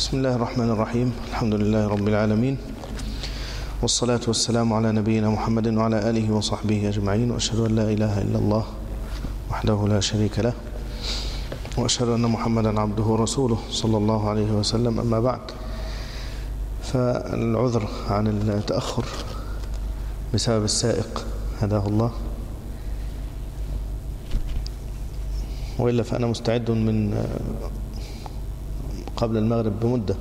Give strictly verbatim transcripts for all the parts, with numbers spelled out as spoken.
بسم الله الرحمن الرحيم. الحمد لله رب العالمين، والصلاة والسلام على نبينا محمد وعلى آله وصحبه أجمعين، وأشهد أن لا إله إلا الله وحده لا شريك له، وأشهد أن محمدا عبده ورسوله صلى الله عليه وسلم. أما بعد، فالعذر عن التأخر بسبب السائق هداه الله، وإلا فأنا مستعد من قبل المغرب بمدة.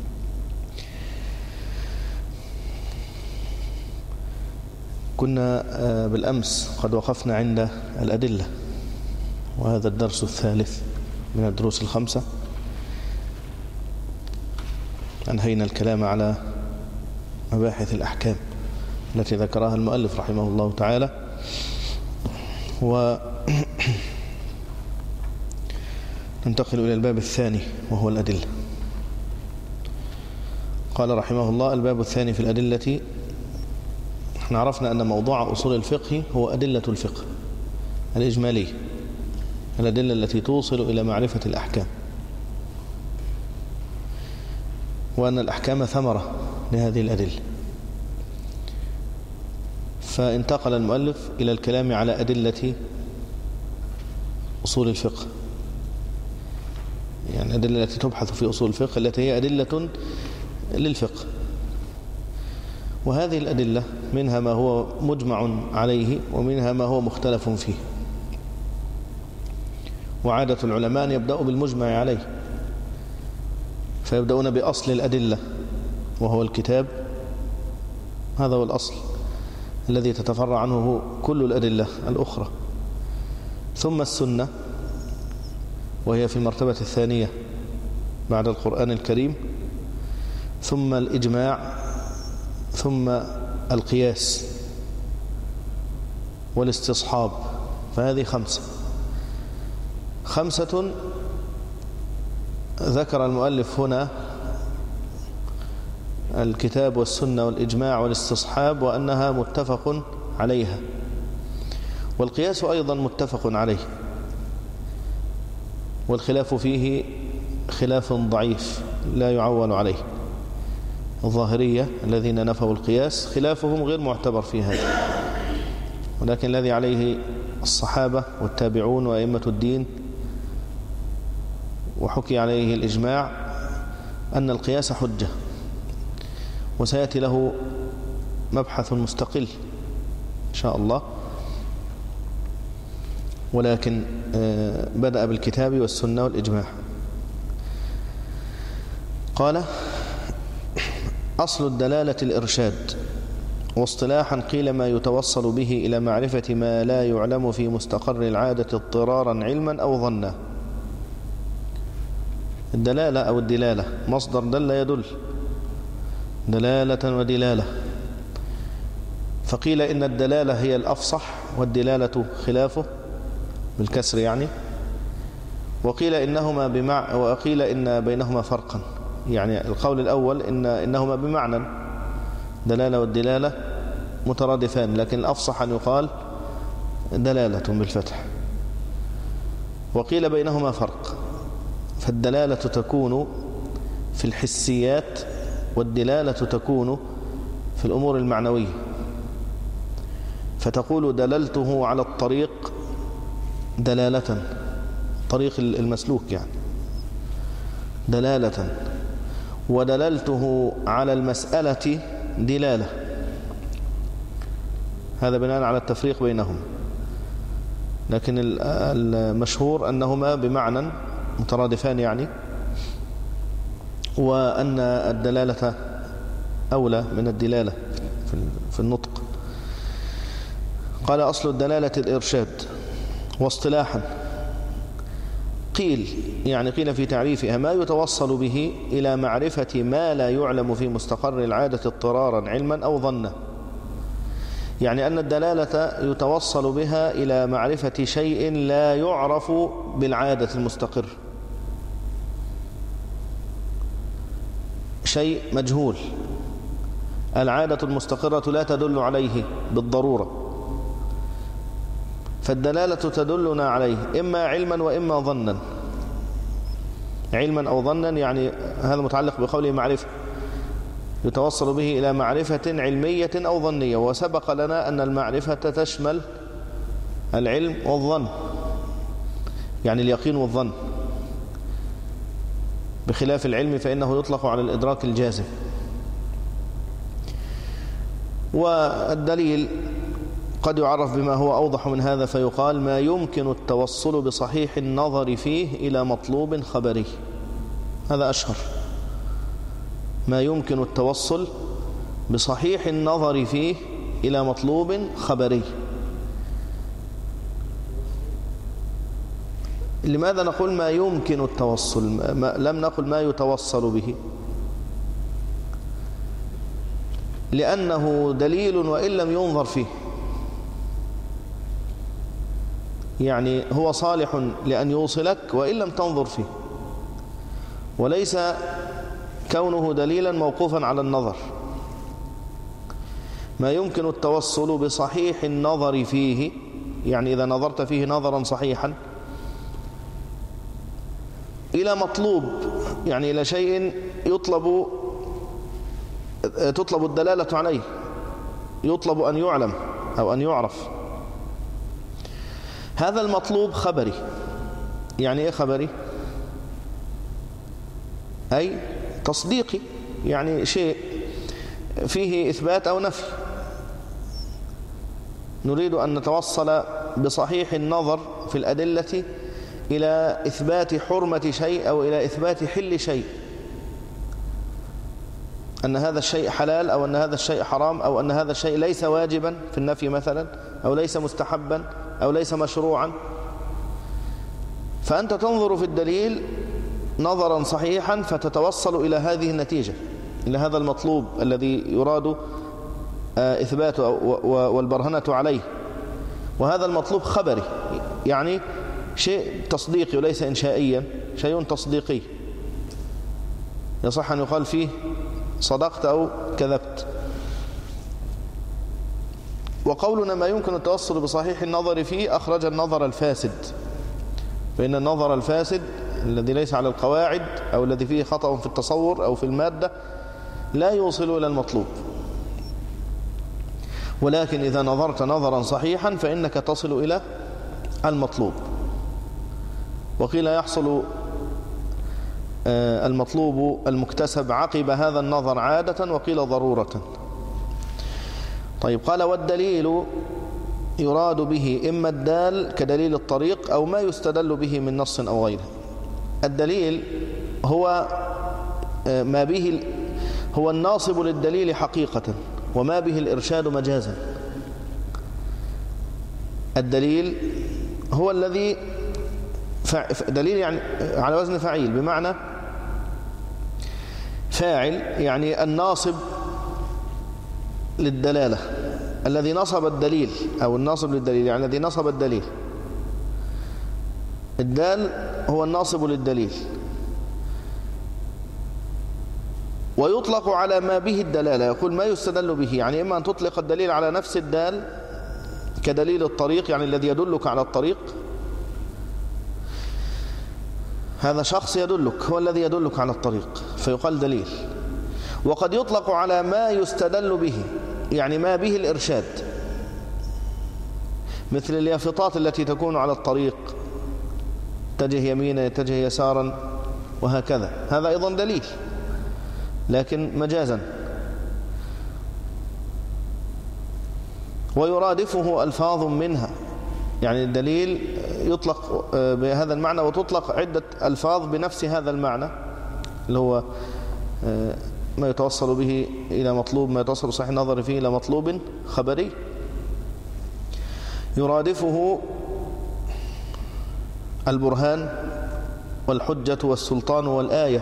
كنا بالأمس قد وقفنا عند الأدلة، وهذا الدرس الثالث من الدروس الخمسة. أنهينا الكلام على مباحث الأحكام التي ذكرها المؤلف رحمه الله تعالى، و ننتقل إلى الباب الثاني وهو الأدلة. قال رحمه الله: الباب الثاني في الأدلة. نحن عرفنا أن موضوع أصول الفقه هو أدلة الفقه الإجمالية، الأدلة التي توصل إلى معرفة الأحكام، وأن الأحكام ثمرة لهذه الأدلة. فانتقل المؤلف إلى الكلام على أدلة أصول الفقه، يعني الأدلة التي تبحث في أصول الفقه التي هي أدلة للفقه. وهذه الأدلة منها ما هو مجمع عليه ومنها ما هو مختلف فيه، وعادة العلماء أن يبدأوا بالمجمع عليه، فيبدأون بأصل الأدلة وهو الكتاب، هذا هو الأصل الذي تتفرع عنه كل الأدلة الأخرى، ثم السنة وهي في المرتبة الثانية بعد القرآن الكريم، ثم الإجماع، ثم القياس والاستصحاب. فهذه خمسة خمسة ذكر المؤلف هنا الكتاب والسنة والإجماع والاستصحاب وأنها متفق عليها، والقياس أيضا متفق عليه، والخلاف فيه خلاف ضعيف لا يعول عليه. الظاهرية الذين نفوا القياس خلافهم غير معتبر في هذا، ولكن الذي عليه الصحابة والتابعون وأئمة الدين وحكي عليه الإجماع أن القياس حجة، وسيأتي له مبحث مستقل إن شاء الله، ولكن بدأ بالكتاب والسنة والإجماع. قال: أصل الدلالة الإرشاد، واصطلاحا قيل ما يتوصل به إلى معرفة ما لا يعلم في مستقر العادة اضطرارا علما أو ظنا. الدلالة أو الدلالة مصدر دل يدل، دلالة ودلالة. فقيل إن الدلالة هي الأفصح والدلالة خلافه بالكسر يعني، وقيل إنهما بمع وقيل إن بينهما فرقا، يعني القول الأول إن إنهما بمعنى، دلالة والدلالة مترادفان، لكن الأفصح أن يقال دلالة بالفتح. وقيل بينهما فرق، فالدلالة تكون في الحسيات والدلالة تكون في الأمور المعنوية. فتقول دللته على الطريق دلالة، طريق المسلوك يعني دلالة، ودللته على المسألة دلالة. هذا بناء على التفريق بينهم، لكن المشهور أنهما بمعنى مترادفان يعني، وأن الدلالة أولى من الدلالة في النطق. قال: أصل الدلالة الإرشاد. واصطلاحا قيل، يعني قيل في تعريفها ما يتوصل به إلى معرفة ما لا يعلم في مستقر العادة اضطرارا علما أو ظنا، يعني أن الدلالة يتوصل بها إلى معرفة شيء لا يعرف بالعادة المستقر، شيء مجهول، العادة المستقرة لا تدل عليه بالضرورة، فالدلالة تدلنا عليه إما علما وإما ظنا. علما أو ظنا، يعني هذا متعلق بقوله معرفة، يتوصل به إلى معرفة علمية أو ظنية. وسبق لنا أن المعرفة تشمل العلم والظن، يعني اليقين والظن، بخلاف العلم فإنه يطلق على الإدراك الجازم. والدليل قد يعرف بما هو أوضح من هذا، فيقال ما يمكن التوصل بصحيح النظر فيه إلى مطلوب خبري. هذا أشهر، ما يمكن التوصل بصحيح النظر فيه إلى مطلوب خبري. لماذا نقول ما يمكن التوصل؟ ما لم نقل ما يتوصل به، لأنه دليل وإن لم ينظر فيه، يعني هو صالح لأن يوصلك وإن لم تنظر فيه، وليس كونه دليلا موقوفا على النظر. ما يمكن التوصل بصحيح النظر فيه، يعني إذا نظرت فيه نظرا صحيحا إلى مطلوب، يعني إلى شيء يطلب تطلب الدلالة عليه، يطلب أن يعلم أو أن يعرف. هذا المطلوب خبري. يعني إيه خبري؟ أي تصديقي، يعني شيء فيه إثبات أو نفي. نريد أن نتوصل بصحيح النظر في الأدلة إلى إثبات حرمة شيء أو إلى إثبات حل شيء، أن هذا الشيء حلال أو أن هذا الشيء حرام، أو أن هذا الشيء ليس واجبا في النفي مثلا، أو ليس مستحبا، أو ليس مشروعا. فأنت تنظر في الدليل نظرا صحيحا فتتوصل إلى هذه النتيجة، إلى هذا المطلوب الذي يراد إثباته والبرهنة عليه. وهذا المطلوب خبري، يعني شيء تصديقي وليس إنشائيا، شيء تصديقي يصح أن يقال فيه صدقت أو كذبت. وقولنا ما يمكن التوصل بصحيح النظر فيه أخرج النظر الفاسد، فإن النظر الفاسد الذي ليس على القواعد أو الذي فيه خطأ في التصور أو في المادة لا يوصل إلى المطلوب. ولكن إذا نظرت نظرا صحيحا فإنك تصل إلى المطلوب. وقيل يحصل المطلوب المكتسب عقب هذا النظر عادة، وقيل ضرورة. طيب، قال والدليل يراد به إما الدال كدليل الطريق أو ما يستدل به من نص أو غيره. الدليل هو ما به هو الناصب للدليل حقيقة وما به الإرشاد مجازا. الدليل هو الذي دليل يعني على وزن فعيل، بمعنى فاعل، يعني الناصب للدلالة، الذي نصب الدليل، أو الناصب للدليل يعني الذي نصب الدليل. الدال هو الناصب للدليل، ويطلق على ما به الدلالة. يقول ما يستدل به، يعني إما أن تطلق الدليل على نفس الدال كدليل الطريق، يعني الذي يدلك على الطريق، هذا شخص يدلك، هو الذي يدلك على الطريق فيقال دليل. وقد يطلق على ما يستدل به، يعني ما به الإرشاد، مثل اليافطات التي تكون على الطريق، اتجه يمينا اتجه يسارا وهكذا، هذا أيضا دليل لكن مجازا. ويرادفه ألفاظ منها، يعني الدليل يطلق بهذا المعنى وتطلق عدة ألفاظ بنفس هذا المعنى، اللي هو ما يتوصل به إلى مطلوب، ما يتوصل صحيح النظر فيه إلى مطلوب خبري. يرادفه البرهان والحجة والسلطان والآية.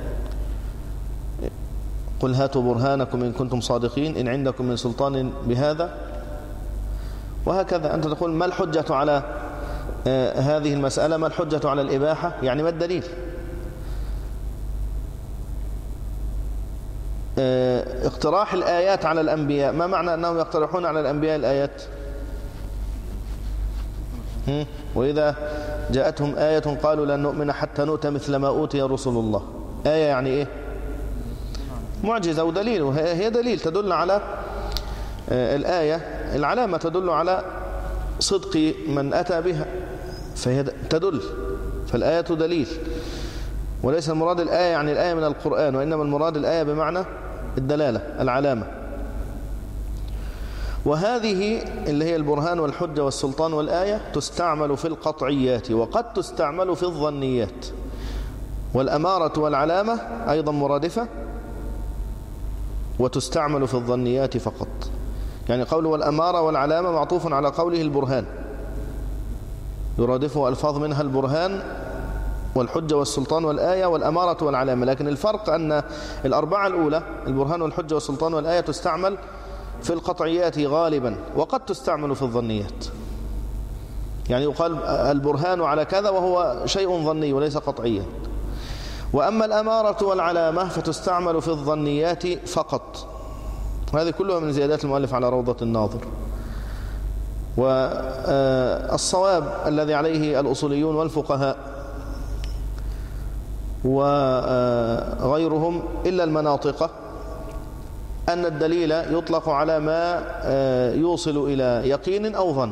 قل هاتوا برهانكم إن كنتم صادقين إن عندكم من سلطان بهذا، وهكذا. أنت تقول ما الحجة على آه هذه المسألة، ما الحجة على الإباحة، يعني ما الدليل. آه اقتراح الآيات على الأنبياء، ما معنى أنهم يقترحون على الأنبياء الآيات؟ وإذا جاءتهم آية قالوا لن نؤمن حتى نؤتى مثل ما أوتي رسل الله. آية يعني إيه؟ معجزة ودليل، وهي دليل تدل على الآية، العلامة تدل على صدق من أتى بها، فهي تدل، فالآية دليل. وليس المراد الآية يعني الآية من القرآن، وإنما المراد الآية بمعنى الدلالة، العلامة. وهذه اللي هي البرهان والحجة والسلطان والآية تستعمل في القطعيات، وقد تستعمل في الظنيات. والأمارة والعلامة أيضا مرادفة، وتستعمل في الظنيات فقط. يعني قوله والأمارة والعلامة معطوف على قوله البرهان، يرادفه ألفاظ منها البرهان والحجة والسلطان والآية والأمارة والعلامة. لكن الفرق أن الأربعة الأولى البرهان والحجة والسلطان والآية تستعمل في القطعيات غالبا، وقد تستعمل في الظنيات. يعني يقال البرهان على كذا وهو شيء ظني وليس قطعيا. وأما الأمارة والعلامة فتستعمل في الظنيات فقط. وهذه كلها من زيادات المؤلف على روضة الناظر. والصواب الذي عليه الأصوليون والفقهاء وغيرهم إلا المناطق أن الدليل يطلق على ما يوصل إلى يقين أو ظن.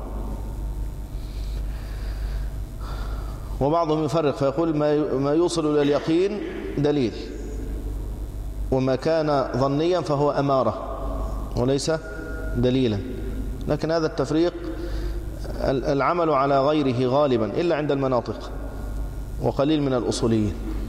وبعضهم يفرق فيقول ما يوصل إلى اليقين دليل، وما كان ظنيا فهو أمارة وليس دليلا. لكن هذا التفريق العمل على غيره غالبا إلا عند المناطق وقليل من الأصوليين.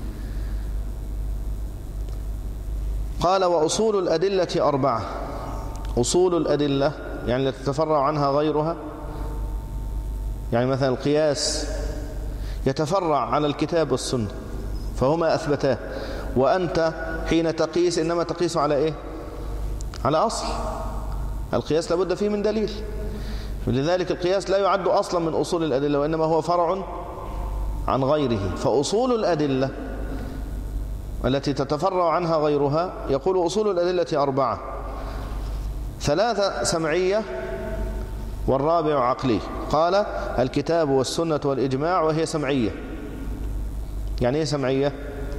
قال وأصول الأدلة أربعة. أصول الأدلة يعني التي تتفرع عنها غيرها. يعني مثلا القياس يتفرع على الكتاب والسنة فهما أثبتاه، وأنت حين تقيس إنما تقيس على إيه؟ على أصل. القياس لابد فيه من دليل، لذلك القياس لا يعد أصلا من أصول الأدلة، وإنما هو فرع عن غيره. فأصول الأدلة التي تتفرع عنها غيرها يقول أصول الأدلة أربعة: ثلاثة سمعية والرابع عقلي. قال الكتاب والسنة والإجماع، وهي سمعية. يعني ايه سمعية؟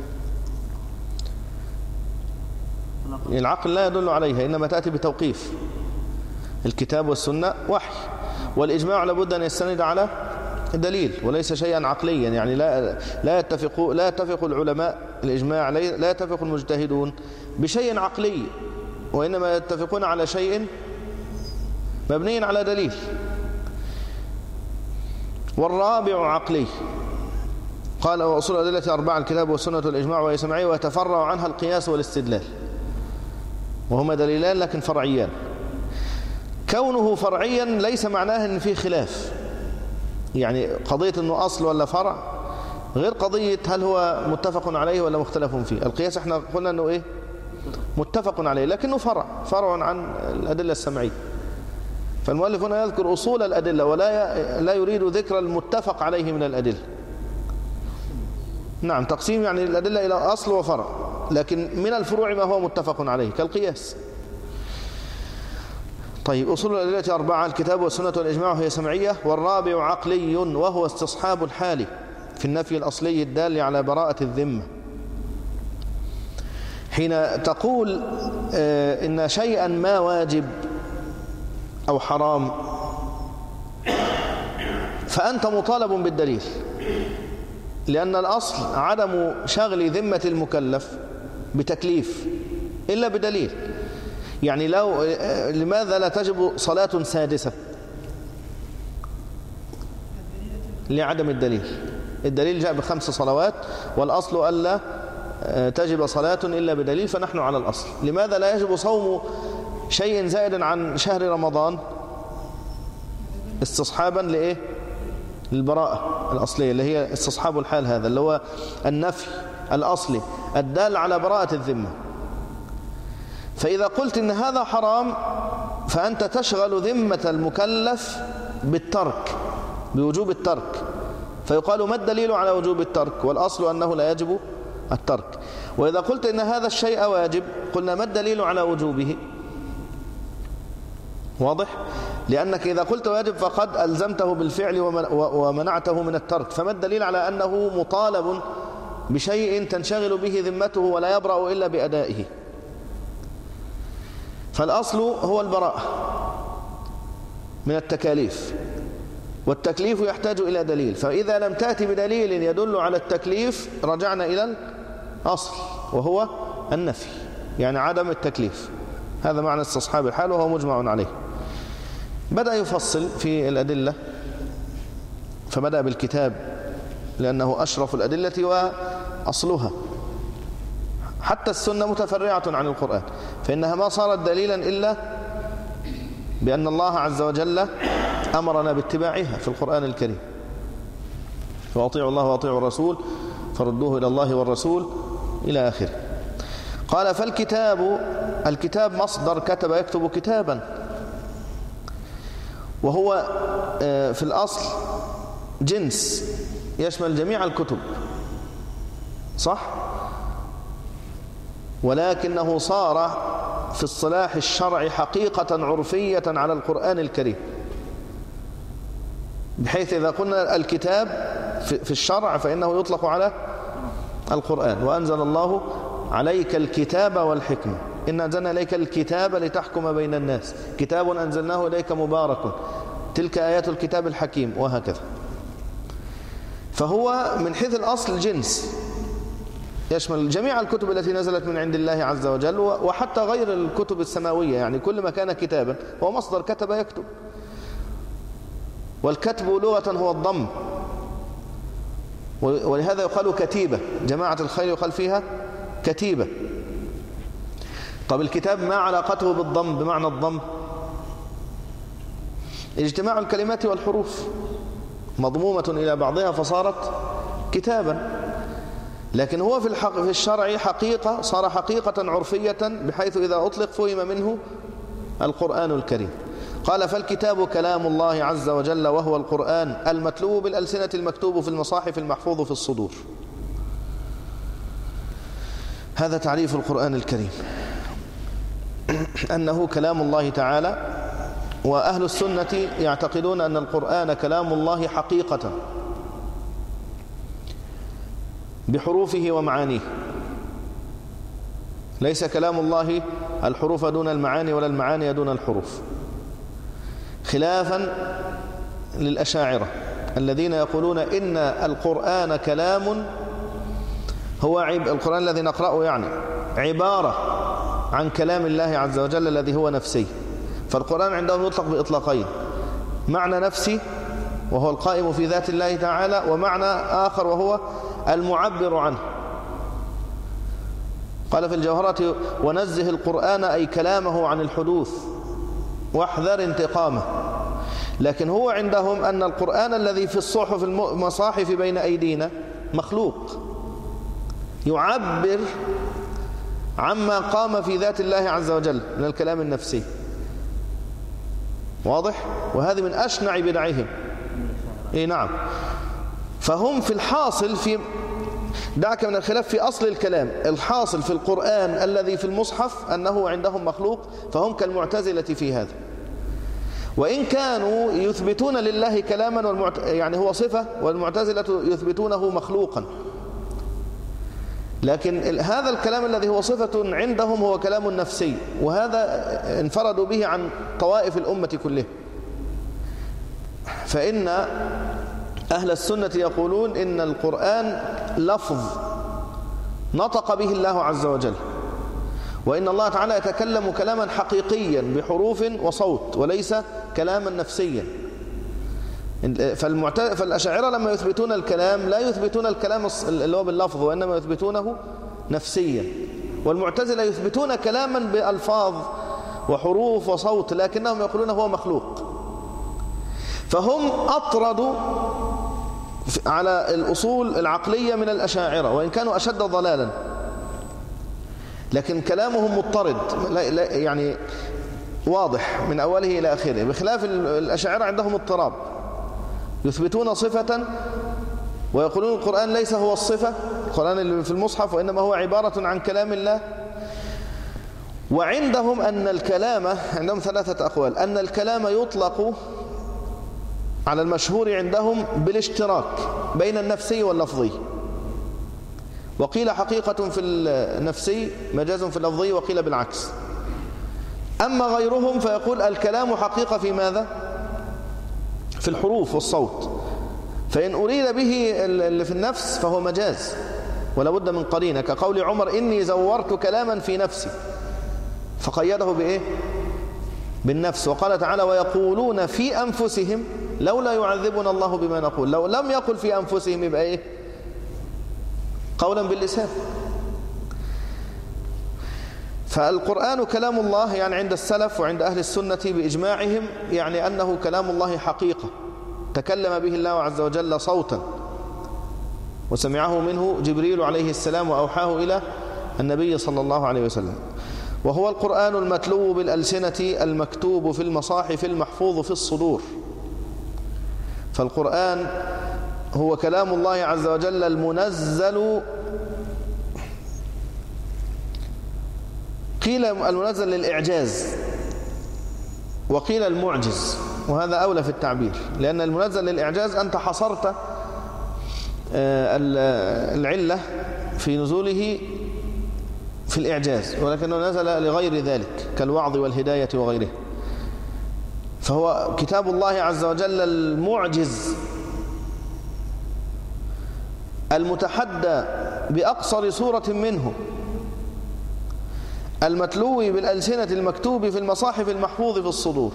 العقل لا يدل عليها، إنما تأتي بتوقيف. الكتاب والسنة وحي، والإجماع لابد أن يستند على دليل وليس شيئا عقليا. يعني لا لا يتفق لا يتفق العلماء الإجماع لا يتفق المجتهدون بشيء عقلي، وإنما يتفقون على شيء مبني على دليل. والرابع عقلي. قال وأصول الأدلة أربعة: الكتاب والسنة والإجماع، وهي سمعية ويتفرع عنها القياس والاستدلال، وهما دليلان لكن فرعيان. كونه فرعيا ليس معناه أن فيه خلاف، يعني قضية أنه أصل ولا فرع غير قضية هل هو متفق عليه ولا مختلف فيه. القياس احنا قلنا أنه إيه؟ متفق عليه، لكنه فرع فرع عن الأدلة السمعية. فالمؤلف هنا يذكر أصول الأدلة ولا لا يريد ذكر المتفق عليه من الأدلة. نعم، تقسيم يعني الأدلة إلى أصل وفرع، لكن من الفروع ما هو متفق عليه كالقياس. طيب، أصول الأدلة أربعة: الكتاب والسنة والإجماع، وهي سمعية. والرابع عقلي، وهو استصحاب الحال في النفي الأصلي الدال على براءة الذمة. حين تقول إن شيئا ما واجب أو حرام فأنت مطالب بالدليل، لأن الأصل عدم شغل ذمة المكلف بتكليف إلا بدليل. يعني لو لماذا لا تجب صلاة سادسة؟ لعدم الدليل. الدليل جاء بخمس صلوات، والأصل ألا تجب صلاة إلا بدليل، فنحن على الأصل. لماذا لا يجب صوم شيء زائد عن شهر رمضان؟ استصحابا لإيه؟ للبراءة الأصلية اللي هي استصحاب الحال، هذا اللي هو النفي الأصلي الدال على براءة الذمة. فإذا قلت إن هذا حرام فأنت تشغل ذمة المكلف بالترك، بوجوب الترك، فيقال ما الدليل على وجوب الترك؟ والأصل أنه لا يجب الترك. وإذا قلت إن هذا الشيء واجب قلنا ما الدليل على وجوبه؟ واضح؟ لأنك إذا قلت واجب فقد ألزمته بالفعل ومنعته من الترك، فما الدليل على أنه مطالب بشيء تنشغل به ذمته ولا يبرأ إلا بأدائه؟ فالأصل هو البراءة من التكاليف، والتكليف يحتاج إلى دليل، فإذا لم تأتي بدليل يدل على التكليف رجعنا إلى الأصل وهو النفي، يعني عدم التكليف. هذا معنى استصحاب الحال وهو مجمع عليه. بدأ يفصل في الأدلة، فبدأ بالكتاب لأنه أشرف الأدلة وأصلها، حتى السنة متفرعة عن القرآن، فإنها ما صارت دليلا إلا بأن الله عز وجل أمرنا باتباعها في القرآن الكريم، وأطيعوا الله وأطيعوا الرسول فردوه إلى الله والرسول إلى آخره. قال فالكتاب، الكتاب مصدر كتب يكتب كتابا، وهو في الأصل جنس يشمل جميع الكتب، صح؟ ولكنه صار في الصلاح الشرعي حقيقة عرفية على القرآن الكريم، بحيث إذا قلنا الكتاب في الشرع فإنه يطلق على القرآن. وأنزل الله عليك الكتاب والحكمة، إن أنزلنا إليك الكتاب لتحكم بين الناس، كتاب أنزلناه إليك مبارك، تلك آيات الكتاب الحكيم، وهكذا. فهو من حيث الأصل جنس يشمل جميع الكتب التي نزلت من عند الله عز وجل، وحتى غير الكتب السماوية، يعني كل ما كان كتابا هو مصدر كتب يكتب. والكتب لغة هو الضم، ولهذا يقال كتيبة، جماعة الخير يقال فيها كتيبة. طب الكتاب ما علاقته بالضم بمعنى الضم؟ اجتماع الكلمات والحروف مضمومة إلى بعضها فصارت كتابا، لكن هو في الحق في الشرع حقيقة، صار حقيقة عرفية بحيث إذا أطلق فهم منه القرآن الكريم. قال فالكتاب كلام الله عز وجل، وهو القرآن المتلو بالألسنة المكتوب في المصاحف المحفوظ في الصدور. هذا تعريف القرآن الكريم، أنه كلام الله تعالى. وأهل السنة يعتقدون أن القرآن كلام الله حقيقة بحروفه ومعانيه، ليس كلام الله الحروف دون المعاني ولا المعاني دون الحروف، خلافا للأشاعرة الذين يقولون إن القرآن كلام، هو عب القرآن الذي نقرأه يعني عبارة عن كلام الله عز وجل الذي هو نفسي. فالقرآن عندهم يطلق بإطلاقين، معنى نفسي وهو القائم في ذات الله تعالى، ومعنى آخر وهو المعبر عنه. قال في الجوهرة ونزه القرآن أي كلامه عن الحدوث واحذر انتقامه. لكن هو عندهم أن القرآن الذي في الصحف المصاحف بين أيدينا مخلوق يعبر عما قام في ذات الله عز وجل من الكلام النفسي. واضح؟ وهذه من أشنع بدعهم. إيه نعم. فهم في الحاصل في دعك من الخلاف في أصل الكلام، الحاصل في القرآن الذي في المصحف أنه عندهم مخلوق، فهم كالمعتزلة في هذا. وإن كانوا يثبتون لله كلاما والمعت... يعني هو صفة، والمعتزلة يثبتونه مخلوقا، لكن هذا الكلام الذي هو صفة عندهم هو كلام نفسي، وهذا انفردوا به عن طوائف الأمة كلها. فإن أهل السنة يقولون إن القرآن لفظ نطق به الله عز وجل، وإن الله تعالى يتكلم كلاما حقيقيا بحروف وصوت وليس كلاما نفسيا. فالأشاعرة لما يثبتون الكلام لا يثبتون الكلام اللي هو باللفظ، وإنما يثبتونه نفسيا. والمعتزلة يثبتون كلاما بألفاظ وحروف وصوت، لكنهم يقولون هو مخلوق. فهم أطردوا على الأصول العقلية من الأشاعرة، وإن كانوا أشد ضلالا، لكن كلامهم مضطرد يعني واضح من أوله إلى آخره، بخلاف الأشاعرة عندهم اضطراب، يثبتون صفة ويقولون القرآن ليس هو الصفة، القرآن اللي في المصحف، وإنما هو عبارة عن كلام الله. وعندهم أن الكلام، عندهم ثلاثة أقوال، أن الكلام يطلق على المشهور عندهم بالاشتراك بين النفسي واللفظي، وقيل حقيقة في النفسي مجاز في اللفظي، وقيل بالعكس. أما غيرهم فيقول الكلام حقيقة في ماذا؟ في الحروف والصوت، فإن أريد به اللي في النفس فهو مجاز ولا بد من قرينة، كقول عمر إني زورت كلاما في نفسي، فقيده بإيه؟ بالنفس. وقال تعالى ويقولون في أنفسهم لولا يعذبنا الله بما نقول. لو لم يقل في أنفسهم يبقى إيه؟ قولا باللسان. فالقرآن كلام الله يعني عند السلف وعند أهل السنة بإجماعهم، يعني أنه كلام الله حقيقة تكلم به الله عز وجل صوتا، وسمعه منه جبريل عليه السلام وأوحاه إلى النبي صلى الله عليه وسلم. وهو القرآن المتلو بالألسنة المكتوب في المصاحف المحفوظ في الصدور. فالقرآن هو كلام الله عز وجل المنزل، قيل المنزل للإعجاز وقيل المعجز، وهذا أولى في التعبير، لأن المنزل للإعجاز أنت حصرت العلة في نزوله في الإعجاز، ولكنه نزل لغير ذلك كالوعظ والهداية وغيره. فهو كتاب الله عز وجل المعجز المتحدى بأقصر سورة منه، المتلو بالألسنة المكتوب في المصاحف المحفوظ في الصدور،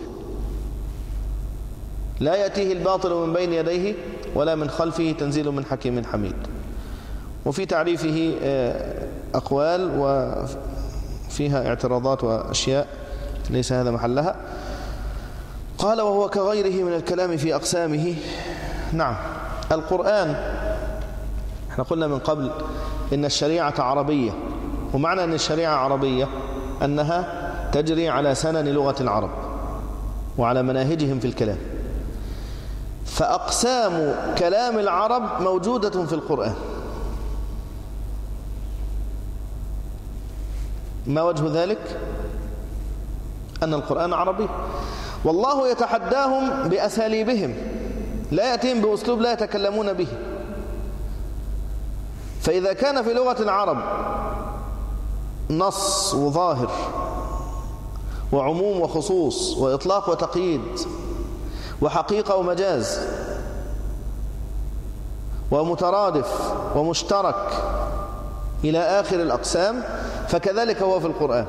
لا يأتيه الباطل من بين يديه ولا من خلفه، تنزيل من حكيم حميد. وفي تعريفه أقوال وفيها اعتراضات وأشياء ليس هذا محلها. قال وهو كغيره من الكلام في أقسامه. نعم، القرآن احنا قلنا من قبل إن الشريعة عربية، ومعنى أن الشريعة عربية أنها تجري على سنن لغة العرب وعلى مناهجهم في الكلام. فأقسام كلام العرب موجودة في القرآن. ما وجه ذلك؟ أن القرآن عربي، والله يتحداهم بأساليبهم، لا يأتيهم بأسلوب لا يتكلمون به. فإذا كان في لغة العرب نص وظاهر وعموم وخصوص وإطلاق وتقييد وحقيقة ومجاز ومترادف ومشترك إلى آخر الأقسام، فكذلك هو في القرآن.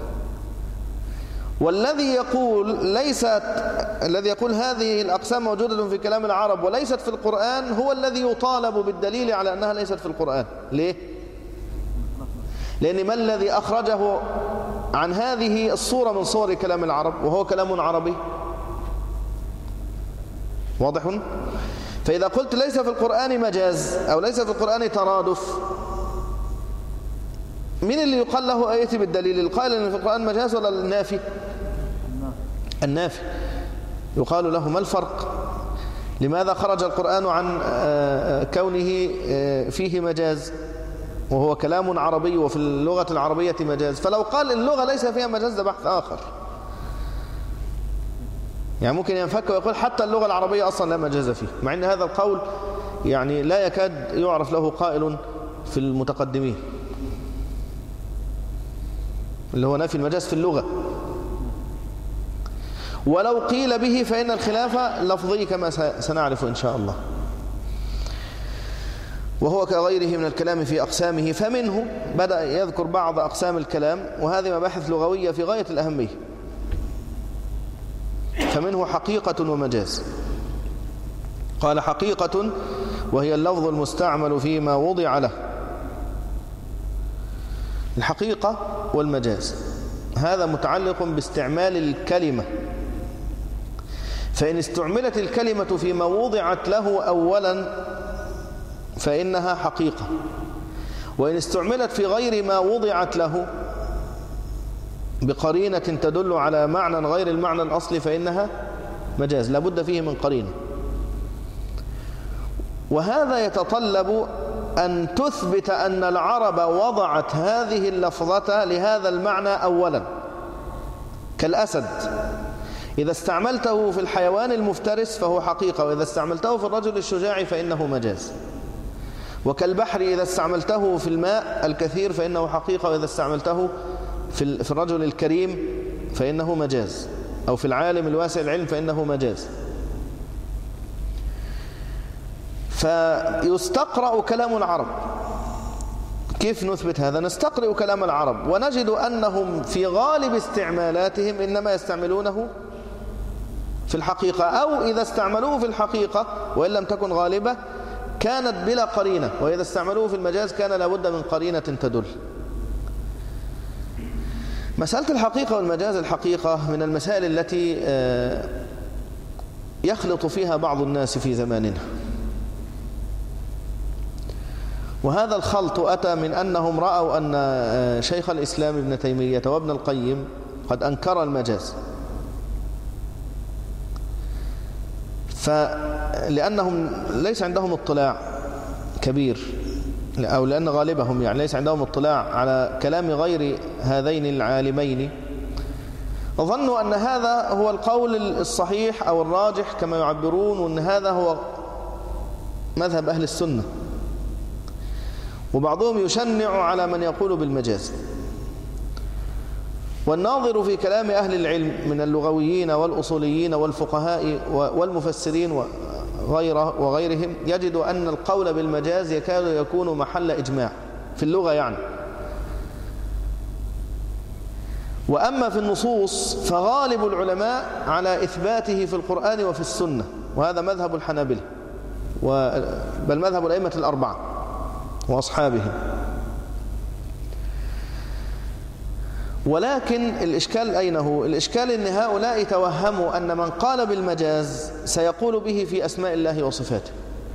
والذي يقول ليست الذي يقول هذه الأقسام موجودة في كلام العرب وليست في القرآن هو الذي يطالب بالدليل على أنها ليست في القرآن. ليه؟ لأن ما الذي أخرجه عن هذه الصورة من صور كلام العرب وهو كلام عربي؟ واضح؟ فإذا قلت ليس في القرآن مجاز أو ليس في القرآن ترادف، مين اللي يقال له آيتي بالدليل؟ القائل أن في القرآن مجاز ولا النافي؟ النافي. يقال له ما الفرق؟ لماذا خرج القرآن عن كونه فيه مجاز وهو كلام عربي وفي اللغة العربية مجاز؟ فلو قال اللغة ليس فيها مجاز ده بحث آخر، يعني ممكن ينفك ويقول حتى اللغة العربية أصلا لا مجاز فيه، مع أن هذا القول يعني لا يكاد يعرف له قائل في المتقدمين، اللي هو نفي المجاز في اللغة. ولو قيل به فإن الخلاف لفظي كما سنعرف إن شاء الله. وهو كغيره من الكلام في أقسامه، فمنه بدأ يذكر بعض أقسام الكلام، وهذه مباحث لغوية في غاية الأهمية. فمنه حقيقة ومجاز. قال حقيقة وهي اللفظ المستعمل فيما وضع له. الحقيقة والمجاز هذا متعلق باستعمال الكلمة، فإن استعملت الكلمة فيما وضعت له أولا فإنها حقيقة، وإن استعملت في غير ما وضعت له بقرينة تدل على معنى غير المعنى الأصلي فإنها مجاز، لابد فيه من قرينة. وهذا يتطلب أن تثبت أن العرب وضعت هذه اللفظة لهذا المعنى أولا، كالأسد إذا استعملته في الحيوان المفترس فهو حقيقة، وإذا استعملته في الرجل الشجاع فإنه مجاز، وكالبحر إذا استعملته في الماء الكثير فإنه حقيقة، وإذا استعملته في الرجل الكريم فإنه مجاز، أو في العالم الواسع العلم فإنه مجاز. فيستقرأ كلام العرب. كيف نثبت هذا؟ نستقرأ كلام العرب ونجد أنهم في غالب استعمالاتهم إنما يستعملونه في الحقيقة، أو إذا استعملوه في الحقيقة وإن لم تكن غالبة كانت بلا قرينة، وإذا استعملوه في المجاز كان لابد من قرينة تدل. مسألة الحقيقة والمجاز، الحقيقة من المسائل التي يخلط فيها بعض الناس في زماننا، وهذا الخلط أتى من أنهم رأوا أن شيخ الإسلام ابن تيمية وابن القيم قد أنكر المجاز، فلأنهم ليس عندهم اطلاع كبير، أو لأن غالبهم يعني ليس عندهم اطلاع على كلام غير هذين العالمين، ظنوا أن هذا هو القول الصحيح أو الراجح كما يعبرون، وأن هذا هو مذهب أهل السنة. وبعضهم يشنع على من يقول بالمجاز. والناظر في كلام أهل العلم من اللغويين والأصوليين والفقهاء والمفسرين وغيره وغيرهم يجد أن القول بالمجاز يكاد يكون محل إجماع في اللغة يعني. وأما في النصوص فغالب العلماء على إثباته في القرآن وفي السنة، وهذا مذهب الحنابلة بل مذهب الأئمة الأربعة وأصحابهم. ولكن الإشكال أين هو؟ الإشكال أن هؤلاء توهموا أن من قال بالمجاز سيقول به في أسماء الله وصفاته،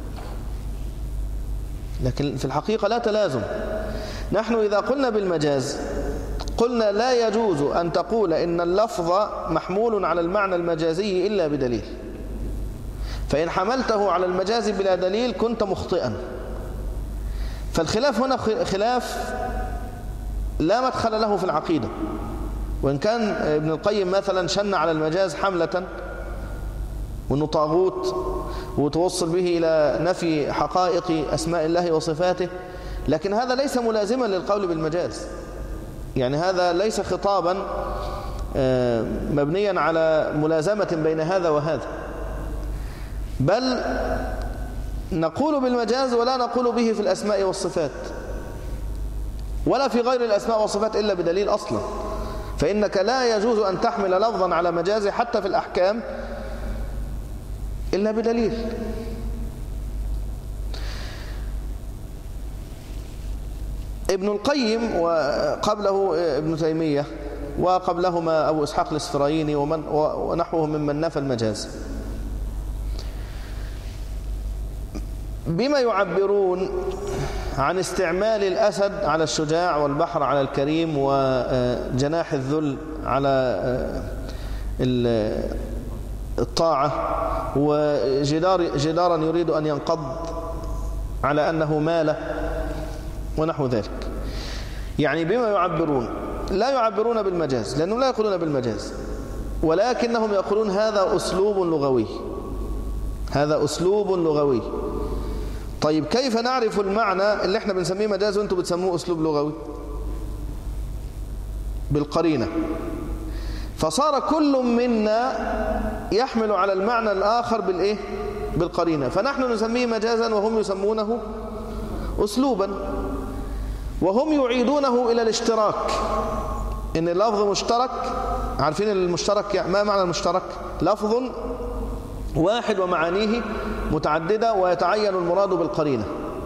لكن في الحقيقة لا تلازم. نحن إذا قلنا بالمجاز قلنا لا يجوز أن تقول إن اللفظ محمول على المعنى المجازي إلا بدليل، فإن حملته على المجاز بلا دليل كنت مخطئا. فالخلاف هنا خلاف لا مدخل له في العقيدة، وإن كان ابن القيم مثلا شن على المجاز حملة وأنه طاغوت وتوصل به إلى نفي حقائق أسماء الله وصفاته، لكن هذا ليس ملازما للقول بالمجاز. يعني هذا ليس خطابا مبنيا على ملازمة بين هذا وهذا، بل نقول بالمجاز ولا نقول به في الأسماء والصفات ولا في غير الأسماء والصفات إلا بدليل أصلا. فإنك لا يجوز أن تحمل لفظا على مجازه حتى في الأحكام إلا بدليل. ابن القيم وقبله ابن تيمية وقبلهما أبو إسحاق الإسفرايني ومن ونحوهم ممن نفى المجاز بما يعبرون عن استعمال الأسد على الشجاع والبحر على الكريم وجناح الذل على الطاعة وجدار جدارا يريد أن ينقض على أنه مال ونحو ذلك. يعني بما يعبرون لا يعبرون بالمجاز لأنهم لا يقولون بالمجاز، ولكنهم يقولون هذا أسلوب لغوي، هذا أسلوب لغوي. طيب كيف نعرف المعنى اللي احنا بنسميه مجاز وانتم بتسموه أسلوب لغوي؟ بالقرينة. فصار كل منا يحمل على المعنى الآخر بالإيه؟ بالقرينة. فنحن نسميه مجازا وهم يسمونه أسلوبا، وهم يعيدونه إلى الاشتراك، إن اللفظ مشترك. عارفين المشترك ما معنى المشترك؟ لفظ واحد ومعانيه متعددة ويتعين المراد بالقرينة.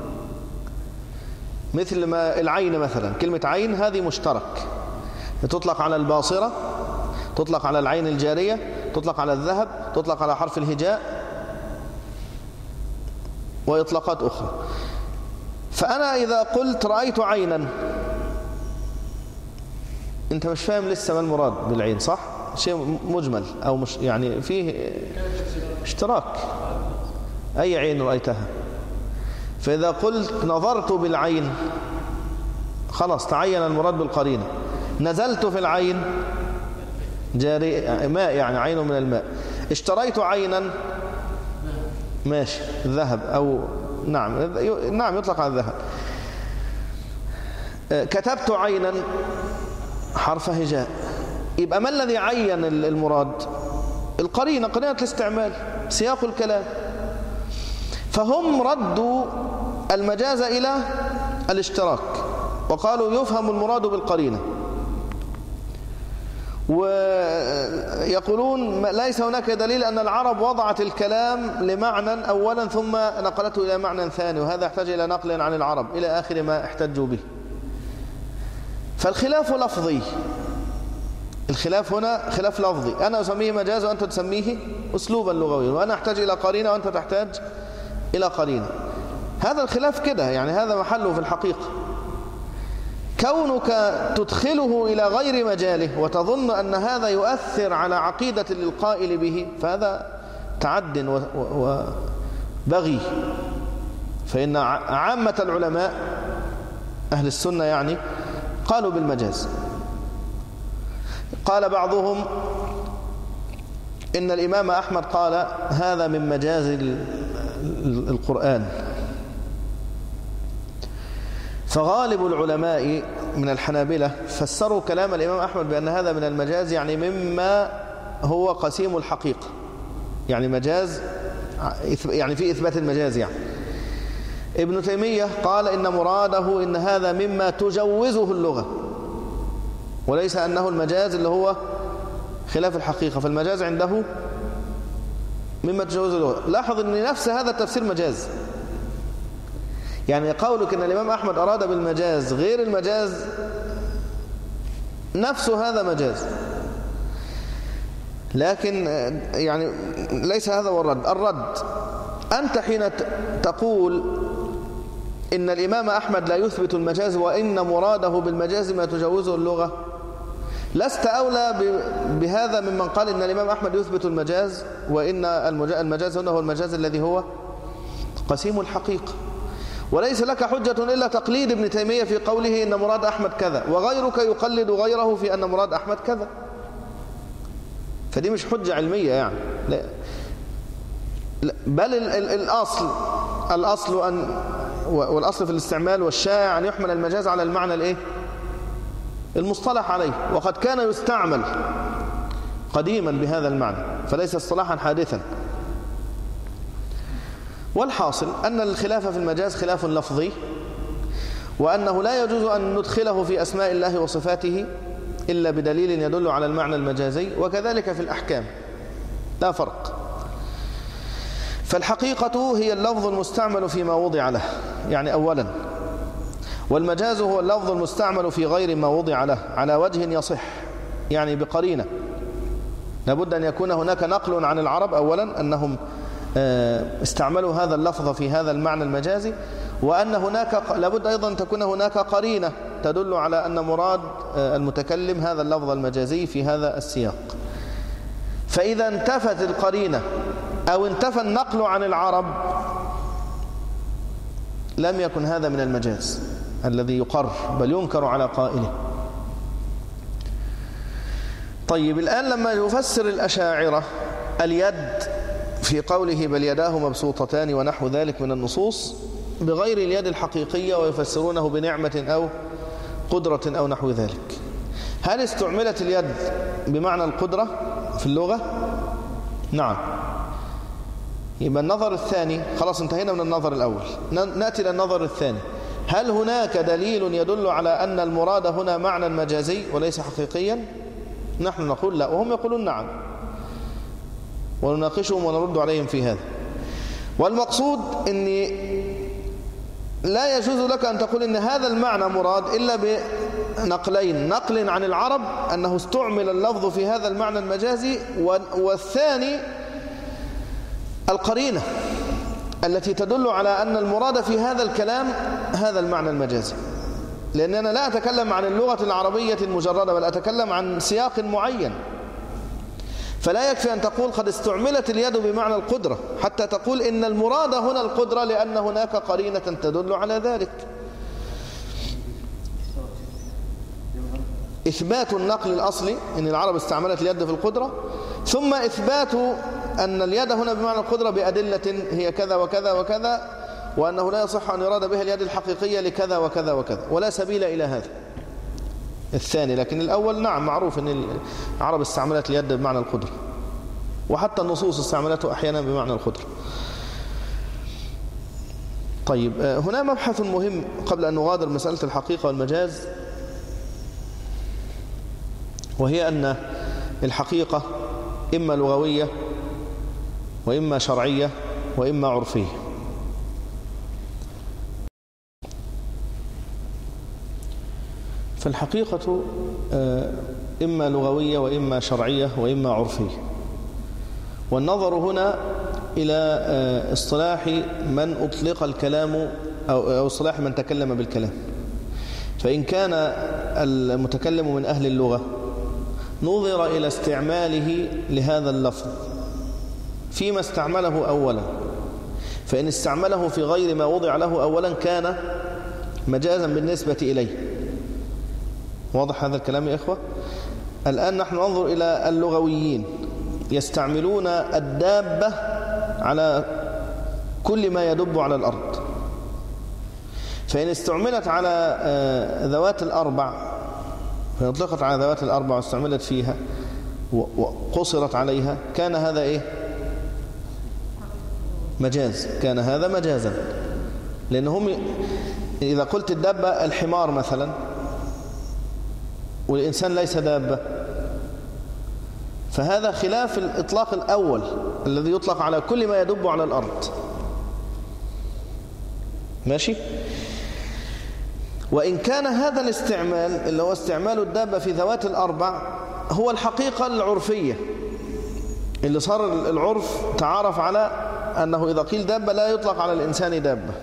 مثل ما العين مثلا، كلمة عين هذه مشترك، تطلق على الباصرة، تطلق على العين الجارية، تطلق على الذهب، تطلق على حرف الهجاء وإطلاقات أخرى. فأنا إذا قلت رأيت عينا، أنت مش فاهم لسه ما المراد بالعين، صح؟ شيء مجمل أو مش يعني فيه اشتراك. أي عين رأيتها؟ فإذا قلت نظرت بالعين خلاص تعين المراد بالقرينة. نزلت في العين جاري ماء يعني عين من الماء. اشتريت عينا ماشي ذهب أو نعم نعم يطلق على الذهب. كتبت عينا حرف هجاء. يبقى ما الذي عين المراد؟ القرينة، قرينة الاستعمال، سياق الكلام. فهم ردوا المجاز إلى الاشتراك وقالوا يفهم المراد بالقرينة، ويقولون ليس هناك دليل أن العرب وضعت الكلام لمعنى أولا ثم نقلته إلى معنى ثاني، وهذا يحتاج إلى نقل عن العرب إلى آخر ما احتجوا به. فالخلاف لفظي، الخلاف هنا خلاف لفظي، أنا أسميه مجاز وأنت تسميه أسلوبا لغويا، وأنا أحتاج إلى قرينة وأنت تحتاج إلى قرينة. هذا الخلاف كده يعني هذا محله في الحقيقة. كونك تدخله إلى غير مجاله وتظن أن هذا يؤثر على عقيدة للقائل به فهذا تعد وبغي. فإن عامة العلماء أهل السنة يعني قالوا بالمجاز. قال بعضهم إن الإمام أحمد قال هذا من مجاز القرآن. فغالب العلماء من الحنابلة فسروا كلام الإمام أحمد بأن هذا من المجاز يعني مما هو قسيم الحقيقة، يعني مجاز يعني في إثبات المجاز. يعني ابن تيمية قال إن مراده إن هذا مما تجوزه اللغة، وليس أنه المجاز اللي هو خلاف الحقيقة، فالمجاز عنده مما تجوزه اللغة. لاحظ أن نفس هذا التفسير مجاز، يعني قولك أن الإمام أحمد أراد بالمجاز غير المجاز نفسه هذا مجاز، لكن يعني ليس هذا هو الرد. الرد أنت حين تقول إن الإمام أحمد لا يثبت المجاز وإن مراده بالمجاز ما تجوزه اللغة، لست أولى بهذا ممن قال إن الإمام أحمد يثبت المجاز وإن المجاز هنا هو المجاز الذي هو قسيم الحقيقة. وليس لك حجة إلا تقليد ابن تيمية في قوله إن مراد أحمد كذا، وغيرك يقلد غيره في أن مراد أحمد كذا. فدي مش حجة علمية يعني، لا. بل الأصل الأصل أن والأصل في الاستعمال والشائع أن يحمل المجاز على المعنى الإيه؟ المصطلح عليه، وقد كان يستعمل قديما بهذا المعنى، فليس اصطلاحا حادثا. والحاصل أن الخلاف في المجاز خلاف لفظي، وأنه لا يجوز أن ندخله في أسماء الله وصفاته إلا بدليل يدل على المعنى المجازي، وكذلك في الأحكام لا فرق. فالحقيقة هي اللفظ المستعمل فيما وضع له، يعني أولا، والمجاز هو اللفظ المستعمل في غير ما وضع له على وجه يصح، يعني بقرينة. لابد أن يكون هناك نقل عن العرب أولا أنهم استعملوا هذا اللفظ في هذا المعنى المجازي، وأن هناك لابد أيضا أن تكون هناك قرينة تدل على أن مراد المتكلم هذا اللفظ المجازي في هذا السياق. فإذا انتفت القرينة أو انتفى النقل عن العرب لم يكن هذا من المجاز الذي يقر، بل ينكر على قائله. طيب الآن لما يفسر الأشاعرة اليد في قوله بل يداه مبسوطتان ونحو ذلك من النصوص بغير اليد الحقيقية ويفسرونه بنعمة أو قدرة أو نحو ذلك، هل استعملت اليد بمعنى القدرة في اللغة؟ نعم. يبقى النظر الثاني خلاص انتهينا من النظر الأول، نأتي للنظر الثاني. هل هناك دليل يدل على أن المراد هنا معنى مجازي وليس حقيقيا؟ نحن نقول لا، وهم يقولون نعم، ونناقشهم ونرد عليهم في هذا. والمقصود أن لا يجوز لك أن تقول أن هذا المعنى مراد إلا بنقلين، نقل عن العرب أنه استعمل اللفظ في هذا المعنى المجازي، والثاني القرينة التي تدل على أن المراد في هذا الكلام هذا المعنى المجازي. لأن أنا لا أتكلم عن اللغة العربية المجردة، بل أتكلم عن سياق معين. فلا يكفي أن تقول قد استعملت اليد بمعنى القدرة حتى تقول إن المراد هنا القدرة، لأن هناك قرينة تدل على ذلك. إثبات النقل الأصلي أن العرب استعملت اليد في القدرة، ثم إثبات أن اليد هنا بمعنى القدرة بأدلة هي كذا وكذا وكذا، وأنه لا يصح أن يراد بها اليد الحقيقية لكذا وكذا وكذا، ولا سبيل إلى هذا الثاني. لكن الأول نعم معروف أن العرب استعملت اليد بمعنى القدرة، وحتى النصوص استعملته أحيانا بمعنى القدرة. طيب، هنا مبحث مهم قبل أن نغادر مسألة الحقيقة والمجاز، وهي أن الحقيقة إما لغوية وإما شرعية وإما عرفية. فالحقيقة إما لغوية وإما شرعية وإما عرفية. والنظر هنا إلى اصطلاح من أطلق الكلام أو اصطلاح من تكلم بالكلام. فإن كان المتكلم من أهل اللغة نظر إلى استعماله لهذا اللفظ فيما استعمله أولا، فإن استعمله في غير ما وضع له أولا كان مجازا بالنسبة إليه. واضح هذا الكلام يا إخوة؟ الآن نحن ننظر إلى اللغويين يستعملون الدابة على كل ما يدب على الأرض، فإن استعملت على ذوات الأربع، فإن أطلقت على ذوات الأربع واستعملت فيها وقصرت عليها كان هذا إيه؟ مجاز، كان هذا مجازا. لأنهم إذا قلت الدابة الحمار مثلا والإنسان ليس دابة، فهذا خلاف الإطلاق الأول الذي يطلق على كل ما يدب على الأرض. ماشي؟ وإن كان هذا الاستعمال اللي هو استعمال الدابة في ذوات الأربع هو الحقيقة العرفية اللي صار العرف تعارف على أنه إذا قيل دابة لا يطلق على الإنسان دابة.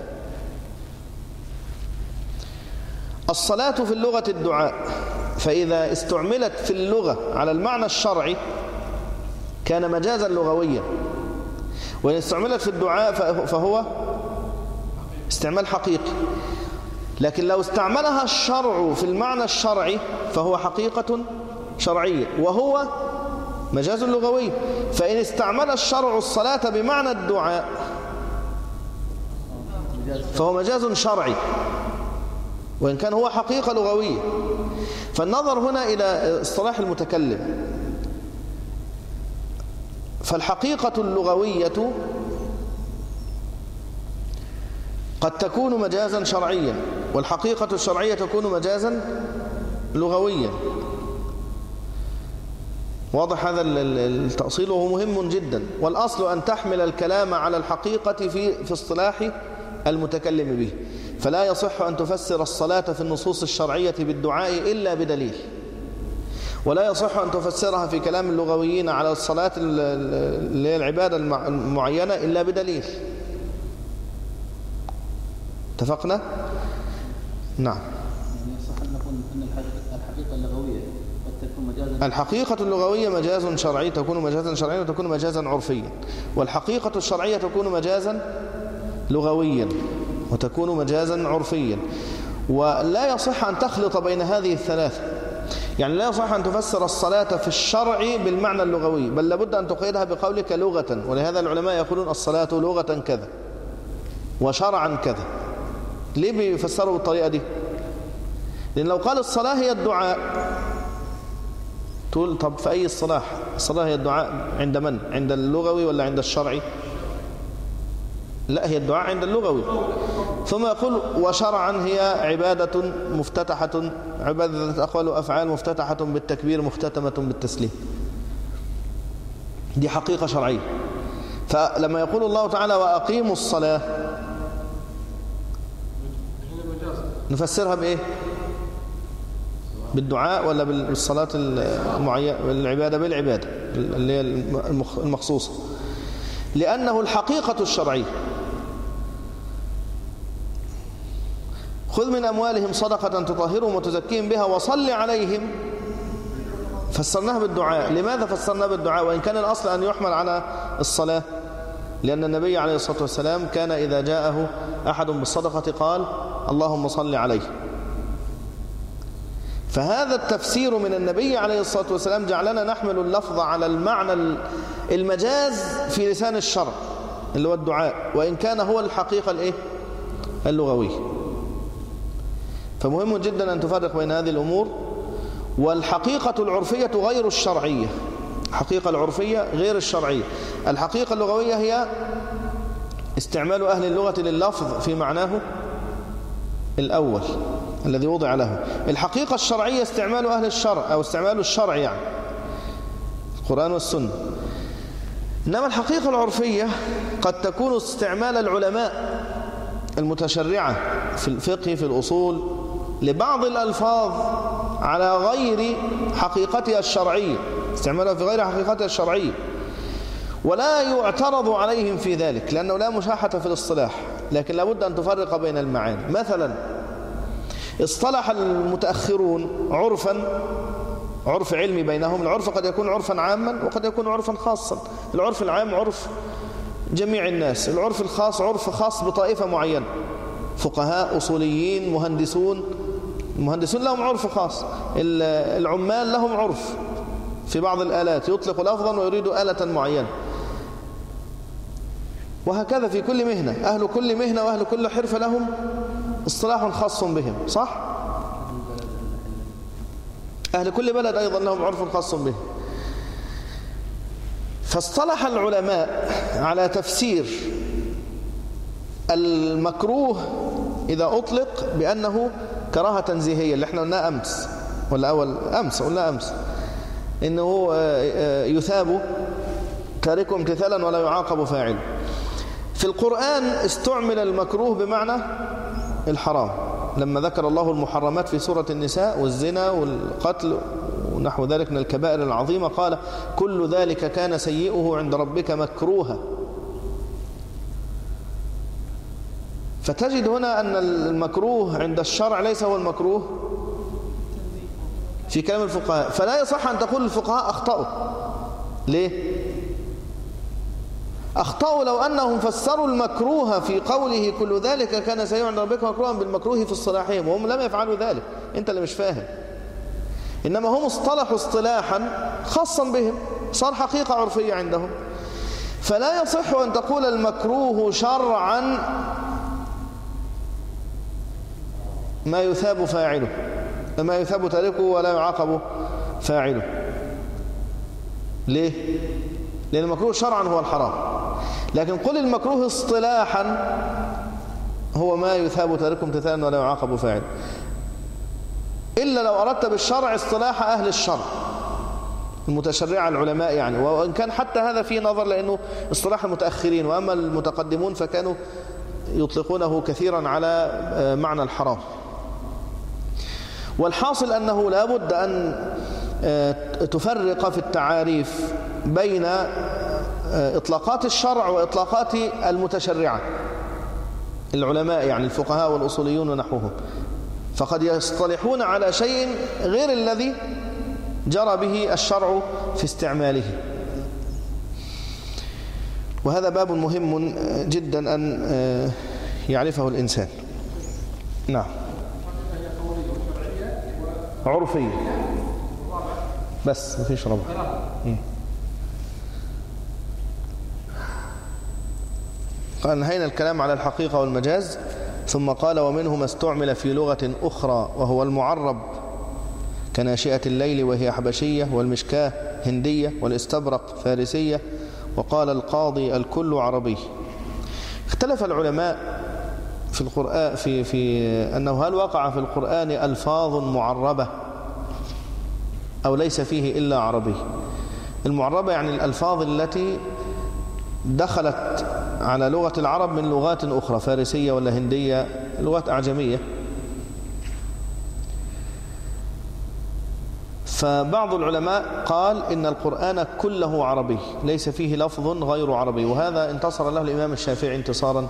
الصلاة في اللغة الدعاء، فإذا استعملت في اللغة على المعنى الشرعي كان مجازا لغويا، وإن استعملت في الدعاء فهو استعمال حقيقي. لكن لو استعملها الشرع في المعنى الشرعي فهو حقيقة شرعية وهو مجاز لغوي. فإن استعمل الشرع الصلاة بمعنى الدعاء فهو مجاز شرعي وإن كان هو حقيقة لغوية. فالنظر هنا إلى اصطلاح المتكلم، فالحقيقة اللغوية قد تكون مجازا شرعيا، والحقيقة الشرعية تكون مجازا لغويا. واضح هذا التأصيل وهو مهم جدا. والأصل أن تحمل الكلام على الحقيقة في في اصطلاح المتكلم به. فلا يصح أن تفسر الصلاة في النصوص الشرعية بالدعاء إلا بدليل، ولا يصح أن تفسرها في كلام اللغويين على الصلاة اللي هي العبادة المعينة إلا بدليل. اتفقنا؟ نعم. يعني يصح أن نقول أن الحقيقة اللغوية قد تكون مجازا. الحقيقة اللغوية مجاز شرعي، تكون مجازا شرعيا وتكون مجازا عرفيا، والحقيقة الشرعية تكون مجازا لغويا وتكون مجازا عرفيا. ولا يصح أن تخلط بين هذه الثلاثة، يعني لا يصح أن تفسر الصلاة في الشرع بالمعنى اللغوي، بل لابد أن تقيدها بقولك لغة. ولهذا العلماء يقولون الصلاة لغة كذا وشرعا كذا. ليه بيفسروا بالطريقة دي؟ لأن لو قال الصلاة هي الدعاء تقول طب في أي الصلاة؟ الصلاة هي الدعاء عند من؟ عند اللغوي ولا عند الشرعي؟ لا، هي الدعاء عند اللغوي. ثم يقول وشرعا هي عبادة مفتتحة، عبادة أقوال وأفعال مفتتحة بالتكبير مختتمة بالتسليم. دي حقيقة شرعية. فلما يقول الله تعالى وأقيموا الصلاة نفسرها بإيه؟ بالدعاء ولا بالصلاة المعينة؟ بالعبادة بالعبادة اللي هي المخصوصة، لأنه الحقيقة الشرعية. خذ من أموالهم صدقة تطهرهم وتزكيهم بها وصل عليهم فسرناها بالدعاء. لماذا فسرناها بالدعاء وإن كان الأصل أن يحمل على الصلاة؟ لأن النبي عليه الصلاة والسلام كان إذا جاءه أحد بالصدقة قال اللهم صل عليه. فهذا التفسير من النبي عليه الصلاة والسلام جعلنا نحمل اللفظ على المعنى المجاز في لسان الشرع اللي هو الدعاء، وإن كان هو الحقيقة الإيه؟ اللغوية. فمهم جدا أن تفرق بين هذه الأمور. والحقيقة العرفية غير الشرعية. الحقيقة العرفية غير الشرعية. الحقيقة اللغوية هي استعمال أهل اللغة لللفظ في معناه الأول الذي وضع له. الحقيقة الشرعية استعمال أهل الشرع أو استعمال الشرع يعني القرآن والسنة. إنما الحقيقة العرفية قد تكون استعمال العلماء المتشرعة في الفقه في الأصول لبعض الألفاظ على غير حقيقتها الشرعية، استعمالها في غير حقيقتها الشرعية، ولا يعترض عليهم في ذلك لأنه لا مشاحة في الاصطلاح، لكن لابد أن تفرق بين المعاني. مثلا اصطلح المتأخرون عرفا، عرف علمي بينهم. العرف قد يكون عرفا عاما وقد يكون عرفا خاصا. العرف العام عرف جميع الناس، العرف الخاص عرف خاص بطائفة معينة، فقهاء، أصوليين، مهندسون. المهندسون لهم عرف خاص، العمال لهم عرف في بعض الآلات، يطلق لفظا ويريد آلة معينة، وهكذا في كل مهنة. أهل كل مهنة وأهل كل حرفة لهم اصطلاح خاص بهم، صح؟ أهل كل بلد أيضا لهم عرف خاص بهم. فاصطلح العلماء على تفسير المكروه إذا أطلق بأنه كراهة تنزيهية اللي احنا قلناها أمس ولا أول أمس قلنا أمس، إنه يثاب تاركه امتثالا ولا يعاقب فاعله. في القرآن استعمل المكروه بمعنى الحرام لما ذكر الله المحرمات في سورة النساء والزنا والقتل ونحو ذلك من الكبائر العظيمة، قال كل ذلك كان سيئه عند ربك مكروها. فتجد هنا أن المكروه عند الشرع ليس هو المكروه في كلام الفقهاء. فلا يصح أن تقول الفقهاء أخطأوا. ليه؟ أخطأوا لو أنهم فسروا المكروه في قوله كل ذلك كان سيئا عند ربك مكروها بالمكروه في اصطلاحهم، وهم لم يفعلوا ذلك، أنت اللي مش فاهم. إنما هم اصطلحوا اصطلاحا خاصا بهم، صار حقيقة عرفية عندهم. فلا يصح أن تقول المكروه شرعا ما يثاب فاعله، ما يثاب تاركه ولا يعاقب فاعله. ليه؟ لأن المكروه شرعا هو الحرام. لكن قل المكروه اصطلاحا هو ما يثاب تاركه امتثالا ولا يعاقب فاعله، إلا لو أردت بالشرع اصطلاح أهل الشرع المتشرع العلماء يعني، وإن كان حتى هذا فيه نظر لأنه اصطلاح المتأخرين، وأما المتقدمون فكانوا يطلقونه كثيرا على معنى الحرام. والحاصل أنه لا بد أن تفرق في التعاريف بين إطلاقات الشرع وإطلاقات المتشرعة العلماء يعني الفقهاء والأصوليون ونحوهم، فقد يصطلحون على شيء غير الذي جرى به الشرع في استعماله. وهذا باب مهم جدا أن يعرفه الإنسان. نعم. عرفية بس مفيش ربع. قال انهينا الكلام على الحقيقة والمجاز، ثم قال ومنه ما استعمل في لغة أخرى وهو المعرب كناشئة الليل وهي حبشية، والمشكاة هندية، والاستبرق فارسية. وقال القاضي الكل عربي. اختلف العلماء في القرآن في في أنه هل وقع في القرآن ألفاظ معربة أو ليس فيه إلا عربي. المعربة يعني الألفاظ التي دخلت على لغة العرب من لغات أخرى، فارسية ولا هندية، لغات أعجمية. فبعض العلماء قال إن القرآن كله عربي ليس فيه لفظ غير عربي، وهذا انتصر له الإمام الشافعي انتصارا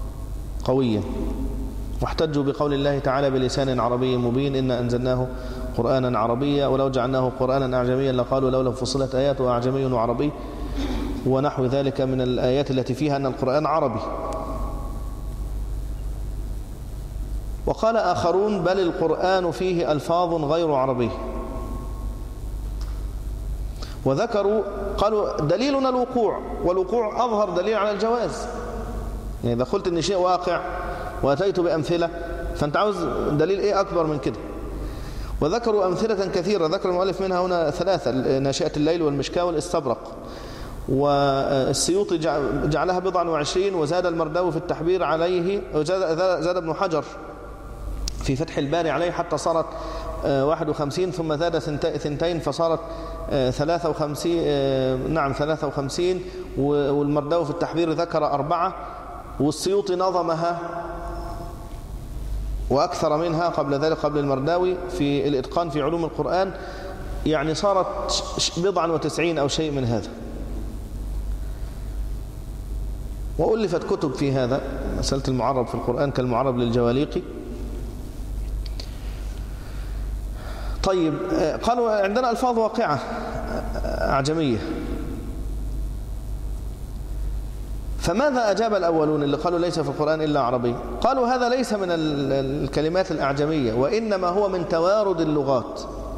قويا، واحتجوا بقول الله تعالى بلسان عربي مبين إنا أنزلناه قرآنا عربيا ولو جعلناه قرآنا أعجميا لقالوا لولا فصلت آياته أعجمي وعربي ونحو ذلك من الآيات التي فيها أن القرآن عربي. وقال آخرون بل القرآن فيه ألفاظ غير عربي، وذكروا قالوا دليلنا الوقوع، والوقوع أظهر دليل على الجواز. يعني إذا قلت إن شيء واقع وأتيت بأمثلة فأنت عاوز دليل إيه أكبر من كده. وذكروا أمثلة كثيرة، ذكر المؤلف منها هنا ثلاثة: ناشئة الليل والمشكاة والاستبرق. والسيوطي جعلها بضعا وعشرين، وزاد المرداوي في التحبير عليه، وزاد زاد ابن حجر في فتح الباري عليه حتى صارت واحد وخمسين، ثم زاد ثنتين فصارت ثلاثة وخمسين، نعم ثلاثة وخمسين، والمرداوي في التحبير ذكر أربعة، والسيوطي نظمها وأكثر منها قبل ذلك قبل المرداوي في الإتقان في علوم القرآن، يعني صارت بضعا وتسعين أو شيء من هذا. وألفت كتب في هذا، مسألة المعرب في القرآن كالمعرب للجواليقي. طيب قالوا عندنا ألفاظ واقعة أعجمية، فماذا أجاب الأولون اللي قالوا ليس في القرآن إلا عربي؟ قالوا هذا ليس من الكلمات الأعجمية، وإنما هو من توارد اللغات.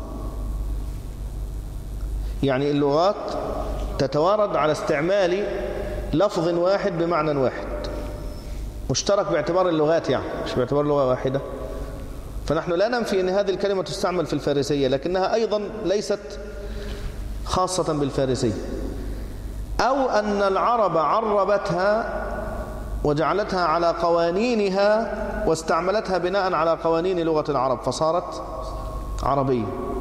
يعني اللغات تتوارد على استعمال لفظ واحد بمعنى واحد مشترك باعتبار اللغات، يعني مش باعتبار لغة واحدة. فنحن لا ننفي أن هذه الكلمة تستعمل في الفارسية، لكنها أيضا ليست خاصة بالفارسية، أو أن العرب عربتها وجعلتها على قوانينها واستعملتها بناء على قوانين لغة العرب فصارت عربية.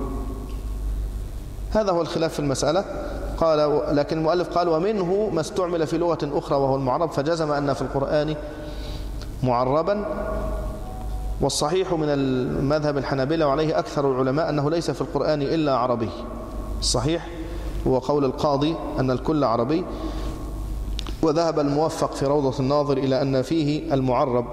هذا هو الخلاف في المسألة. قال لكن المؤلف قال ومنه ما استعمل في لغة أخرى وهو المعرب، فجزم أن في القرآن معربا. والصحيح من المذهب الحنابلة وعليه أكثر العلماء أنه ليس في القرآن إلا عربي. الصحيح هو قول القاضي أن الكل عربي، وذهب الموفق في روضة الناظر إلى أن فيه المعرب.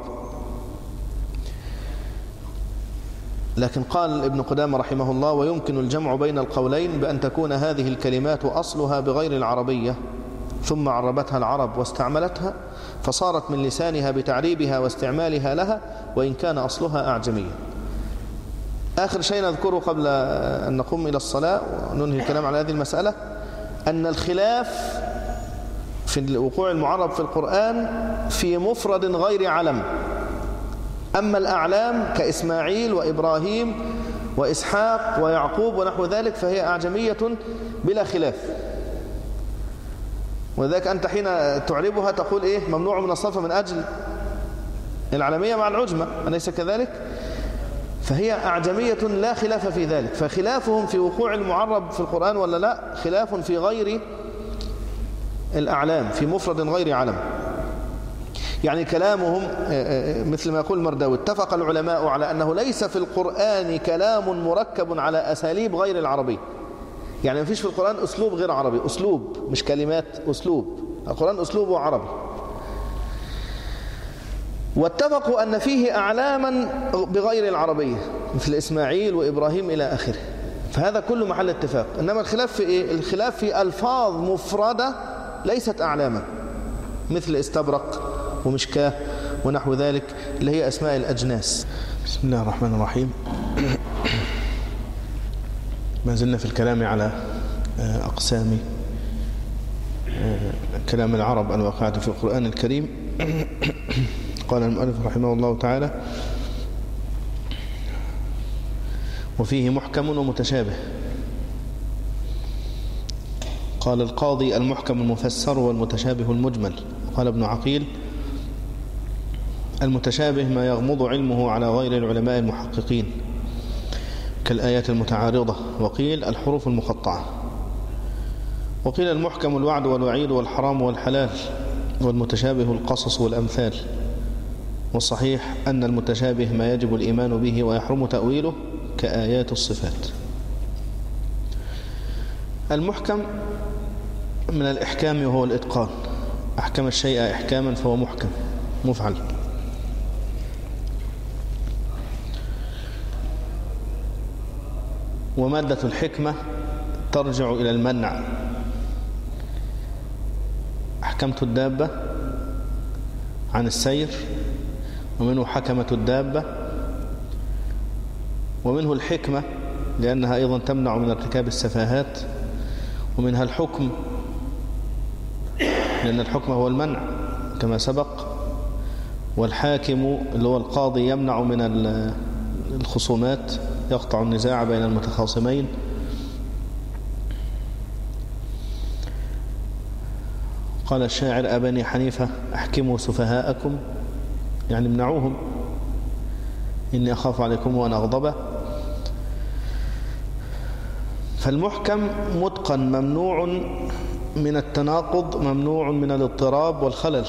لكن قال ابن قدامة رحمه الله ويمكن الجمع بين القولين بأن تكون هذه الكلمات أصلها بغير العربية ثم عربتها العرب واستعملتها فصارت من لسانها بتعريبها واستعمالها لها، وإن كان أصلها أعجميا. آخر شيء نذكره قبل أن نقوم إلى الصلاة وننهي الكلام على هذه المسألة أن الخلاف في وقوع المعرب في القرآن في مفرد غير علم. أما الأعلام كإسماعيل وإبراهيم وإسحاق ويعقوب ونحو ذلك فهي أعجمية بلا خلاف. وذلك أنت حين تعربها تقول إيه ممنوع من الصرف من أجل العلمية مع العجمة، أليس كذلك؟ فهي أعجمية لا خلاف في ذلك. فخلافهم في وقوع المعرب في القرآن ولا لا خلاف في غير الأعلام، في مفرد غير علم. يعني كلامهم مثل ما يقول المرداوي اتفق العلماء على أنه ليس في القرآن كلام مركب على أساليب غير العربي. يعني ما فيش في القرآن أسلوب غير عربي، أسلوب مش كلمات، أسلوب. القرآن أسلوبه عربي. واتفقوا أن فيه أعلاما بغير العربية مثل إسماعيل وإبراهيم إلى آخره. فهذا كله محل اتفاق. إنما الخلاف في إيه؟ الخلاف في ألفاظ مفردة ليست أعلاما مثل استبرق ومشكاه ونحو ذلك اللي هي أسماء الأجناس. بسم الله الرحمن الرحيم. ما زلنا في الكلام على أقسام كلام العرب الواقعة في القرآن الكريم. قال المؤلف رحمه الله تعالى وفيه محكم ومتشابه. قال القاضي المحكم المفسر والمتشابه المجمل. قال ابن عقيل المتشابه ما يغمض علمه على غير العلماء المحققين كالآيات المتعارضة. وقيل الحروف المقطعة. وقيل المحكم الوعد والوعيد والحرام والحلال، والمتشابه القصص والأمثال. والصحيح أن المتشابه ما يجب الإيمان به ويحرم تأويله كآيات الصفات. المحكم من الإحكام وهو الإتقان. أحكم الشيء إحكاما فهو محكم مفعل. ومادة الحكمة ترجع إلى المنع. أحكمت الدابة عن السير، ومنه حكمة الدابة، ومنه الحكمة لأنها أيضا تمنع من ارتكاب السفاهات، ومنها الحكم لأن الحكم هو المنع كما سبق، والحاكم اللي هو القاضي يمنع من الخصومات، يقطع النزاع بين المتخاصمين. قال الشاعر: أبني حنيفة أحكموا سفهاءكم، يعني امنعوهم، إني أخاف عليكم وأن أغضب. فالمحكم متقن، ممنوع من التناقض، ممنوع من الاضطراب والخلل.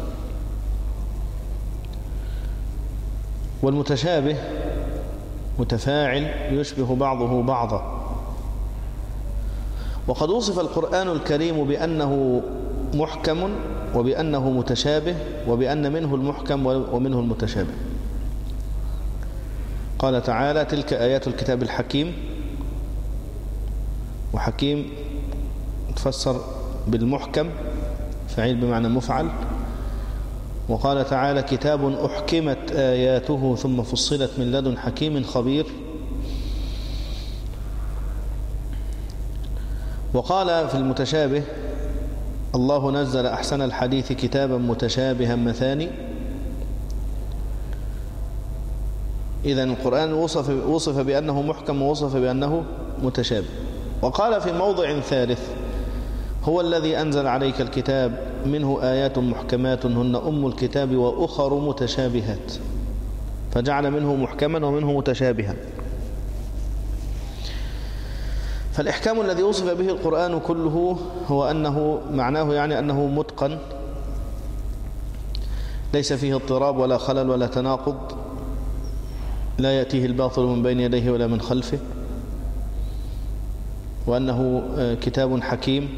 والمتشابه متفاعل يشبه بعضه بعضا. وقد وصف القرآن الكريم بأنه محكم وبأنه متشابه، وبأن منه المحكم ومنه المتشابه. قال تعالى: تلك آيات الكتاب الحكيم. وحكيم تفسر بالمحكم، فعيل بمعنى مفعل. وقال تعالى: كتاب أحكمت آياته ثم فصلت من لدن حكيم خبير. وقال في المتشابه: الله نزل أحسن الحديث كتابا متشابها مثاني. إذن القرآن وصف, وصف بأنه محكم ووصف بأنه متشابه. وقال في موضع ثالث: هو الذي أنزل عليك الكتاب منه آيات محكمات هن أم الكتاب وأخر متشابهات، فجعل منه محكما ومنه متشابها. فالإحكام الذي وصف به القرآن كله هو أنه معناه يعني أنه متقن، ليس فيه اضطراب ولا خلل ولا تناقض، لا يأتيه الباطل من بين يديه ولا من خلفه، وأنه كتاب حكيم.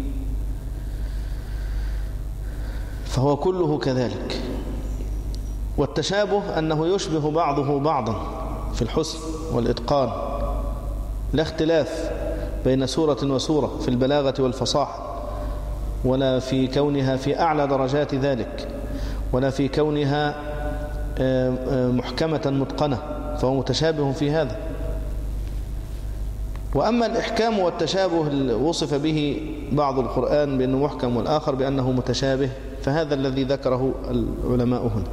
فهو كله كذلك. والتشابه أنه يشبه بعضه بعضا في الحسن والإتقان، لا اختلاف بين سورة وسورة في البلاغة والفصاحة، ولا في كونها في أعلى درجات ذلك، ولا في كونها محكمة متقنة، فهو متشابه في هذا. وأما الإحكام والتشابه اللي وصف به بعض القرآن بأنه محكم والآخر بأنه متشابه، فهذا الذي ذكره العلماء هنا.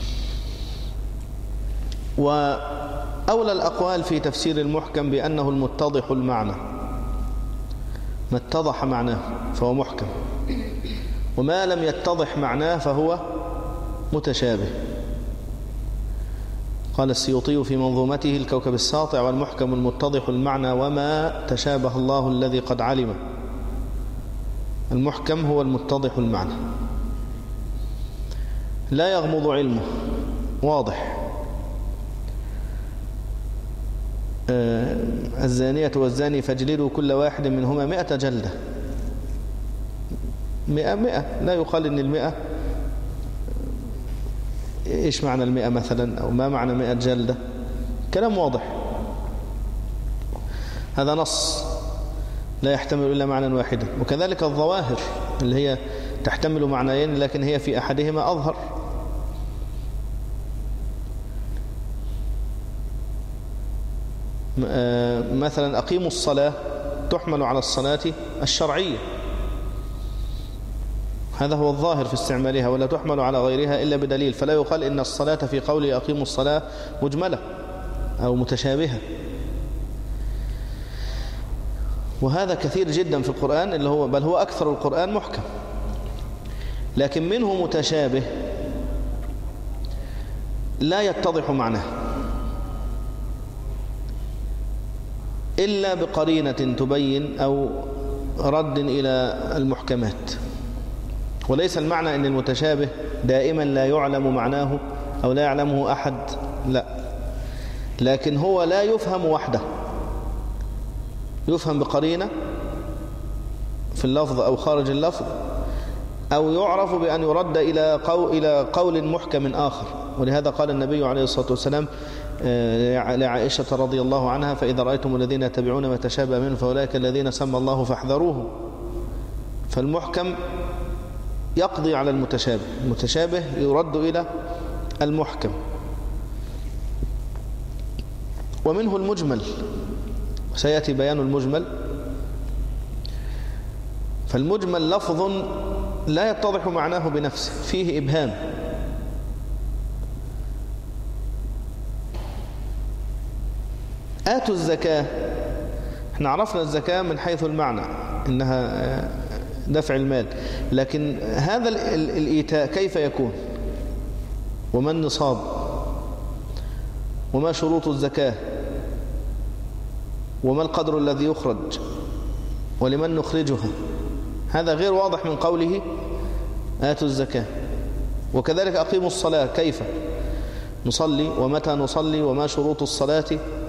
وأولى الأقوال في تفسير المحكم بأنه المتضح المعنى، ما اتضح معناه فهو محكم، وما لم يتضح معناه فهو متشابه. قال السيوطي في منظومته الكوكب الساطع: والمحكم المتضح المعنى وما تشابه الله الذي قد علم. المحكم هو المتضح المعنى، لا يغمض علمه، واضح. آه الزانية والزاني فاجلدوا كل واحد منهما مئة جلدة. مئة مئة، لا يقال إن المئة إيش معنى المئة مثلا، أو ما معنى مئة جلدة، كلام واضح. هذا نص لا يحتمل إلا معنى واحدا. وكذلك الظواهر اللي هي تحتمل معنيين لكن هي في أحدهما أظهر. مثلا أقيموا الصلاة تحمل على الصلاة الشرعية، هذا هو الظاهر في استعمالها، ولا تحمل على غيرها إلا بدليل. فلا يقال إن الصلاة في قول أقيموا الصلاة مجملة أو متشابهة. وهذا كثير جدا في القرآن، اللي هو بل هو أكثر القرآن محكم، لكن منه متشابه لا يتضح معناه إلا بقرينة تبين أو رد إلى المحكمات. وليس المعنى أن المتشابه دائما لا يعلم معناه أو لا يعلمه أحد، لا، لكن هو لا يفهم وحده، يفهم بقرينة في اللفظ أو خارج اللفظ، أو يعرف بأن يرد إلى قول, إلى قول محكم آخر. ولهذا قال النبي عليه الصلاة والسلام لعائشة رضي الله عنها: فإذا رأيتم الذين يتبعون ما تشابه منه فأولئك الذين سمى الله فاحذروه. فالمحكم يقضي على المتشابه، المتشابه يرد إلى المحكم. ومنه المجمل، سيأتي بيان المجمل. فالمجمل لفظ لا يتضح معناه بنفسه، فيه إبهام. آتوا الزكاة، احنا عرفنا الزكاة من حيث المعنى إنها دفع المال، لكن هذا الإيتاء كيف يكون؟ وما النصاب؟ وما شروط الزكاة؟ وما القدر الذي يخرج؟ ولمن نخرجها؟ هذا غير واضح من قوله آتوا الزكاة. وكذلك أقيموا الصلاة، كيف نصلي ومتى نصلي وما شروط الصلاة؟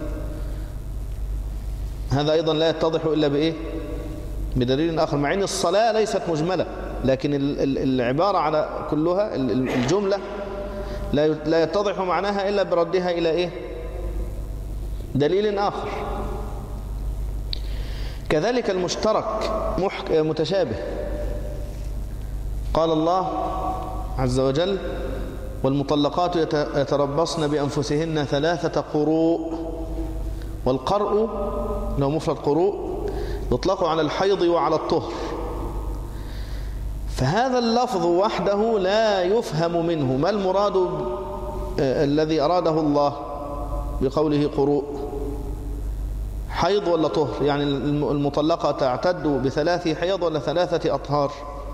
هذا أيضا لا يتضح إلا بإيه؟ بدليل آخر، مع أن الصلاة ليست مجملة، لكن العبارة على كلها الجملة لا يتضح معناها إلا بردها إلى إيه؟ دليل آخر. كذلك المشترك متشابه. قال الله عز وجل: والمطلقات يتربصن بأنفسهن ثلاثة قروء. والقرء لو مفرد قروء يطلق على الحيض وعلى الطهر. فهذا اللفظ وحده لا يفهم منه ما المراد الذي أراده الله بقوله قروء، حيض ولا طهر؟ يعني المطلقة تعتد بثلاث حيض ولا ثلاثة أطهار؟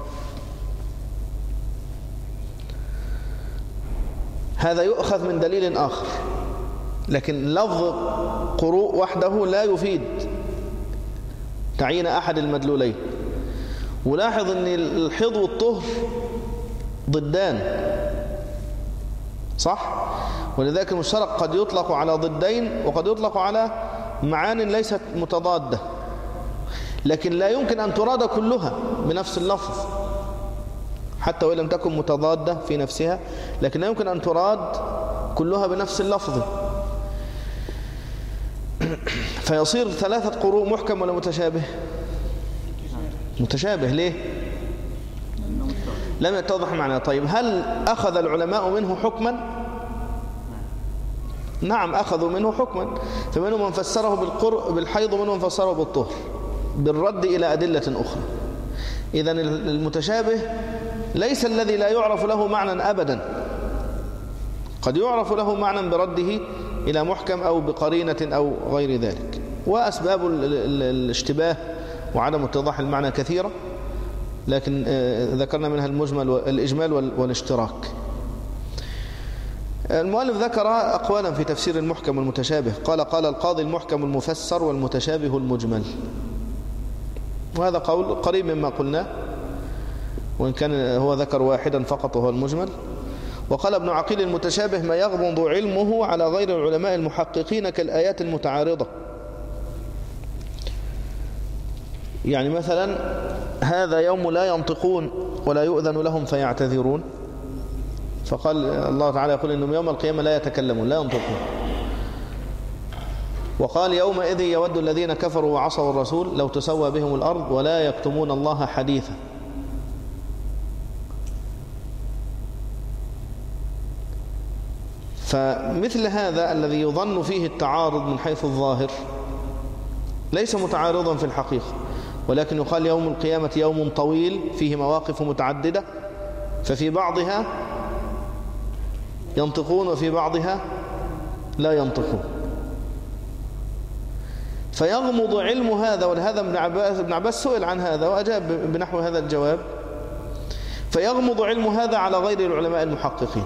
هذا يؤخذ من دليل آخر، لكن لفظ قروء وحده لا يفيد تعيين أحد المدلولين. ولاحظ أن الحيض والطهر ضدان، صح؟ ولذلك المشترك قد يطلق على ضدين وقد يطلق على معان ليست متضادة، لكن لا يمكن أن تراد كلها بنفس اللفظ، حتى وإن لم تكن متضادة في نفسها، لكن لا يمكن أن تراد كلها بنفس اللفظ. فيصير ثلاثة قروء محكم ولا متشابه؟ متشابه. ليه؟ لم يتضح معناه. طيب هل أخذ العلماء منه حكما؟ نعم، أخذوا منه حكما، فمنهم من فسره بالقرء بالحيض ومنهم من فسره بالطهر بالرد إلى أدلة أخرى. إذن المتشابه ليس الذي لا يعرف له معنى أبدا، قد يعرف له معنى برده إلى محكم أو بقرينة أو غير ذلك. وأسباب الاشتباه وعدم اتضاح المعنى كثيرة، لكن ذكرنا منها المجمل والإجمال والاشتراك. المؤلف ذكر أقوالا في تفسير المحكم والمتشابه. قال قال القاضي: المحكم المفسر والمتشابه المجمل. وهذا قول قريب مما قلنا، وإن كان هو ذكر واحدا فقط وهو المجمل. وقال ابن عقيل: المتشابه ما يغمض علمه على غير العلماء المحققين كالآيات المتعارضة. يعني مثلا هذا يوم لا ينطقون ولا يؤذن لهم فيعتذرون، فقال الله تعالى يقول إنهم يوم القيامة لا يتكلمون لا ينطقون. وقال: يومئذ يود الذين كفروا وعصوا الرسول لو تسوى بهم الأرض ولا يكتمون الله حديثا. فمثل هذا الذي يظن فيه التعارض من حيث الظاهر ليس متعارضا في الحقيقة، ولكن يقال يوم القيامة يوم طويل فيه مواقف متعددة، ففي بعضها ينطقون وفي بعضها لا ينطقون، فيغمض علم هذا. ولهذا ابن عباس, ابن عباس سئل عن هذا وأجاب بنحو هذا الجواب: فيغمض علم هذا على غير العلماء المحققين.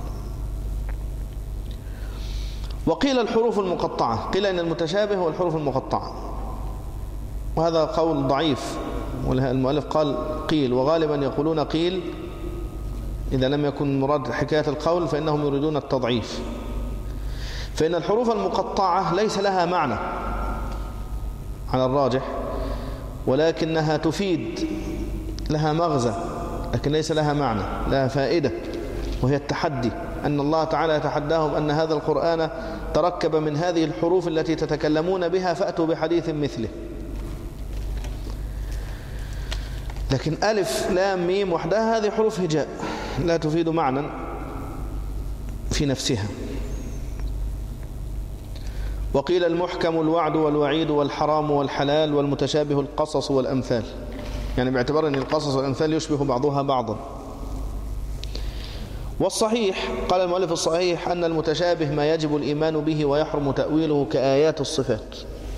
وقيل الحروف المقطعة، قيل إن المتشابه هو الحروف المقطعة، وهذا قول ضعيف. والمؤلف قال قيل، وغالبا يقولون قيل إذا لم يكن مراد حكاية القول فإنهم يريدون التضعيف. فإن الحروف المقطعة ليس لها معنى على الراجح، ولكنها تفيد، لها مغزى، لكن ليس لها معنى، لها فائدة، وهي التحدي، أن الله تعالى يتحداهم أن هذا القرآن تركب من هذه الحروف التي تتكلمون بها، فأتوا بحديث مثله. لكن ألف لام ميم وحدها هذه حروف هجاء لا تفيد معنى في نفسها. وقيل المحكم الوعد والوعيد والحرام والحلال، والمتشابه القصص والأمثال، يعني باعتبار أن القصص والأمثال يشبه بعضها بعضا. والصحيح قال المؤلف الصحيح أن المتشابه ما يجب الإيمان به ويحرم تأويله كآيات الصفات،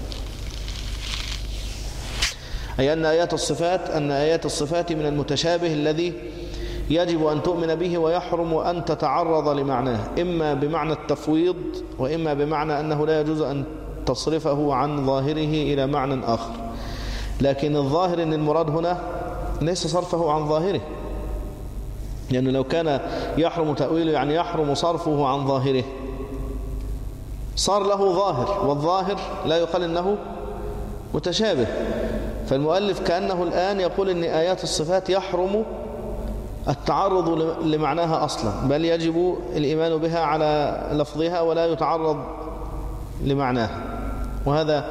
أي أن آيات الصفات أن آيات الصفات من المتشابه الذي يجب أن تؤمن به ويحرم أن تتعرض لمعناه، إما بمعنى التفويض وإما بمعنى أنه لا يجوز أن تصرفه عن ظاهره إلى معنى آخر. لكن الظاهر أن المراد هنا ليس صرفه عن ظاهره، لأنه لو كان يحرم تأويله يعني يحرم صرفه عن ظاهره صار له ظاهر، والظاهر لا يقال إنه متشابه. فالمؤلف كأنه الآن يقول إن آيات الصفات يحرم التعرض لمعناها أصلا، بل يجب الإيمان بها على لفظها ولا يتعرض لمعناها، وهذا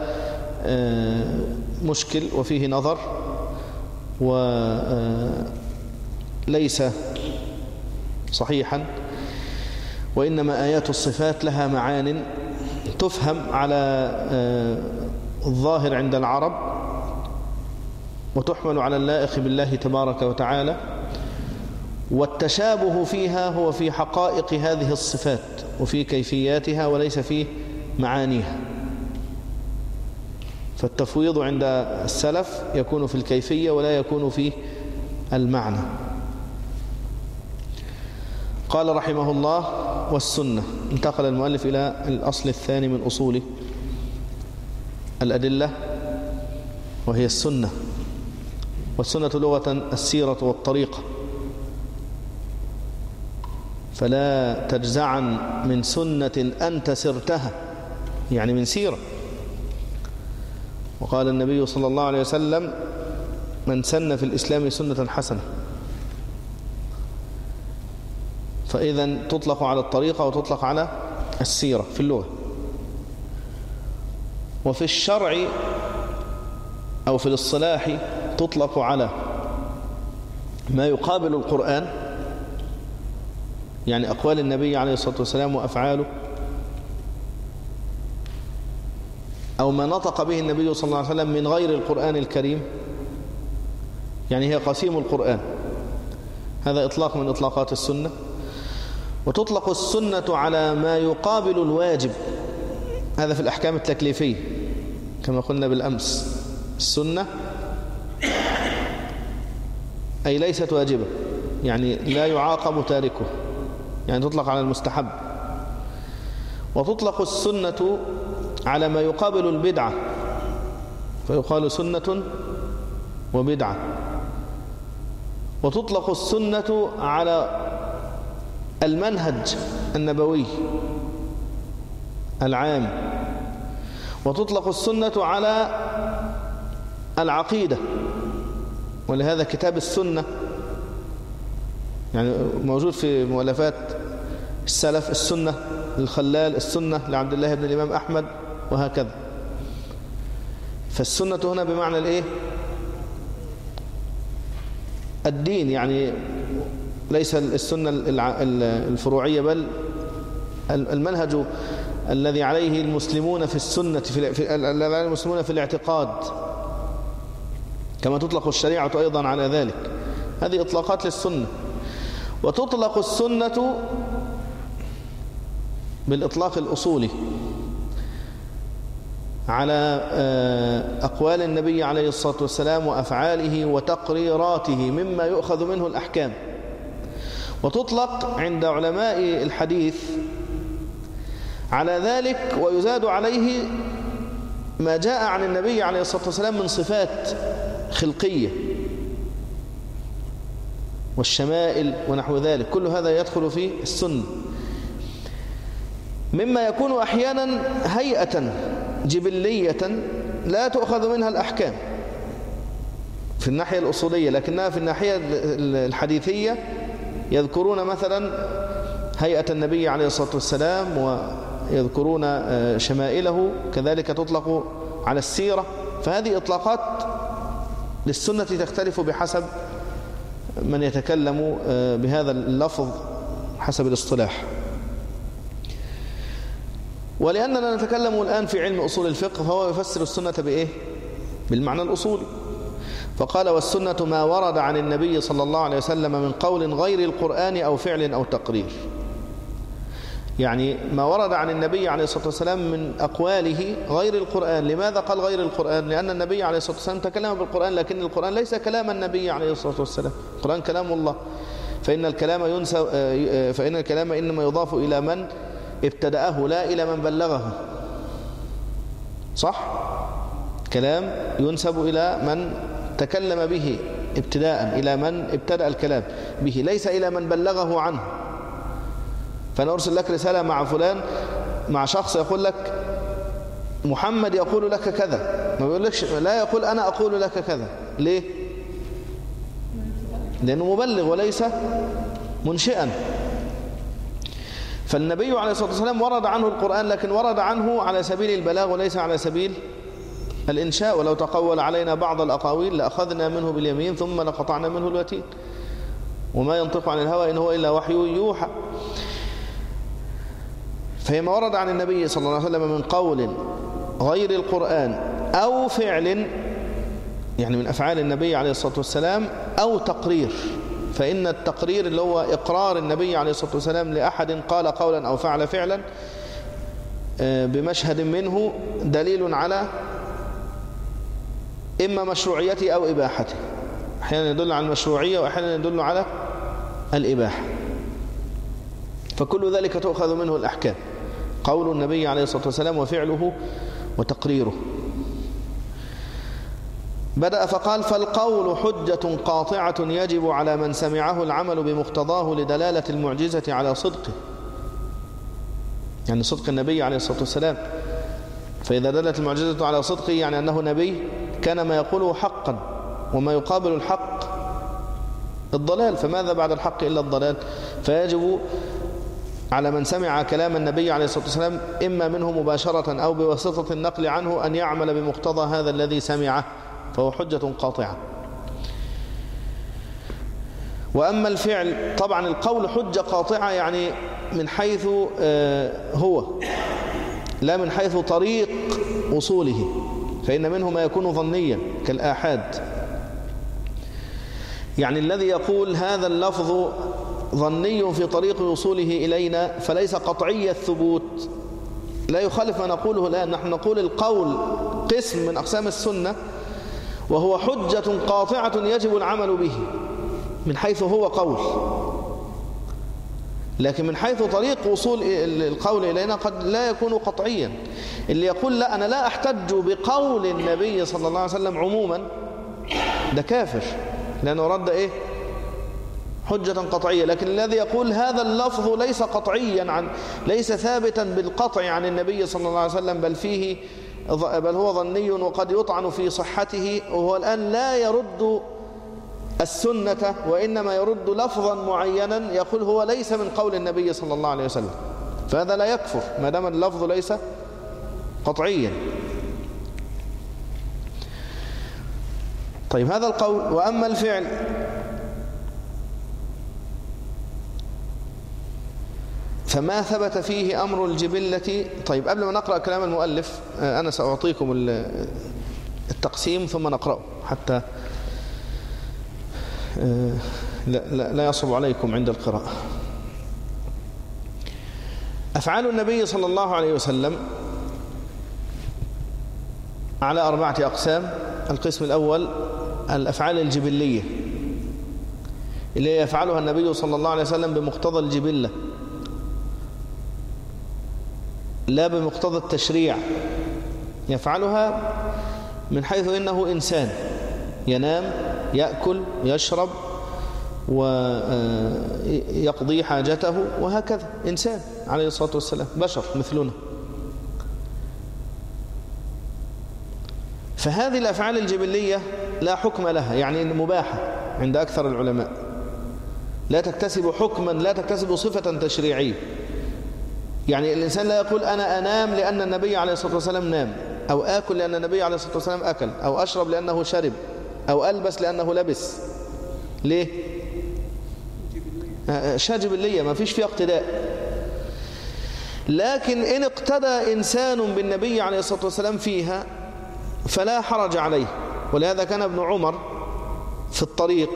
مشكل وفيه نظر وليس صحيحا. وإنما آيات الصفات لها معان تفهم على الظاهر عند العرب وتحمل على اللائق بالله تبارك وتعالى، والتشابه فيها هو في حقائق هذه الصفات وفي كيفياتها وليس في معانيها. فالتفويض عند السلف يكون في الكيفية ولا يكون في المعنى. قال رحمه الله: والسنة. انتقل المؤلف إلى الأصل الثاني من أصول الأدلة وهي السنة. والسنة لغة السيرة والطريقة، فلا تجزعن من سنة أنت سرتها، يعني من سيرة. وقال النبي صلى الله عليه وسلم: من سن في الإسلام سنة حسنة. فإذا تطلق على الطريقة وتطلق على السيرة في اللغة. وفي الشرع أو في الاصطلاح تطلق على ما يقابل القرآن، يعني أقوال النبي عليه الصلاة والسلام وأفعاله، أو ما نطق به النبي صلى الله عليه وسلم من غير القرآن الكريم، يعني هي قسيم القرآن. هذا إطلاق من إطلاقات السنة. وتطلق السنة على ما يقابل الواجب، هذا في الأحكام التكليفية كما قلنا بالأمس. السنة أي ليست واجبة، يعني لا يعاقب تاركه، يعني تطلق على المستحب. وتطلق السنة على ما يقابل البدعة، فيقال سنة وبدعة. وتطلق السنة على المنهج النبوي العام. وتطلق السنة على العقيدة، ولهذا كتاب السنة يعني موجود في مؤلفات السلف: السنة للخلال، السنة لعبد الله بن الإمام أحمد، وهكذا. فالسنة هنا بمعنى الإيه؟ الدين، يعني ليس السنة الفروعية بل المنهج الذي عليه المسلمون في السنة، في الذي عليه المسلمون في الاعتقاد، كما تطلق الشريعة أيضا على ذلك. هذه إطلاقات للسنة. وتطلق السنة بالإطلاق الأصولي على أقوال النبي عليه الصلاة والسلام وأفعاله وتقريراته مما يؤخذ منه الأحكام. وتطلق عند علماء الحديث على ذلك، ويزاد عليه ما جاء عن النبي عليه الصلاة والسلام من صفات خلقية والشمائل ونحو ذلك، كل هذا يدخل في السنة، مما يكون أحيانا هيئة جبلية لا تؤخذ منها الأحكام، في الناحية الأصولية، لكنها في الناحية الحديثية يذكرون مثلا هيئة النبي عليه الصلاة والسلام ويذكرون شمائله، كذلك تطلق على السيرة. فهذه إطلاقات للسنة تختلف بحسب من يتكلم بهذا اللفظ حسب الاصطلاح. ولأننا نتكلم الآن في علم أصول الفقه، فهو يفسر السنة بإيه؟ بالمعنى الأصولي. فقال: والسنة ما ورد عن النبي صلى الله عليه وسلم من قول غير القرآن أو فعل أو تقرير. يعني ما ورد عن النبي عليه الصلاة والسلام من أقواله غير القرآن. لماذا قال غير القرآن؟ لأن النبي عليه الصلاة والسلام تكلم بالقرآن، لكن القرآن ليس كلام النبي عليه الصلاة والسلام، القرآن كلام الله. فإن الكلام ينسب فإن الكلام إنما يضاف إلى من ابتدأه لا إلى من بلغه. صح؟ كلام ينسب إلى من تكلم به ابتداء، إلى من ابتدأ الكلام به، ليس إلى من بلغه عنه. فأنا أرسل لك رسالة مع فلان، مع شخص يقول لك محمد يقول لك كذا، ما بيقولكش، لا يقول أنا أقول لك كذا. ليه؟ لأنه مبلغ وليس منشئا. فالنبي عليه الصلاة والسلام ورد عنه القرآن، لكن ورد عنه على سبيل البلاغ وليس على سبيل الإنشاء. ولو تقول علينا بعض الأقاويل لأخذنا منه باليمين ثم لقطعنا منه الوتين، وما ينطق عن الهوى إن هو إلا وحي يوحى. فيما ورد عن النبي صلى الله عليه وسلم من قول غير القرآن أو فعل، يعني من أفعال النبي عليه الصلاة والسلام، أو تقرير. فإن التقرير اللي هو إقرار النبي عليه الصلاة والسلام لأحد قال قولا أو فعل فعلا بمشهد منه دليل على إما مشروعيته أو إباحته. أحيانا يدل على المشروعية وأحيانا يدل على الإباحة. فكل ذلك تؤخذ منه الأحكام، قول النبي عليه الصلاة والسلام وفعله وتقريره. بدأ فقال: فالقول حجة قاطعة يجب على من سمعه العمل بمقتضاه لدلالة المعجزة على صدقه، يعني صدق النبي عليه الصلاة والسلام. فإذا دلت المعجزة على صدقه يعني أنه نبي، كان ما يقوله حقا، وما يقابل الحق الضلال، فماذا بعد الحق إلا الضلال؟ فيجب على من سمع كلام النبي عليه الصلاة والسلام إما منه مباشرة أو بواسطة النقل عنه أن يعمل بمقتضى هذا الذي سمعه، فهو حجة قاطعة. وأما الفعل، طبعا القول حجة قاطعة يعني من حيث هو، لا من حيث طريق وصوله، فإن منه ما يكون ظنيا كالآحاد. يعني الذي يقول هذا اللفظ ظني في طريق وصوله إلينا فليس قطعي الثبوت، لا يخالف ما نقوله الآن. نحن نقول القول قسم من أقسام السنة، وهو حجة قاطعة يجب العمل به من حيث هو قول، لكن من حيث طريق وصول القول إلينا قد لا يكون قطعيا. اللي يقول لا أنا لا أحتج بقول النبي صلى الله عليه وسلم عموما، ده كافر، لأنه رد إيه؟ حجة قطعية. لكن الذي يقول هذا اللفظ ليس قطعيا، عن ليس ثابتا بالقطع عن النبي صلى الله عليه وسلم، بل فيه بل هو ظني وقد يطعن في صحته، وهو الآن لا يرد السنة وإنما يرد لفظا معينا يقول هو ليس من قول النبي صلى الله عليه وسلم، فهذا لا يكفر ما دام اللفظ ليس قطعيا. طيب هذا القول. وأما الفعل فما ثبت فيه أمر الجبلة. طيب قبل ما نقرأ كلام المؤلف أنا سأعطيكم التقسيم ثم نقرأه حتى لا, لا, لا يصعب عليكم عند القراءة. أفعال النبي صلى الله عليه وسلم على أربعة أقسام. القسم الأول الأفعال الجبلية اللي يفعلها النبي صلى الله عليه وسلم بمقتضى الجبلة لا بمقتضى التشريع، يفعلها من حيث إنه إنسان ينام يأكل يشرب ويقضي حاجته وهكذا، إنسان عليه الصلاة والسلام، بشر مثلنا. فهذه الأفعال الجبلية لا حكم لها، يعني مباحة عند أكثر العلماء، لا تكتسب حكما، لا تكتسب صفة تشريعية. يعني الإنسان لا يقول أنا أنام لأن النبي عليه الصلاة والسلام نام، أو آكل لأن النبي عليه الصلاة والسلام أكل، أو أشرب لأنه شرب، أو ألبس لأنه لبس. ليه؟ أشياء جبلية ما فيش فيها اقتداء. لكن إن اقتدى إنسان بالنبي عليه الصلاة والسلام فيها فلا حرج عليه. ولهذا كان ابن عمر في الطريق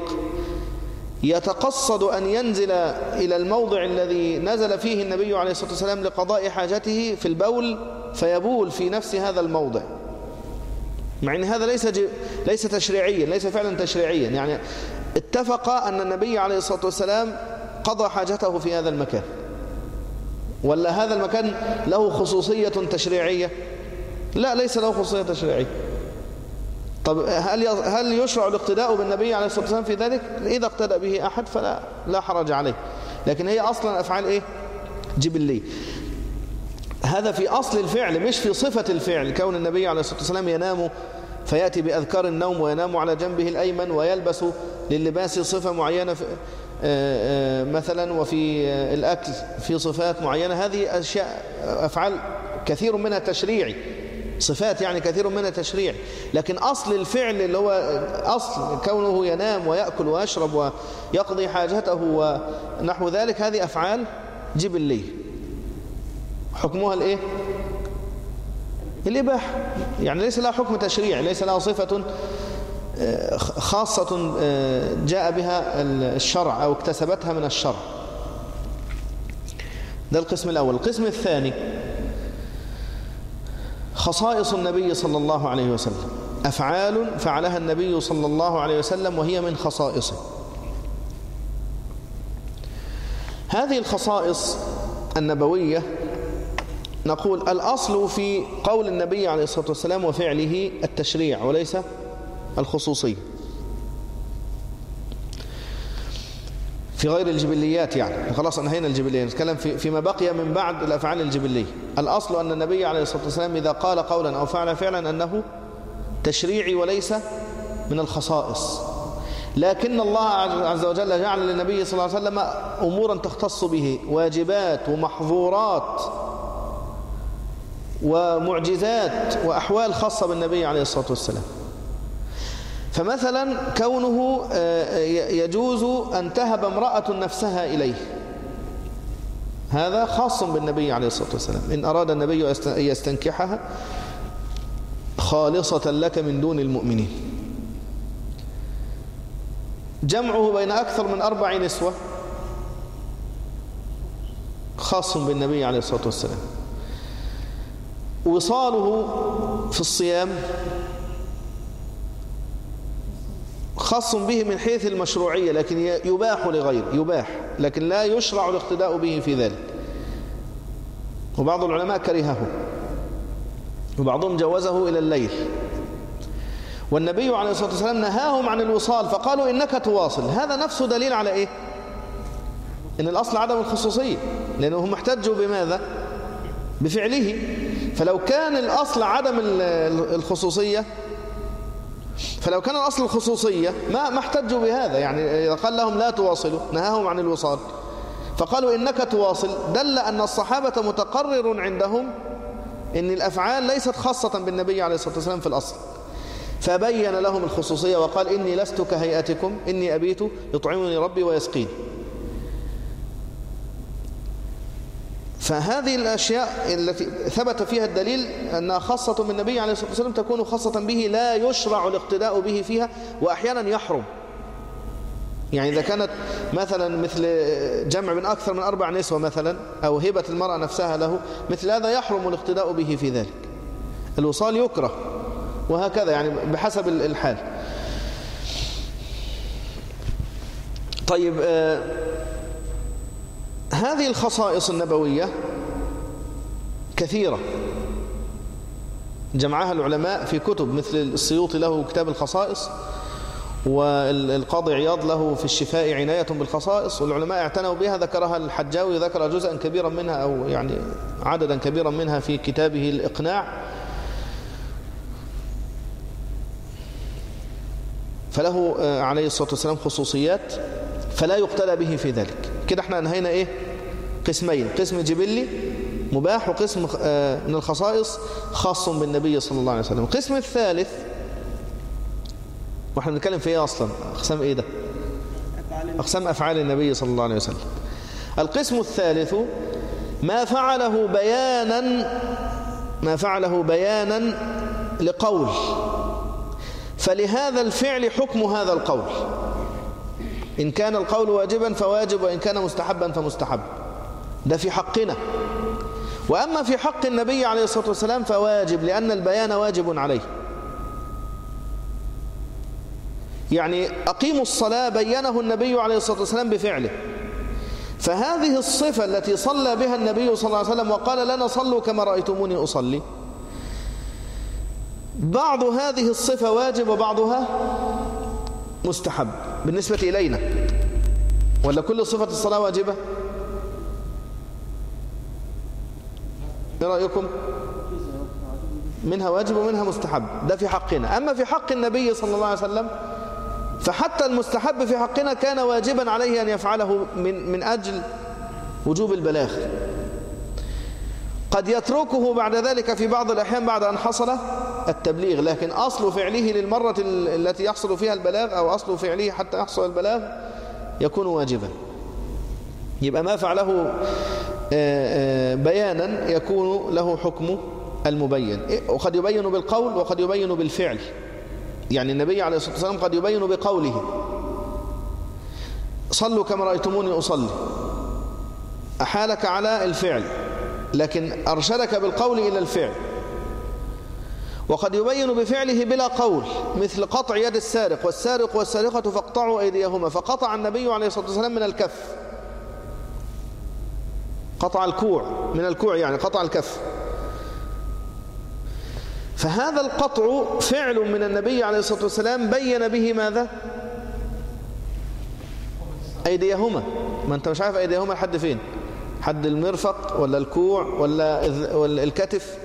يتقصد أن ينزل إلى الموضع الذي نزل فيه النبي عليه الصلاة والسلام لقضاء حاجته في البول، فيبول في نفس هذا الموضع، مع أن هذا ليس ليس تشريعيا، ليس فعلا تشريعيا. يعني اتفق أن النبي عليه الصلاة والسلام قضى حاجته في هذا المكان، ولا هذا المكان له خصوصية تشريعية؟ لا، ليس له خصوصية تشريعية. طب هل هل يشرع الاقتداء بالنبي عليه الصلاة والسلام في ذلك؟ إذا اقتدى به أحد فلا لا حرج عليه. لكن هي أصلا أفعال إيه؟ جبلية. هذا في أصل الفعل مش في صفة الفعل. كون النبي عليه الصلاة والسلام ينام فيأتي بأذكار النوم، وينام على جنبه الأيمن، ويلبس للباس صفة معينة في مثلا، وفي الأكل في صفات معينة. هذه أشياء أفعال كثير منها تشريعي، صفات يعني كثير منها تشريعي. لكن أصل الفعل اللي هو أصل كونه ينام ويأكل ويشرب ويقضي حاجته ونحو ذلك، هذه أفعال جبلية. حكمها الإيه؟ الإباحة. يعني ليس لها حكم تشريعي، ليس لها صفة خاصة جاء بها الشرع أو اكتسبتها من الشرع. ده القسم الأول. القسم الثاني خصائص النبي صلى الله عليه وسلم، أفعال فعلها النبي صلى الله عليه وسلم وهي من خصائصه. هذه الخصائص النبوية نقول الأصل في قول النبي عليه الصلاة والسلام وفعله التشريع وليس الخصوصية في غير الجبليات. يعني خلاص انهينا الجبلية، نتكلم في فيما بقي من بعد الأفعال الجبلية. الأصل أن النبي عليه الصلاة والسلام إذا قال قولا أو فعل فعلا أنه تشريعي وليس من الخصائص. لكن الله عز وجل جعل للنبي صلى الله عليه وسلم أمورا تختص به، واجبات ومحظورات ومعجزات وأحوال خاصة بالنبي عليه الصلاة والسلام. فمثلا كونه يجوز أن تهب امرأة نفسها إليه، هذا خاص بالنبي عليه الصلاة والسلام. إن أراد النبي أن يستنكحها خالصة لك من دون المؤمنين. جمعه بين أكثر من أربع نسوة خاص بالنبي عليه الصلاة والسلام. وصاله في الصيام خاص به من حيث المشروعية، لكن يباح لغيره، يباح لكن لا يشرع الاقتداء به في ذلك. وبعض العلماء كرهه، وبعضهم جوزه إلى الليل. والنبي عليه الصلاة والسلام نهاهم عن الوصال فقالوا إنك تواصل. هذا نفسه دليل على إيه؟ إن الأصل عدم الخصوصية، لأنهم احتجوا بماذا؟ بفعله. فلو كان الأصل عدم الخصوصية فلو كان الأصل الخصوصية ما ما احتجوا بهذا. يعني إذا قال لهم لا تواصلوا نهاهم عن الوصال فقالوا إنك تواصل، دل أن الصحابة متقرر عندهم إن الأفعال ليست خاصة بالنبي عليه الصلاة والسلام في الأصل، فبين لهم الخصوصية وقال إني لست كهيئتكم إني أبيت يطعمني ربي ويسقين. فهذه الأشياء التي ثبت فيها الدليل أنها خاصة بالنبي عليه الصلاة والسلام تكون خاصة به، لا يشرع الاقتداء به فيها، وأحيانا يحرم. يعني إذا كانت مثلا مثل جمع من أكثر من أربع نسوة مثلا، أو هبة المرأة نفسها له، مثل هذا يحرم الاقتداء به في ذلك. الوصال يكره، وهكذا يعني بحسب الحال. طيب آه هذه الخصائص النبوية كثيرة جمعها العلماء في كتب، مثل السيوطي له كتاب الخصائص، والقاضي عياض له في الشفاء عناية بالخصائص، والعلماء اعتنوا بها. ذكرها الحجاوي، ذكر جزءا كبيرا منها أو يعني عددا كبيرا منها في كتابه الإقناع. فله عليه الصلاة والسلام خصوصيات فلا يقتدى به في ذلك. كده احنا انهينا ايه؟ قسمين، قسم جبلي مباح، وقسم من الخصائص خاص بالنبي صلى الله عليه وسلم. القسم الثالث واحنا بنتكلم في ايه اصلا؟ اقسام ايه ده؟ اقسام افعال النبي صلى الله عليه وسلم. القسم الثالث ما فعله بيانا ما فعله بيانا لقول، فلهذا الفعل حكم هذا القول، إن كان القول واجبا فواجب، وإن كان مستحبا فمستحب. ده في حقنا. وأما في حق النبي عليه الصلاة والسلام فواجب، لأن البيان واجب عليه. يعني أقيموا الصلاة بينه النبي عليه الصلاة والسلام بفعله، فهذه الصفة التي صلى بها النبي صلى الله عليه وسلم وقال لنا صلوا كما رأيتموني أصلي، بعض هذه الصفة واجب وبعضها مستحب بالنسبة إلينا. ولا كل صفة الصلاة واجبة؟ ايه رأيكم؟ منها واجب ومنها مستحب، ده في حقنا. أما في حق النبي صلى الله عليه وسلم فحتى المستحب في حقنا كان واجبا عليه أن يفعله من, من أجل وجوب البلاغ. قد يتركه بعد ذلك في بعض الأحيان بعد أن حصل التبليغ، لكن أصل فعله للمرة التي يحصل فيها البلاغ، أو أصل فعله حتى يحصل البلاغ، يكون واجبا. يبقى ما فعله بيانا يكون له حكم المبين، وقد يبين بالقول وقد يبين بالفعل. يعني النبي عليه الصلاة والسلام قد يبين بقوله صلوا كما رأيتموني أصلي، أحالك على الفعل لكن أرشدك بالقول إلى الفعل. وقد يبين بفعله بلا قول، مثل قطع يد السارق، والسارق والسارقة فاقطعوا أيديهما، فقطع النبي عليه الصلاة والسلام من الكف، قطع الكوع من الكوع، يعني قطع الكف. فهذا القطع فعل من النبي عليه الصلاة والسلام بين به ماذا؟ أيديهما. ما أنت مش عارف أيديهما لحد فين، حد المرفق ولا الكوع ولا الكتف.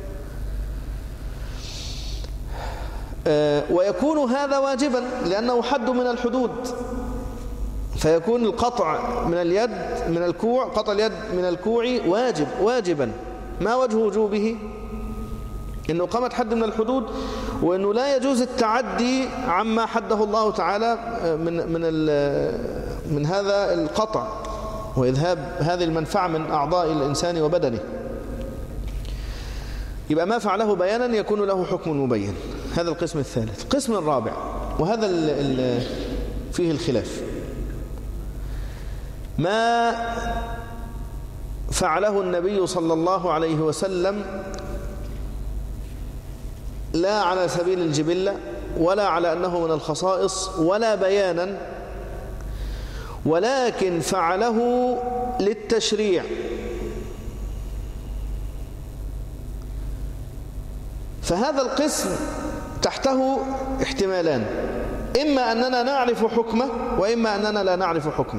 ويكون هذا واجبا لأنه حد من الحدود، فيكون القطع من اليد من الكوع، قطع اليد من الكوع واجب واجبا. ما وجه وجوبه؟ إنه قامت حد من الحدود، وإنه لا يجوز التعدي عما حده الله تعالى من من من هذا القطع وإذهاب هذه المنفعة من أعضاء الإنسان وبدنه. يبقى ما فعله بيانا يكون له حكم المبين. هذا القسم الثالث. القسم الرابع، وهذا ال ال فيه الخلاف، ما فعله النبي صلى الله عليه وسلم لا على سبيل الجبلة ولا على أنه من الخصائص ولا بيانا، ولكن فعله للتشريع. فهذا القسم تحته احتمالان، إما أننا نعرف حكمه وإما أننا لا نعرف حكمه.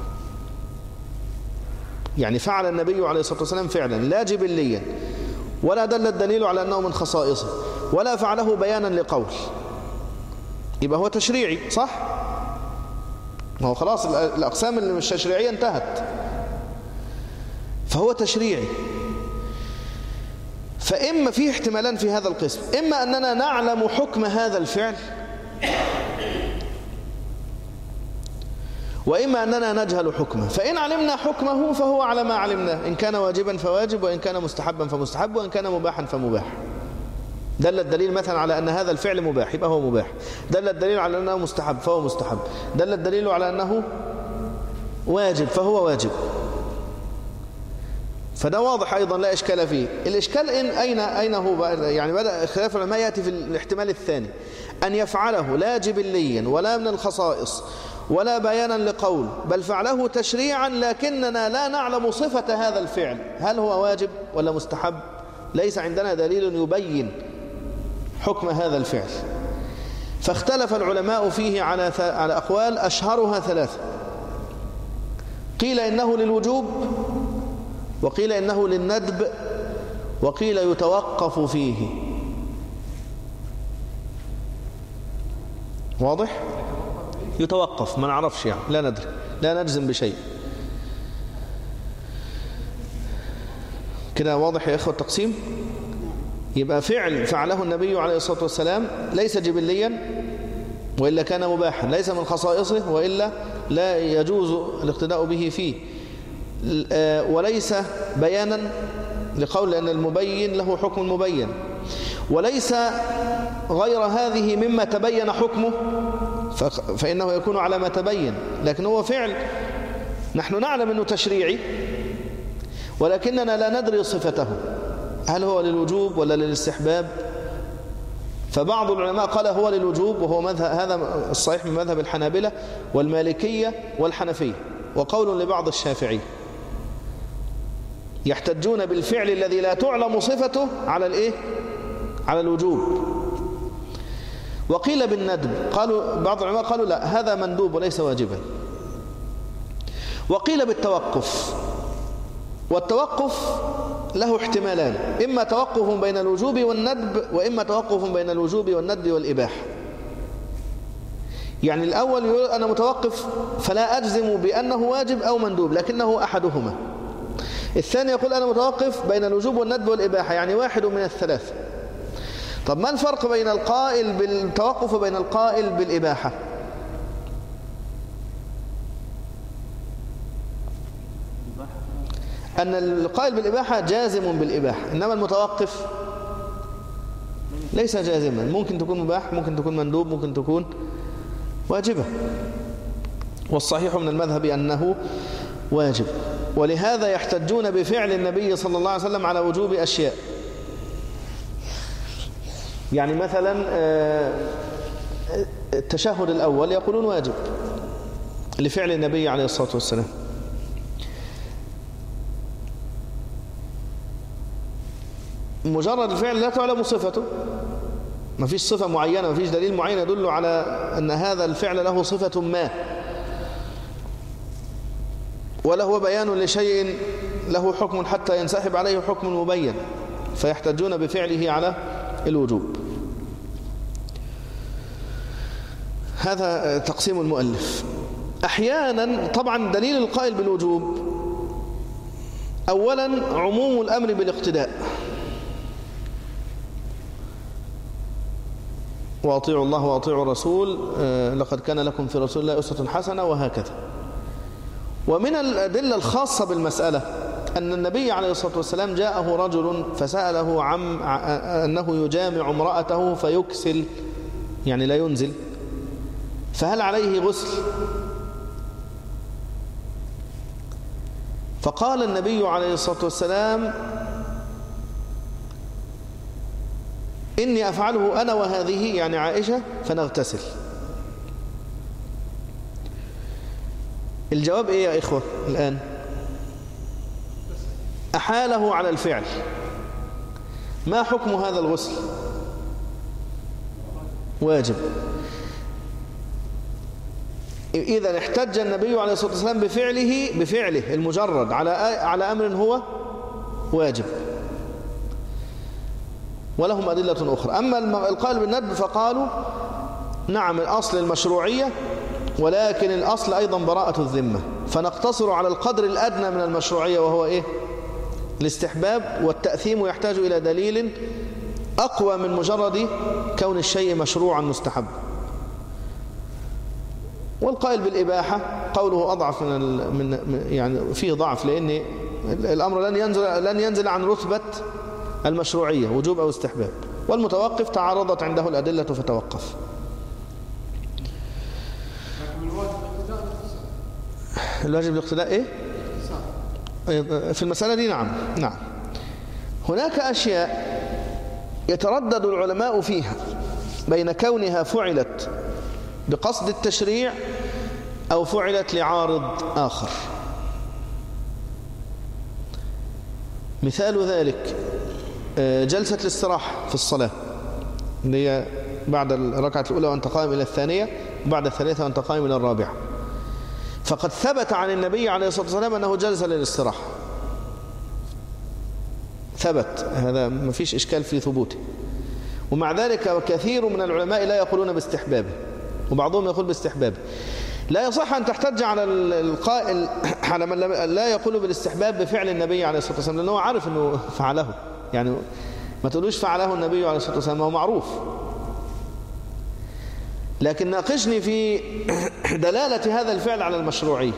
يعني فعل النبي عليه الصلاة والسلام فعلا لا جبليا ولا دل الدليل على أنه من خصائصه، ولا فعله بيانا لقول، يبقى هو تشريعي، صح؟ ما هو خلاص الأقسام اللي مش تشريعية انتهت، فهو تشريعي. فإما فيه احتمالان في هذا القسم، إما أننا نعلم حكم هذا الفعل، وإما أننا نجهل حكمه. فإن علمنا حكمه فهو على ما علمناه، إن كان واجبا فواجب، وإن كان مستحبا فمستحب، وإن كان مباحا فمباح. دل الدليل مثلا على أن هذا الفعل مباح يبقى هو مباح، دل الدليل على أنه مستحب فهو مستحب، دل الدليل على أنه واجب فهو واجب. فده واضح أيضا لا إشكال فيه. الإشكال إن أين أين هو؟ يعني بدأ خلاف العلماء يأتي في الاحتمال الثاني، أن يفعله لا جبليا ولا من الخصائص ولا بيانا لقول، بل فعله تشريعا لكننا لا نعلم صفة هذا الفعل، هل هو واجب ولا مستحب؟ ليس عندنا دليل يبين حكم هذا الفعل. فاختلف العلماء فيه على على أقوال، أشهرها ثلاثة. قيل إنه للوجوب، وقيل إنه للندب، وقيل يتوقف فيه. واضح؟ يتوقف، ما نعرفش يعني، لا ندري، لا نجزم بشيء. كده واضح يا إخوة التقسيم؟ يبقى فعل فعله النبي عليه الصلاة والسلام ليس جبليا وإلا كان مباحا، ليس من خصائصه وإلا لا يجوز الاقتداء به فيه، وليس بيانا لقول أن المبين له حكم مبين، وليس غير هذه مما تبين حكمه فإنه يكون على ما تبين، لكن هو فعل نحن نعلم أنه تشريعي ولكننا لا ندري صفته، هل هو للوجوب ولا للاستحباب؟ فبعض العلماء قال هو للوجوب، وهو مذهب هذا الصحيح من مذهب الحنابلة والمالكية والحنفية، وقول لبعض الشافعي يحتجون بالفعل الذي لا تعلم صفته على الايه؟ على الوجوب. وقيل بالندب، قالوا بعض العلماء قالوا لا هذا مندوب وليس واجبا. وقيل بالتوقف، والتوقف له احتمالان، إما توقف بين الوجوب والندب، وإما توقف بين الوجوب والندب والإباحة. يعني الأول يقول أنا متوقف فلا أجزم بأنه واجب أو مندوب لكنه أحدهما. الثاني يقول أنا متوقف بين الوجوب والندب والإباحة، يعني واحد من الثلاثة. طب ما الفرق بين القائل بالتوقف وبين القائل بالإباحة؟ أن القائل بالإباحة جازم بالإباحة، إنما المتوقف ليس جازما، ممكن تكون مباح، ممكن تكون مندوب، ممكن تكون واجبة. والصحيح من المذهب أنه واجب، ولهذا يحتجون بفعل النبي صلى الله عليه وسلم على وجوب أشياء. يعني مثلا التشهد الأول يقولون واجب لفعل النبي عليه الصلاة والسلام، مجرد الفعل لا تعلم صفته، ما فيش صفة معينة، ما فيش دليل معين يدل على أن هذا الفعل له صفة ما، ولا هو بيان لشيء له حكم حتى ينسحب عليه حكم مبين، فيحتجون بفعله على الوجوب. هذا تقسيم المؤلف. أحيانا طبعا دليل القائل بالوجوب أولا عموم الأمر بالاقتداء، وأطيعوا الله وأطيعوا الرسول لقد كان لكم في رسول الله أسوة حسنة، وهكذا. ومن الأدلة الخاصة بالمسألة أن النبي عليه الصلاة والسلام جاءه رجل فسأله عن أنه يجامع امرأته فيكسل، يعني لا ينزل، فهل عليه غسل؟ فقال النبي عليه الصلاة والسلام إني أفعله أنا وهذه، يعني عائشة، فنغتسل. الجواب إيه يا إخوة الآن؟ أحاله على الفعل. ما حكم هذا الغسل؟ واجب. إذا احتج النبي عليه الصلاة والسلام بفعله بفعله المجرد على على أمر هو واجب، ولهم أدلة أخرى. أما القائل بالندب فقالوا نعم الأصل المشروعية، ولكن الأصل أيضا براءة الذمة، فنقتصر على القدر الأدنى من المشروعية وهو إيه؟ الاستحباب، والتأثيم يحتاج إلى دليل أقوى من مجرد كون الشيء مشروعا مستحب. والقائل بالإباحة قوله أضعف من, من يعني فيه ضعف، لأن الأمر لن ينزل, لن ينزل عن رتبة المشروعية وجوب أو استحباب، والمتوقف تعارضت عنده الأدلة فتوقف. الواجب الاقتداء إيه؟ في المسألة دي نعم نعم. هناك أشياء يتردد العلماء فيها بين كونها فعلت بقصد التشريع أو فعلت لعارض آخر. مثال ذلك جلسة الاستراحة في الصلاة، اللي هي بعد الركعة الأولى وأنت قائم إلى الثانية، وبعد الثالثة وأنت قائم إلى الرابعة. فقد ثبت عن النبي عليه الصلاة والسلام أنه جلس للاستراحة، ثبت هذا، ما فيش إشكال في ثبوته. ومع ذلك كثير من العلماء لا يقولون باستحبابه، وبعضهم يقول باستحباب. لا يصح أن تحتج على القائل على من لا يقول بالاستحباب بفعل النبي عليه الصلاة والسلام، لأنه عارف أنه فعله. يعني ما تقولوش فعله النبي عليه الصلاة والسلام، هو معروف. لكن ناقشني في دلالة هذا الفعل على المشروعية.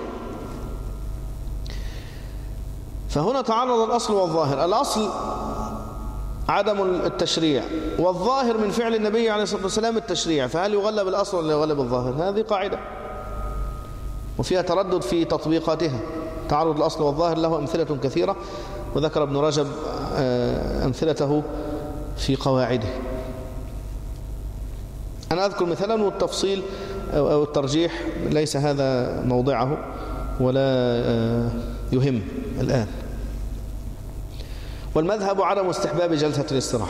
فهنا تعرض الأصل والظاهر. الأصل عدم التشريع، والظاهر من فعل النبي عليه الصلاة والسلام التشريع، فهل يغلب الأصل ولا يغلب الظاهر؟ هذه قاعدة وفيها تردد في تطبيقاتها. تعرض الأصل والظاهر له أمثلة كثيرة، وذكر ابن رجب أمثلته في قواعده. أنا أذكر مثلا، والتفصيل أو الترجيح ليس هذا موضعه ولا يهم الآن. والمذهب عدم استحباب جلسة الاستراحة.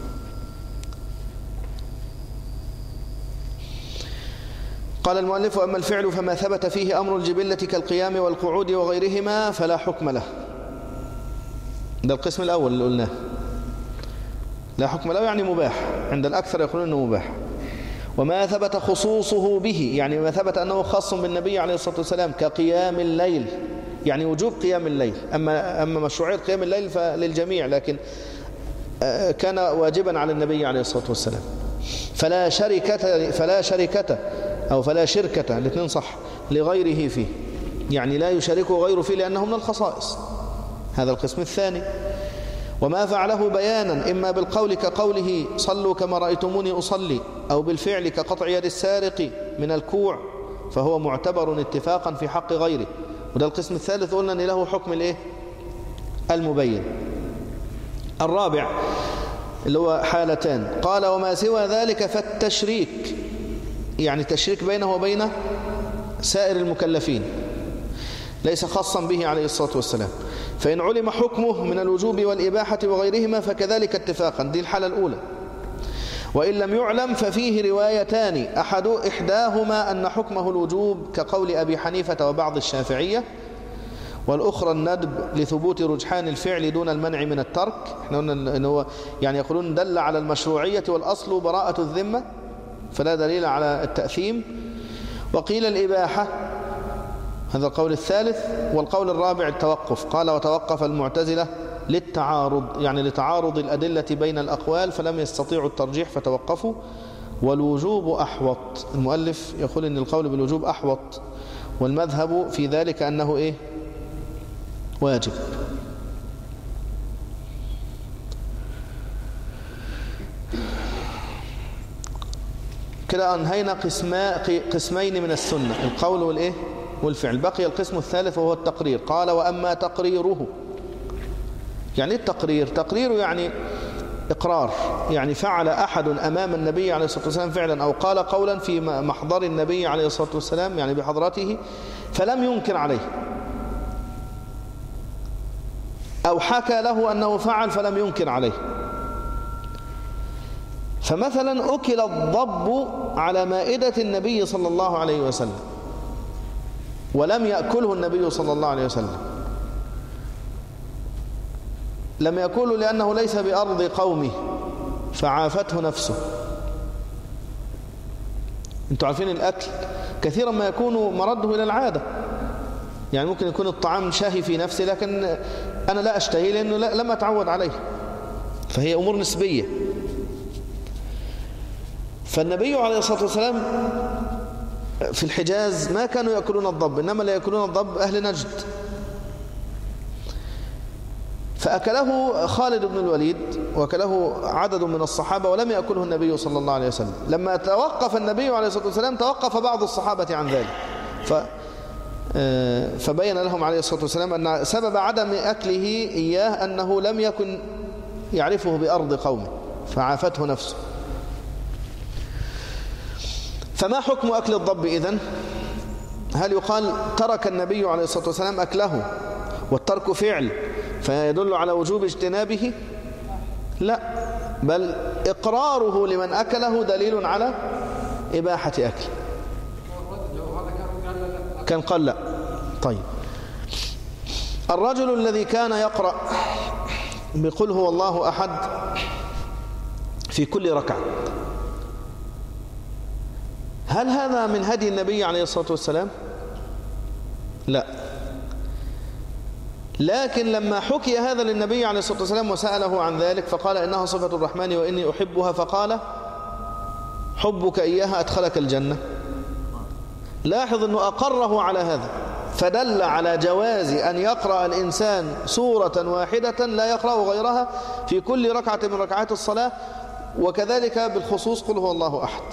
قال المؤلف: أما الفعل فما ثبت فيه أمر الجبلة كالقيام والقعود وغيرهما فلا حكم له. ده القسم الأول اللي قلناه، لا حكم له يعني مباح، عند الأكثر يقولون أنه مباح. وما ثبت خصوصه به، يعني ما ثبت أنه خاص بالنبي عليه الصلاة والسلام كقيام الليل، يعني وجوب قيام الليل. أما أما مشروعية قيام الليل فللجميع، لكن كان واجبا على النبي عليه الصلاة والسلام. فلا شركة فلا شركة أو فلا شركة، الاثنين صح، لغيره فيه، يعني لا يشاركه غيره فيه لأنه من الخصائص. هذا القسم الثاني. وما فعله بيانا إما بالقول كقوله صلوا كما رأيتموني أصلي، أو بالفعل كقطع يد السارق من الكوع، فهو معتبر اتفاقا في حق غيره. وده القسم الثالث، قلنا أن له حكم الإيه؟ المبين. الرابع اللي هو حالتان، قال: وما سوى ذلك فالتشريك، يعني تشريك بينه وبين سائر المكلفين، ليس خاصا به عليه الصلاة والسلام. فإن علم حكمه من الوجوب والإباحة وغيرهما فكذلك اتفاقا، دي الحالة الأولى. وإن لم يعلم ففيه روايتان، أحد إحداهما أن حكمه الوجوب كقول أبي حنيفة وبعض الشافعية، والأخرى الندب لثبوت رجحان الفعل دون المنع من الترك. احنا قلنا إن هو يعني يقولون دل على المشروعية والأصل براءة الذمة، فلا دليل على التأثيم. وقيل الإباحة، هذا القول الثالث. والقول الرابع التوقف، قال: وتوقف المعتزلة للتعارض، يعني لتعارض الأدلة بين الأقوال، فلم يستطيعوا الترجيح فتوقفوا. والوجوب أحوط، المؤلف يقول إن القول بالوجوب أحوط، والمذهب في ذلك أنه إيه؟ واجب. كده أنهينا قسمين من السنة، القول والإيه؟ والفعل. بقي القسم الثالث وهو التقرير. قال: وأما تقريره، يعني التقرير تقريره يعني إقرار، يعني فعل أحد أمام النبي عليه الصلاة والسلام فعلا، أو قال قولا في محضر النبي عليه الصلاة والسلام، يعني بحضرته، فلم ينكر عليه، أو حكى له أنه فعل فلم ينكر عليه. فمثلا أكل الضب على مائدة النبي صلى الله عليه وسلم ولم يأكله النبي صلى الله عليه وسلم، لم يأكله لأنه ليس بأرض قومه فعافته نفسه. انتوا عارفين الأكل كثيرا ما يكون مرده إلى العادة، يعني ممكن يكون الطعام شاهي في نفسي لكن أنا لا أشتهي لأنه لم أتعود عليه، فهي أمور نسبية. فالنبي عليه الصلاة والسلام في الحجاز ما كانوا يأكلون الضب، إنما لا يأكلون الضب أهل نجد، فأكله خالد بن الوليد وأكله عدد من الصحابة ولم يأكله النبي صلى الله عليه وسلم. لما توقف النبي عليه الصلاة والسلام توقف بعض الصحابة عن ذلك، ف فبين لهم عليه الصلاة والسلام أن سبب عدم أكله إياه أنه لم يكن يعرفه بأرض قومه فعافته نفسه. فما حكم أكل الضب إذن؟ هل يقال ترك النبي عليه الصلاة والسلام أكله والترك فعل فيدل على وجوب اجتنابه؟ لا، بل إقراره لمن أكله دليل على إباحة أكل. كان قال لا. طيب، الرجل الذي كان يقرأ بقل هو الله أحد في كل ركعة، هل هذا من هدي النبي عليه الصلاة والسلام؟ لا. لكن لما حكي هذا للنبي عليه الصلاة والسلام وسأله عن ذلك فقال إنها صفة الرحمن وإني أحبها، فقال حبك إياها أدخلك الجنة. لاحظ أنه أقره على هذا، فدل على جواز أن يقرأ الإنسان سورة واحدة لا يقرأ غيرها في كل ركعة من ركعات الصلاة، وكذلك بالخصوص قل هو الله أحد.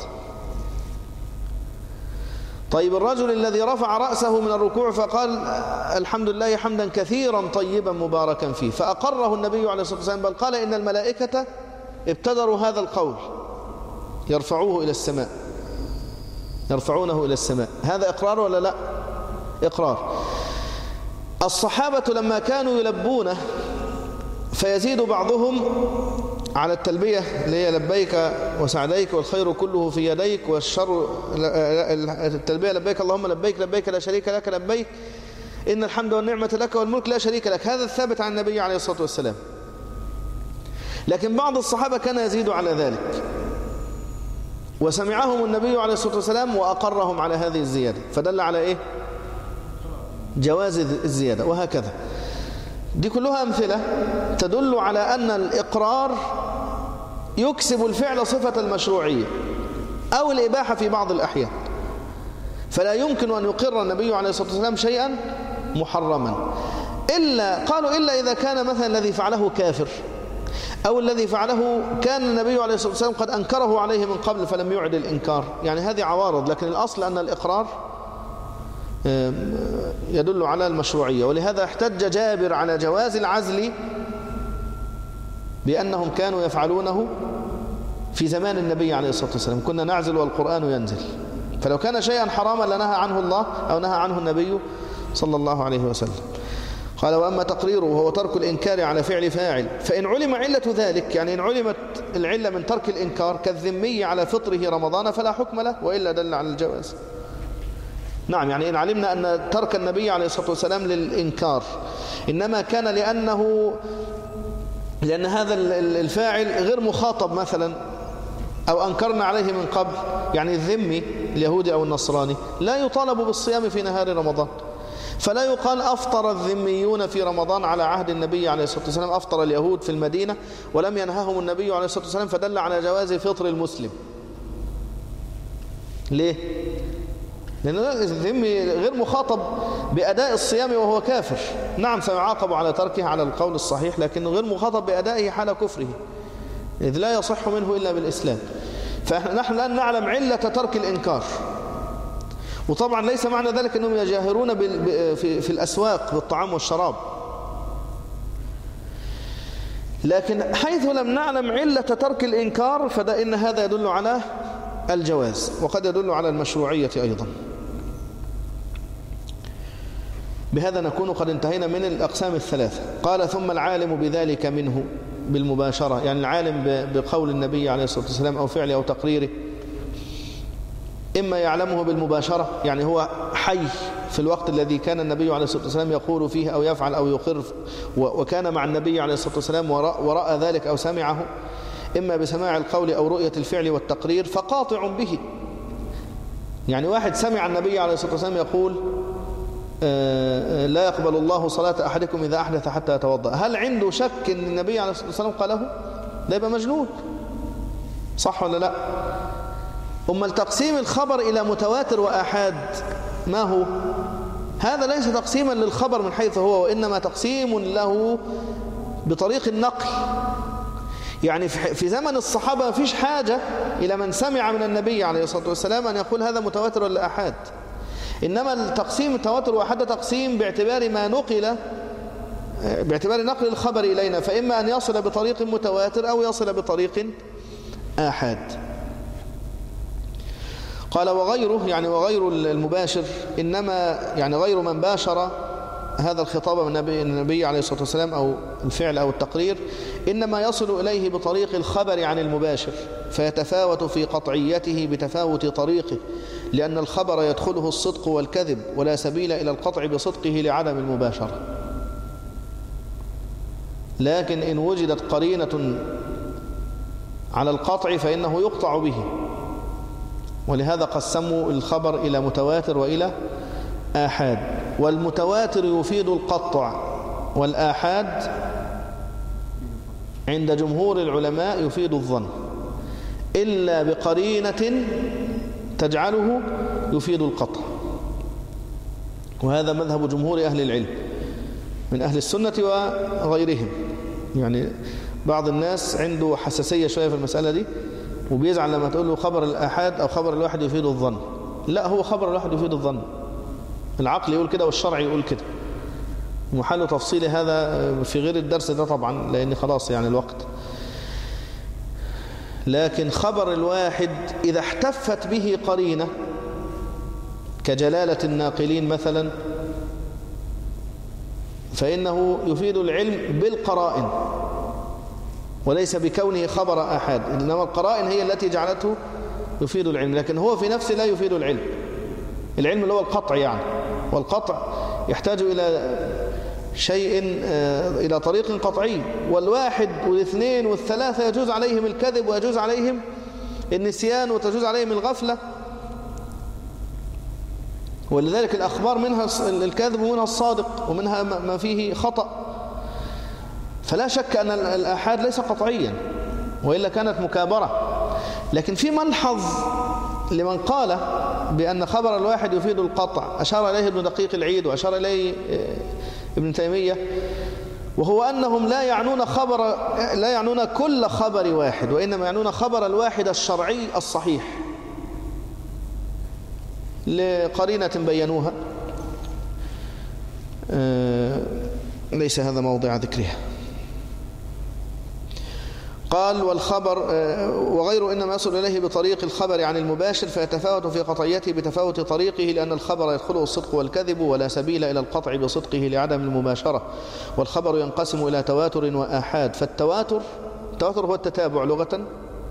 طيب الرجل الذي رفع رأسه من الركوع فقال الحمد لله حمدا كثيرا طيبا مباركا فيه، فأقره النبي عليه الصلاة والسلام، بل قال إن الملائكة ابتدروا هذا القول يرفعوه إلى السماء، يرفعونه إلى السماء. هذا إقرار ولا لا؟ إقرار. الصحابة لما كانوا يلبونه فيزيد بعضهم على التلبية اللي هي لبيك وسعديك والخير كله في يديك والشر، التلبية لبيك اللهم لبيك لبيك لا شريك لك لبيك إن الحمد والنعمة لك والملك لا شريك لك، هذا الثابت عن النبي عليه الصلاة والسلام. لكن بعض الصحابة كان يزيد على ذلك، وسمعهم النبي عليه الصلاة والسلام وأقرهم على هذه الزيادة، فدل على إيه؟ جواز الزيادة. وهكذا دي كلها أمثلة تدل على أن الإقرار يكسب الفعل صفة المشروعية أو الإباحة في بعض الأحيان، فلا يمكن أن يقر النبي عليه الصلاة والسلام شيئا محرما، إلا قالوا إلا إذا كان مثلا الذي فعله كافر، أو الذي فعله كان النبي عليه الصلاة والسلام قد أنكره عليه من قبل فلم يعد الإنكار، يعني هذه عوارض. لكن الأصل أن الإقرار يدل على المشروعية. ولهذا احتج جابر على جواز العزل بأنهم كانوا يفعلونه في زمان النبي عليه الصلاة والسلام، كنا نعزل والقرآن ينزل، فلو كان شيئا حراما لنهى عنه الله أو نهى عنه النبي صلى الله عليه وسلم. قال وأما تقريره وهو ترك الإنكار على فعل فاعل، فإن علم علة ذلك، يعني إن علمت العلة من ترك الإنكار كالذمي على فطره رمضان فلا حكم له، وإلا دل على الجواز. نعم، يعني إن علمنا أن ترك النبي عليه الصلاة والسلام للإنكار إنما كان لأنه لأن هذا الفاعل غير مخاطب مثلا، أو أنكرنا عليه من قبل، يعني الذمي اليهودي أو النصراني لا يطالب بالصيام في نهار رمضان، فلا يقال أفطر الذميون في رمضان على عهد النبي عليه الصلاة والسلام، أفطر اليهود في المدينة ولم ينههم النبي عليه الصلاة والسلام، فدل على جواز فطر المسلم. ليه؟ لأن الذمي غير مخاطب بأداء الصيام وهو كافر، نعم سيعاقب على تركه على القول الصحيح، لكن غير مخاطب بأدائه حال كفره، إذ لا يصح منه إلا بالإسلام. فنحن الآن نعلم علة ترك الإنكار، وطبعا ليس معنى ذلك أنهم يجاهرون في الأسواق بالطعام والشراب، لكن حيث لم نعلم علة ترك الإنكار فإن هذا يدل على الجواز، وقد يدل على المشروعية أيضا. بهذا نكون قد انتهينا من الأقسام الثلاثة. قال ثم العالم بذلك منه بالمباشرة، يعني العالم بقول النبي عليه الصلاة والسلام أو فعله أو تقريره، إما يعلمه بالمباشرة، يعني هو حي في الوقت الذي كان النبي عليه الصلاة والسلام يقول فيه أو يفعل أو يقر، وكان مع النبي عليه الصلاة والسلام ورأى ذلك أو سمعه، إما بسماع القول أو رؤية الفعل والتقرير فقاطع به. يعني واحد سمع النبي عليه الصلاة والسلام يقول لا يقبل الله صلاة أحدكم إذا أحدث حتى يتوضأ، هل عنده شك أن النبي عليه الصلاة والسلام قاله؟ ده يبقى مجنون، صح ولا لا؟ أما التقسيم الخبر إلى متواتر وآحاد ما هو؟ هذا ليس تقسيما للخبر من حيث هو، وإنما تقسيم له بطريق النقل. يعني في زمن الصحابة ما فيش حاجة إلى من سمع من النبي عليه الصلاة والسلام أن يقول هذا متواتر ولا آحاد، إنما التقسيم التواتر وآحاد تقسيم باعتبار ما نقل، باعتبار نقل الخبر إلينا، فإما أن يصل بطريق متواتر أو يصل بطريق آحاد. قال وغيره، يعني وغير المباشر، إنما يعني غير من باشر هذا الخطاب من النبي عليه الصلاة والسلام أو الفعل أو التقرير، إنما يصل إليه بطريق الخبر عن المباشر، فيتفاوت في قطعيته بتفاوت طريقه، لأن الخبر يدخله الصدق والكذب، ولا سبيل إلى القطع بصدقه لعدم المباشرة. لكن إن وجدت قرينة على القطع فإنه يقطع به، ولهذا قسموا الخبر إلى متواتر وإلى آحاد. والمتواتر يفيد القطع، والآحاد عند جمهور العلماء يفيد الظن، إلا بقرينة تجعله يفيد القطع. وهذا مذهب جمهور أهل العلم من أهل السنة وغيرهم. يعني بعض الناس عنده حساسية شوية في المسألة دي، وبيزعل لما تقول له خبر الآحاد أو خبر الواحد يفيد الظن. لا، هو خبر الواحد يفيد الظن، العقل يقول كده والشرع يقول كده. محل تفصيل هذا في غير الدرس ده طبعا، لأن خلاص يعني الوقت. لكن خبر الواحد إذا احتفت به قرينة كجلالة الناقلين مثلا، فإنه يفيد العلم بالقرائن وليس بكونه خبر آحاد، إنما القرائن هي التي جعلته يفيد العلم، لكن هو في نفسه لا يفيد العلم. العلم اللي هو القطع يعني، والقطع يحتاج إلى شيء، إلى طريق قطعي. والواحد والاثنين والثلاثة يجوز عليهم الكذب ويجوز عليهم النسيان وتجوز عليهم الغفلة. ولذلك الأخبار منها الكاذب ومنها الصادق ومنها ما فيه خطأ. فلا شك أن الآحاد ليس قطعيا، وإلا كانت مكابرة. لكن في ملحظ لمن قال بأن خبر الواحد يفيد القطع، أشار إليه ابن دقيق العيد وأشار إليه ابن تيمية، وهو أنهم لا يعنون خبر لا يعنون كل خبر واحد، وإنما يعنون خبر الواحد الشرعي الصحيح، لقرينة بينوها ليس هذا موضع ذكرها. قال والخبر وغيره إنما يصل إليه بطريق الخبر عن المباشر، فيتفاوت في قطعيته بتفاوت طريقه، لأن الخبر يدخله الصدق والكذب، ولا سبيل إلى القطع بصدقه لعدم المباشرة. والخبر ينقسم إلى تواتر وآحاد. فالتواتر التواتر هو التتابع لغة،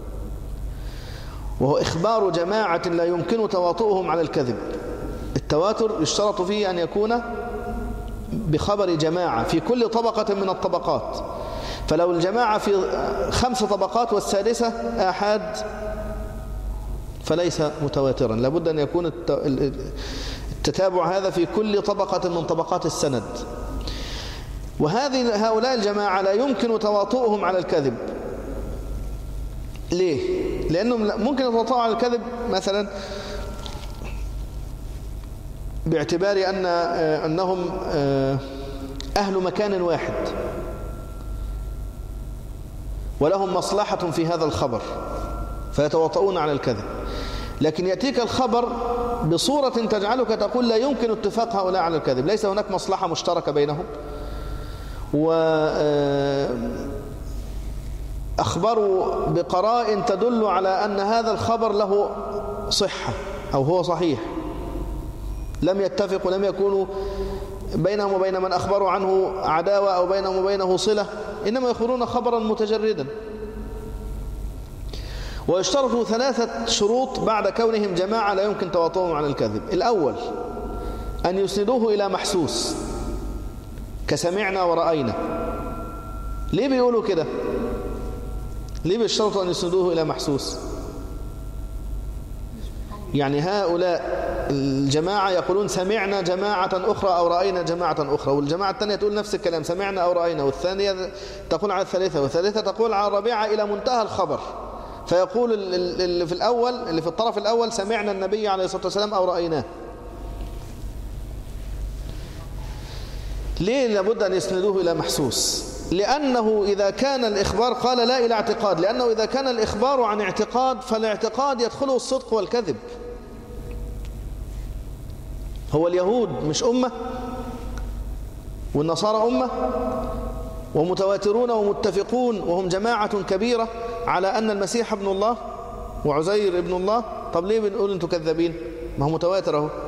وهو إخبار جماعة لا يمكن تواطؤهم على الكذب. التواتر يشترط فيه أن يكون بخبر جماعة في كل طبقة من الطبقات. فلو الجماعة في خمس طبقات والسادسة آحاد فليس متواترا، لابد أن يكون التتابع هذا في كل طبقة من طبقات السند. وهذه هؤلاء الجماعة لا يمكن تواطؤهم على الكذب. ليه؟ لأنهم ممكن يتواطؤوا على الكذب مثلا باعتبار أن أنهم أهل مكان واحد ولهم مصلحة في هذا الخبر فيتواطؤون على الكذب. لكن يأتيك الخبر بصورة تجعلك تقول لا يمكن اتفاق هؤلاء على الكذب، ليس هناك مصلحة مشتركة بينهم، وأخبروا بقرائن تدل على أن هذا الخبر له صحة أو هو صحيح، لم يتفق ولم يكونوا بينهم وبين من أخبروا عنه عداوة أو بينهم وبينه صلة، إنما يخبرون خبرا متجردا. ويشترطوا ثلاثة شروط بعد كونهم جماعة لا يمكن تواطؤهم على الكذب. الأول أن يسندوه إلى محسوس كسمعنا ورأينا. ليه بيقولوا كده؟ ليه بيشترطوا أن يسندوه إلى محسوس؟ يعني هؤلاء الجماعة يقولون سمعنا جماعة أخرى أو رأينا جماعة أخرى، والجماعة الثانية تقول نفس الكلام سمعنا أو رأينا، والثانية تقول على الثالثة، والثالثة تقول على الرابعة إلى منتهى الخبر. فيقول اللي في الأول اللي في الطرف الأول سمعنا النبي عليه الصلاة والسلام أو رأيناه. ليه لابد أن يسندوه إلى محسوس؟ لأنه إذا كان الإخبار قال لا إلى اعتقاد، لأنه إذا كان الإخبار عن اعتقاد فالاعتقاد يدخله الصدق والكذب. هو اليهود مش أمة والنصارى أمة ومتواترون ومتفقون وهم جماعة كبيرة على أن المسيح ابن الله وعزير ابن الله. طب ليه بنقول أنتم كذابين؟ ما هو متواتر اهو.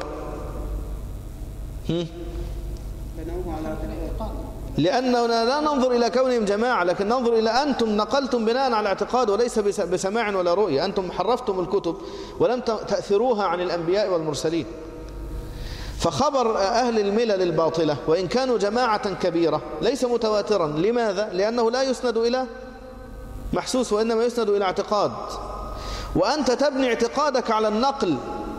لأننا لا ننظر إلى كونهم جماعة، لكن ننظر إلى أنتم نقلتم بناء على اعتقاد وليس بسماع ولا رؤية. أنتم حرفتم الكتب ولم تأثروها عن الأنبياء والمرسلين. فخبر أهل الملل الباطلة وإن كانوا جماعة كبيرة ليس متواترا. لماذا؟ لأنه لا يسند إلى محسوس وإنما يسند إلى اعتقاد. وأنت تبني اعتقادك على النقل،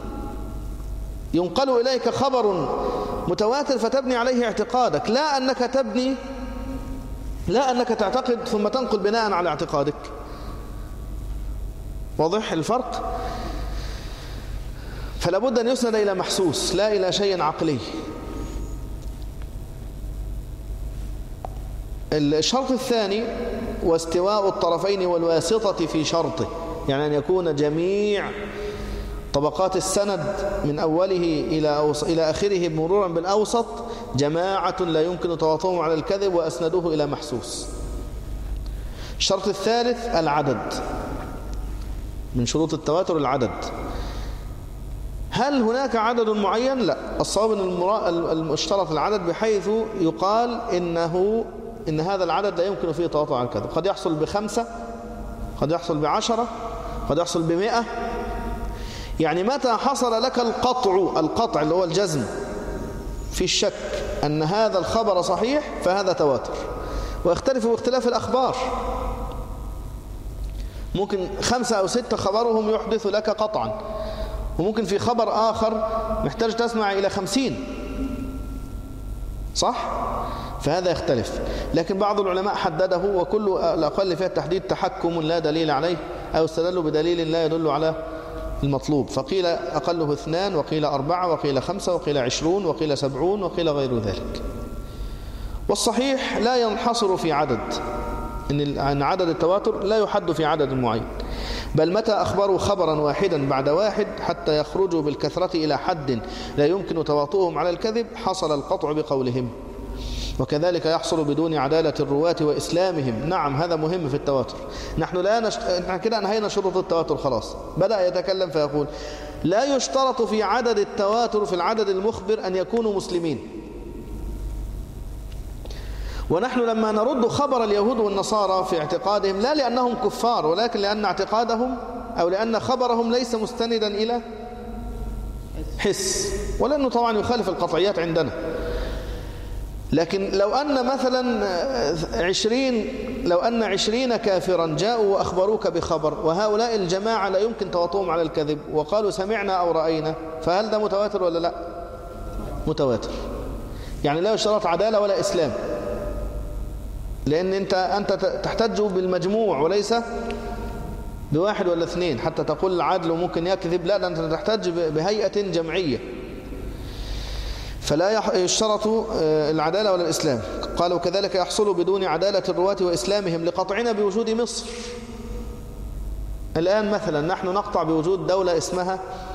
ينقل إليك خبر متواتر فتبني عليه اعتقادك، لا أنك تبني لا أنك تعتقد ثم تنقل بناء على اعتقادك. واضح الفرق؟ فلا بد أن يسند إلى محسوس لا إلى شيء عقلي. الشرط الثاني واستواء الطرفين والواسطة في شرطه، يعني أن يكون جميع طبقات السند من أوله إلى إلى آخره مرورا بالأوسط جماعة لا يمكن تواطؤهم على الكذب وأسندوه إلى محسوس. الشرط الثالث العدد، من شروط التواتر العدد. هل هناك عدد معين؟ لا، الصواب أن المشترط العدد بحيث يقال إنه إن هذا العدد لا يمكن فيه تواطؤ على الكذب. قد يحصل بخمسة، قد يحصل بعشرة، قد يحصل بمئة. يعني متى حصل لك القطع القطع اللي هو الجزم في الشك أن هذا الخبر صحيح فهذا تواتر. ويختلف باختلاف الأخبار، ممكن خمسة أو ستة خبرهم يحدث لك قطعا، وممكن في خبر آخر محتاج تسمع إلى خمسين، صح؟ فهذا يختلف. لكن بعض العلماء حدده، وكل الأقل فيها التحديد تحكم لا دليل عليه، أو استدلوا بدليل لا يدل على المطلوب، فقيل أقله اثنان، وقيل أربعة، وقيل خمسة، وقيل عشرون، وقيل سبعون، وقيل غير ذلك. والصحيح لا ينحصر في عدد، إن عدد التواتر لا يحد في عدد معين، بل متى أخبروا خبرا واحدا بعد واحد حتى يخرجوا بالكثرة إلى حد لا يمكن تواطؤهم على الكذب حصل القطع بقولهم. وكذلك يحصل بدون عدالة الرواة وإسلامهم. نعم، هذا مهم في التواتر. نحن لا نشت... نحن كده انهينا شروط التواتر خلاص. بدأ يتكلم فيقول لا يشترط في عدد التواتر في العدد المخبر أن يكونوا مسلمين. ونحن لما نرد خبر اليهود والنصارى في اعتقادهم لا لأنهم كفار، ولكن لأن اعتقادهم أو لأن خبرهم ليس مستندا إلى حس، ولأنه طبعا يخالف القطعيات عندنا. لكن لو أن مثلا عشرين لو أن عشرين كافرا جاءوا وأخبروك بخبر، وهؤلاء الجماعة لا يمكن تواطؤهم على الكذب، وقالوا سمعنا أو رأينا، فهل ده متواتر ولا لا؟ متواتر. يعني لا يشترط عدالة ولا إسلام، لأن أنت أنت تحتج بالمجموع وليس بواحد ولا اثنين حتى تقول العدل وممكن يكذب. لا، أنت تحتج بهيئة جمعية، فلا يشترط العدالة ولا الإسلام. قالوا كذلك يحصل بدون عدالة الرواة وإسلامهم لقطعنا بوجود مصر. الآن مثلا نحن نقطع بوجود دولة اسمها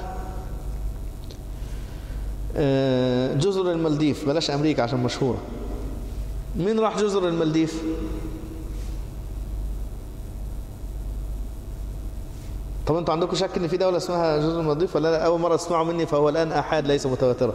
جزر المالديف، بلاش أمريكا عشان مشهورة. مين راح جزر المالديف؟ طب انتوا عندكم شك ان في دولة اسمها جزر المالديف ولا لا؟ اول مرة تسمعوا مني، فهو الآن آحاد ليس متواترا.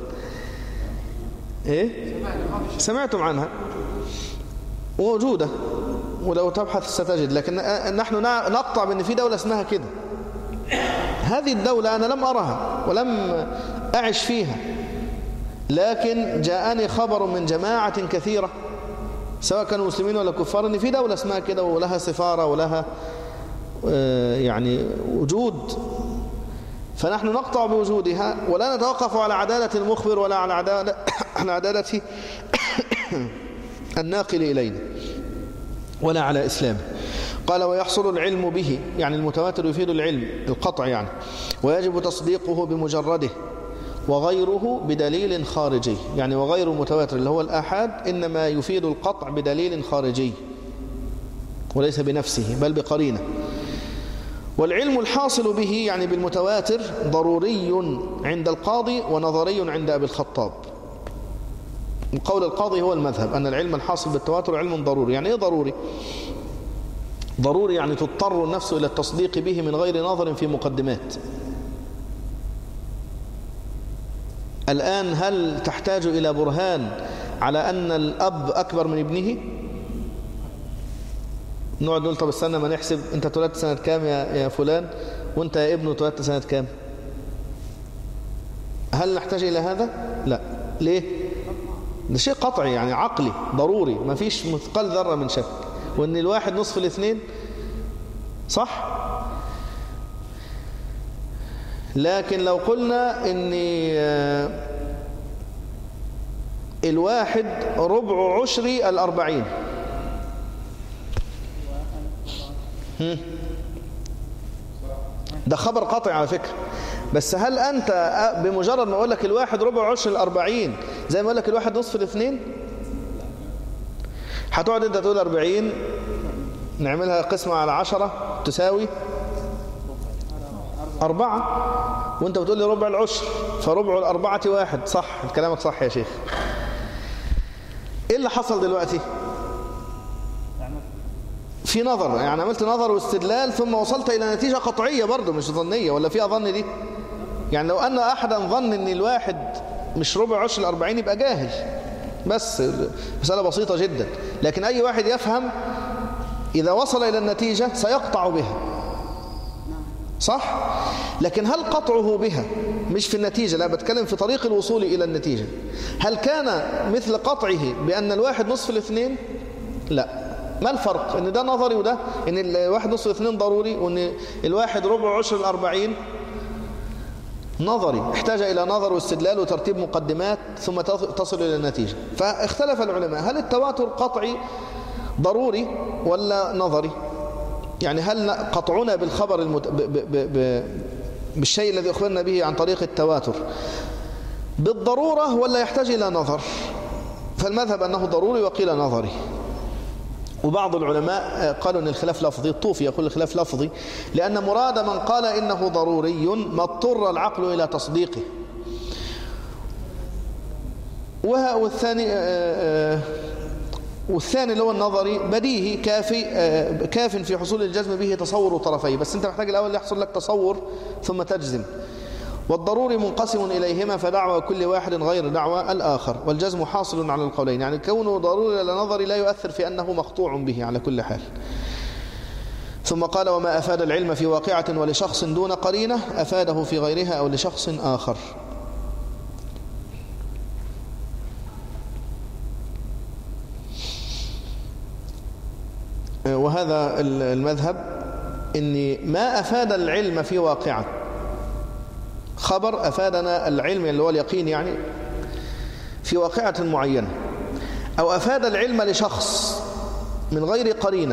ايه؟ سمعتم عنها وموجودة، ولو تبحث ستجد. لكن نحن نقطع بان في دولة اسمها كده. هذه الدولة أنا لم أرها ولم أعش فيها، لكن جاءني خبر من جماعة كثيرة سواء كانوا مسلمين ولا كفار ان في دولة اسمها كده ولها سفارة ولها يعني وجود. فنحن نقطع بوجودها ولا نتوقف على عدالة المخبر ولا على عدالة على عدالة الناقل إلينا ولا على إسلامه. قال ويحصل العلم به، يعني المتواتر يفيد العلم القطع يعني، ويجب تصديقه بمجرده، وغيره بدليل خارجي. يعني وغير المتواتر اللي هو الآحاد إنما يفيد القطع بدليل خارجي وليس بنفسه بل بقرينة. والعلم الحاصل به يعني بالمتواتر ضروري عند القاضي ونظري عند أبي الخطاب. قول القاضي هو المذهب أن العلم الحاصل بالتواتر علم ضروري. يعني إيه ضروري؟ ضروري يعني تضطر النفس إلى التصديق به من غير نظر في مقدمات. الآن هل تحتاج إلى برهان على أن الأب أكبر من ابنه؟ نقعد نقول طب استنى ما نحسب، أنت اتولدت سنة كام يا يا فلان، وأنت يا ابنه اتولدت سنة كام؟ هل نحتاج إلى هذا؟ لا. ليه؟ ده شيء قطعي يعني عقلي ضروري، ما فيش مثقال ذرة من شك. وأن الواحد نصف الاثنين، صح؟ لكن لو قلنا ان الواحد ربع عشر الأربعين، ده خبر قطعي على فكرة، بس هل أنت بمجرد ما أقول لك الواحد ربع عشر الأربعين زي ما أقول لك الواحد نصف الاثنين هتقعد أنت تقول أربعين نعملها قسمة على عشرة تساوي أربعة، وأنت بتقول لي ربع العشر فربع الأربعة واحد. صح، كلامك صح يا شيخ. إيه اللي حصل دلوقتي؟ في نظر، يعني عملت نظر واستدلال ثم وصلت إلى نتيجة قطعية برضو مش ظنية، ولا فيها ظن دي؟ يعني لو أن أحدا ظن أن الواحد مش ربع عشر الأربعين يبقى جاهل، بس مسألة بسيطة جدا. لكن أي واحد يفهم إذا وصل إلى النتيجة سيقطع بها، صح؟ لكن هل قطعه بها مش في النتيجة، لا بتكلم في طريق الوصول إلى النتيجة، هل كان مثل قطعه بأن الواحد نصف الاثنين؟ لا. ما الفرق؟ ان ده نظري وده، ان الواحد نصف الاثنين ضروري، وان الواحد ربع عشر الأربعين نظري احتاج إلى نظر واستدلال وترتيب مقدمات ثم تصل إلى النتيجة. فاختلف العلماء هل التواتر قطعي ضروري ولا نظري؟ يعني هل قطعنا بالخبر المت... ب... ب... ب... بالشيء الذي أخبرنا به عن طريق التواتر بالضرورة ولا يحتاج إلى نظر؟ فالمذهب أنه ضروري وقيل نظري. وبعض العلماء قالوا أن الخلاف لفظي، الطوفي يقول الخلاف لفظي لأن مراد من قال إنه ضروري ما اضطر العقل إلى تصديقه. والثاني والثاني اللي هو النظري بديهي كافي كاف في حصول الجزم به تصور طرفيه، بس أنت محتاج الأول يحصل لك تصور ثم تجزم. والضروري منقسم إليهما فدعوى كل واحد غير دعوى الآخر، والجزم حاصل على القولين، يعني كونه ضروري إلى نظري لا يؤثر في أنه مقطوع به على كل حال. ثم قال وما أفاد العلم في واقعة ولشخص دون قرينة أفاده في غيرها أو لشخص آخر. وهذا المذهب إن ما أفاد العلم في واقعة، خبر أفادنا العلم اللي هو اليقين يعني في واقعة معينة، أو أفاد العلم لشخص من غير قرينة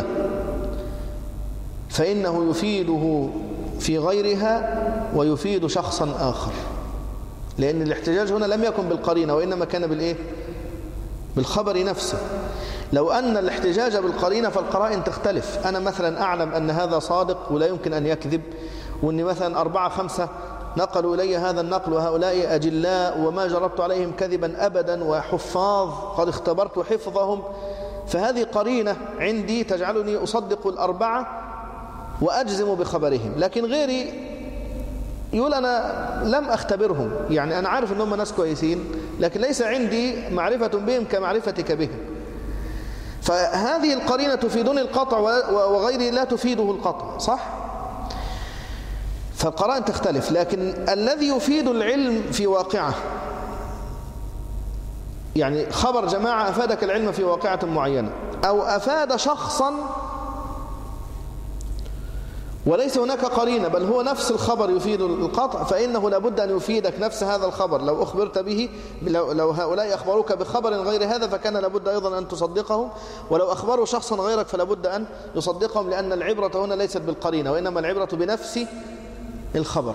فإنه يفيده في غيرها ويفيد شخصا آخر، لأن الاحتجاج هنا لم يكن بالقرينة وإنما كان بالإيه؟ بالخبر نفسه. لو أن الاحتجاج بالقرينة فالقرائن تختلف، أنا مثلا أعلم أن هذا صادق ولا يمكن أن يكذب، وأن مثلا أربعة خمسة نقلوا إلي هذا النقل وهؤلاء أجلاء وما جربت عليهم كذبا أبدا وحفاظ قد اختبرت حفظهم، فهذه قرينة عندي تجعلني أصدق الأربعة وأجزم بخبرهم. لكن غيري يقول أنا لم أختبرهم، يعني أنا عارف أنهم ناس كويسين لكن ليس عندي معرفة بهم كمعرفتك بهم، فهذه القرينة تفيدني القطع وغيري لا تفيده القطع، صح؟ فالقرائن تختلف. لكن الذي يفيد العلم في واقعة، يعني خبر جماعة أفادك العلم في واقعة معينة، أو أفاد شخصا وليس هناك قرينة بل هو نفس الخبر يفيد القطع، فإنه لابد أن يفيدك نفس هذا الخبر. لو أخبرت به، لو هؤلاء أخبروك بخبر غير هذا فكان لابد أيضا أن تصدقهم، ولو أخبروا شخصا غيرك فلابد أن يصدقهم، لأن العبرة هنا ليست بالقرينة وإنما العبرة بنفس الخبر.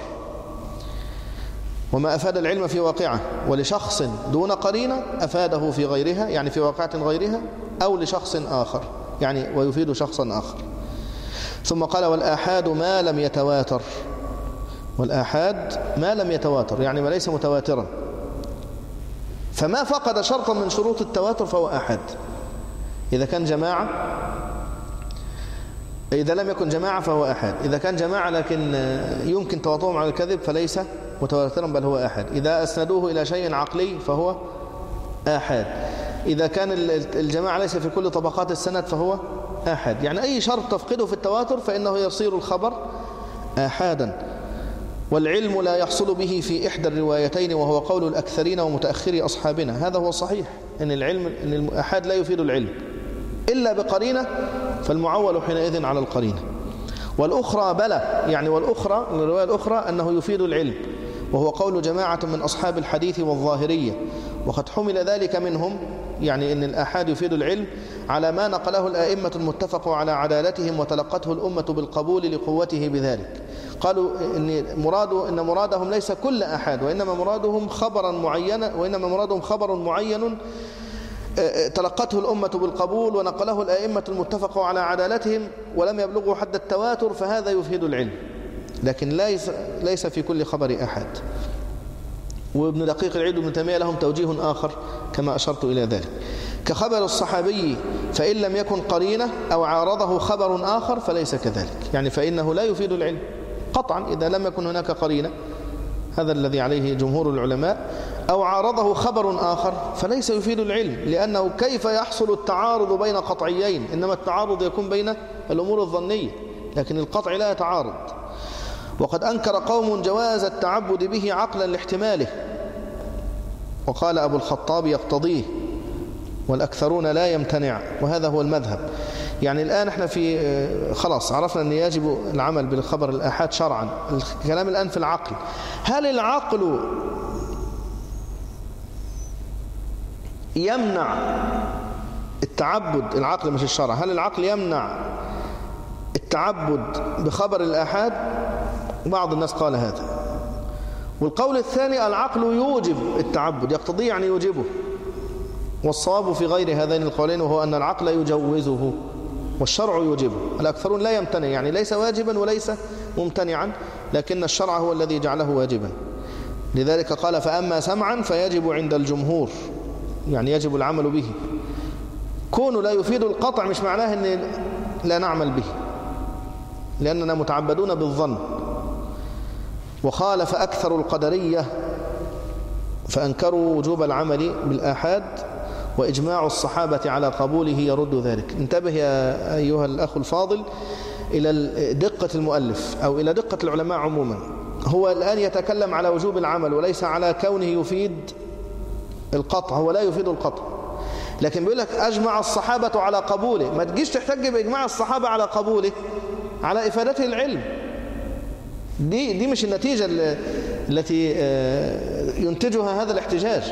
وما أفاد العلم في واقعة ولشخص دون قرينة أفاده في غيرها، يعني في واقعة غيرها، أو لشخص آخر يعني ويفيد شخصا آخر. ثم قال والآحاد ما لم يتواتر، والآحاد ما لم يتواتر يعني ما ليس متواترا، فما فقد شرطا من شروط التواتر فهو آحاد. إذا كان جماعة، إذا لم يكن جماعة فهو آحاد، إذا كان جماعة لكن يمكن تواطؤهم على الكذب فليس متواترا بل هو آحاد، إذا أسندوه إلى شيء عقلي فهو آحاد، إذا كان الجماعة ليس في كل طبقات السند فهو آحاد. يعني أي شرط تفقده في التواتر فإنه يصير الخبر آحادا. والعلم لا يحصل به في إحدى الروايتين وهو قول الأكثرين ومتأخري أصحابنا، هذا هو الصحيح، إن العلم إن الآحاد لا يفيد العلم إلا بقرينة، فالمعول حينئذ على القرينة. والأخرى بلى، يعني والأخرى الرواية الأخرى أنه يفيد العلم، وهو قول جماعة من أصحاب الحديث والظاهرية، وقد حمل ذلك منهم، يعني أن الآحاد يفيد العلم، على ما نقله الآئمة المتفق على عدالتهم وتلقته الأمة بالقبول لقوته بذلك. قالوا إن مراده إن مرادهم ليس كل آحاد، وإنما مرادهم خبرا معينا وإنما مرادهم خبر معين تلقته الأمة بالقبول ونقله الآئمة المتفق على عدالتهم ولم يبلغوا حد التواتر، فهذا يفيد العلم، لكن ليس ليس في كل خبر أحد. وابن دقيق العيد وابن تيمية لهم توجيه آخر كما أشرت إلى ذلك. كخبر الصحابي فإن لم يكن قرينة أو عارضه خبر آخر فليس كذلك، يعني فإنه لا يفيد العلم قطعا إذا لم يكن هناك قرينة، هذا الذي عليه جمهور العلماء، أو عارضه خبر آخر فليس يفيد العلم، لأنه كيف يحصل التعارض بين قطعيين؟ إنما التعارض يكون بين الأمور الظنية، لكن القطع لا يتعارض. وقد أنكر قوم جواز التعبد به عقلا لاحتماله، وقال أبو الخطاب يقتضيه، والأكثرون لا يمتنع، وهذا هو المذهب. يعني الآن احنا في خلاص عرفنا أن يجب العمل بالخبر الآحاد شرعا، الكلام الآن في العقل. هل العقل يمنع التعبد، العقل مش الشرع، هل العقل يمنع التعبد بخبر الآحاد؟ بعض الناس قال هذا. والقول الثاني العقل يوجب التعبد، يقتضي يعني يوجبه، والصواب في غير هذين القولين وهو أن العقل يجوزه والشرع يوجبه. الأكثرون لا يمتنع، يعني ليس واجبا وليس ممتنعا، لكن الشرع هو الذي جعله واجبا. لذلك قال فأما سمعا فيجب عند الجمهور، يعني يجب العمل به. كونه لا يفيد القطع مش معناه أن لا نعمل به، لأننا متعبدون بالظن. وخالف أكثر القدرية فأنكروا وجوب العمل بالآحاد، وإجماع الصحابة على قبوله يرد ذلك. انتبه يا أيها الأخ الفاضل إلى دقة المؤلف أو إلى دقة العلماء عموما. هو الآن يتكلم على وجوب العمل وليس على كونه يفيد القطع، هو لا يفيد القطع، لكن بيقول لك أجمع الصحابة على قبوله. ما تجيش تحتج بإجماع الصحابة على قبوله على إفادته العلم، دي دي مش النتيجة التي ينتجها هذا الاحتجاج.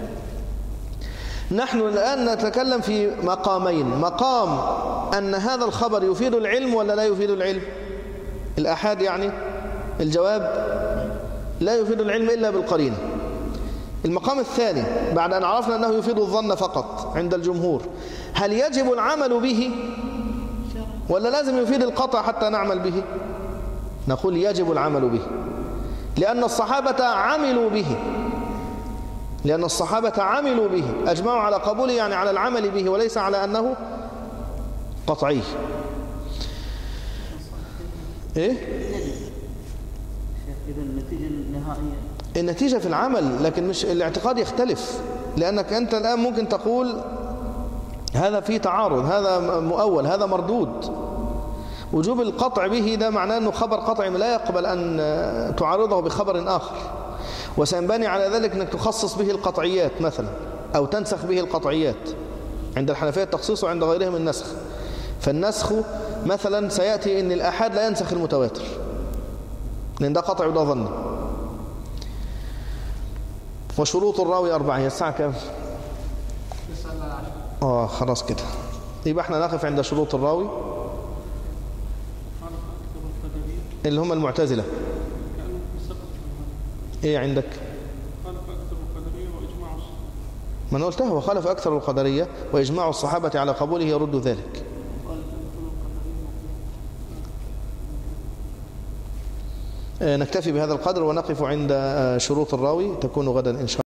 نحن الآن نتكلم في مقامين: مقام أن هذا الخبر يفيد العلم ولا لا يفيد العلم، الآحاد يعني الجواب لا يفيد العلم إلا بالقرينة. المقام الثاني بعد أن عرفنا أنه يفيد الظن فقط عند الجمهور، هل يجب العمل به ولا لازم يفيد القطع حتى نعمل به؟ نقول يجب العمل به، لأن الصحابة عملوا به، لأن الصحابة عملوا به، أجمعوا على قبوله، يعني على العمل به وليس على أنه قطعي. إيه؟ إذا النتيجة النهائية النتيجة في العمل، لكن مش الاعتقاد يختلف، لأنك أنت الآن ممكن تقول هذا فيه تعارض، هذا مؤول، هذا مردود. وجوب القطع به ده معناه أنه خبر قطعي لا يقبل أن تعارضه بخبر آخر، وسينبني على ذلك أنك تخصص به القطعيات مثلا أو تنسخ به القطعيات. عند الحنفية التخصيص وعند غيرهم النسخ. فالنسخ مثلا سيأتي أن الآحاد لا ينسخ المتواتر، لأن ده قطع وده ظن. وشروط الراوي أربعة. هي الساعة كام؟ آه خلاص كده، يبقى احنا نقف عند شروط الراوي اللي هم المعتزلة. ايه عندك؟ خالف أكثر القدرية وإجماع الصحابة. ما أنا قلتها، وخالف أكثر القدرية وإجماع الصحابة على قبوله يرد ذلك. نكتفي بهذا القدر ونقف عند شروط الراوي، تكون غدا إن شاء الله.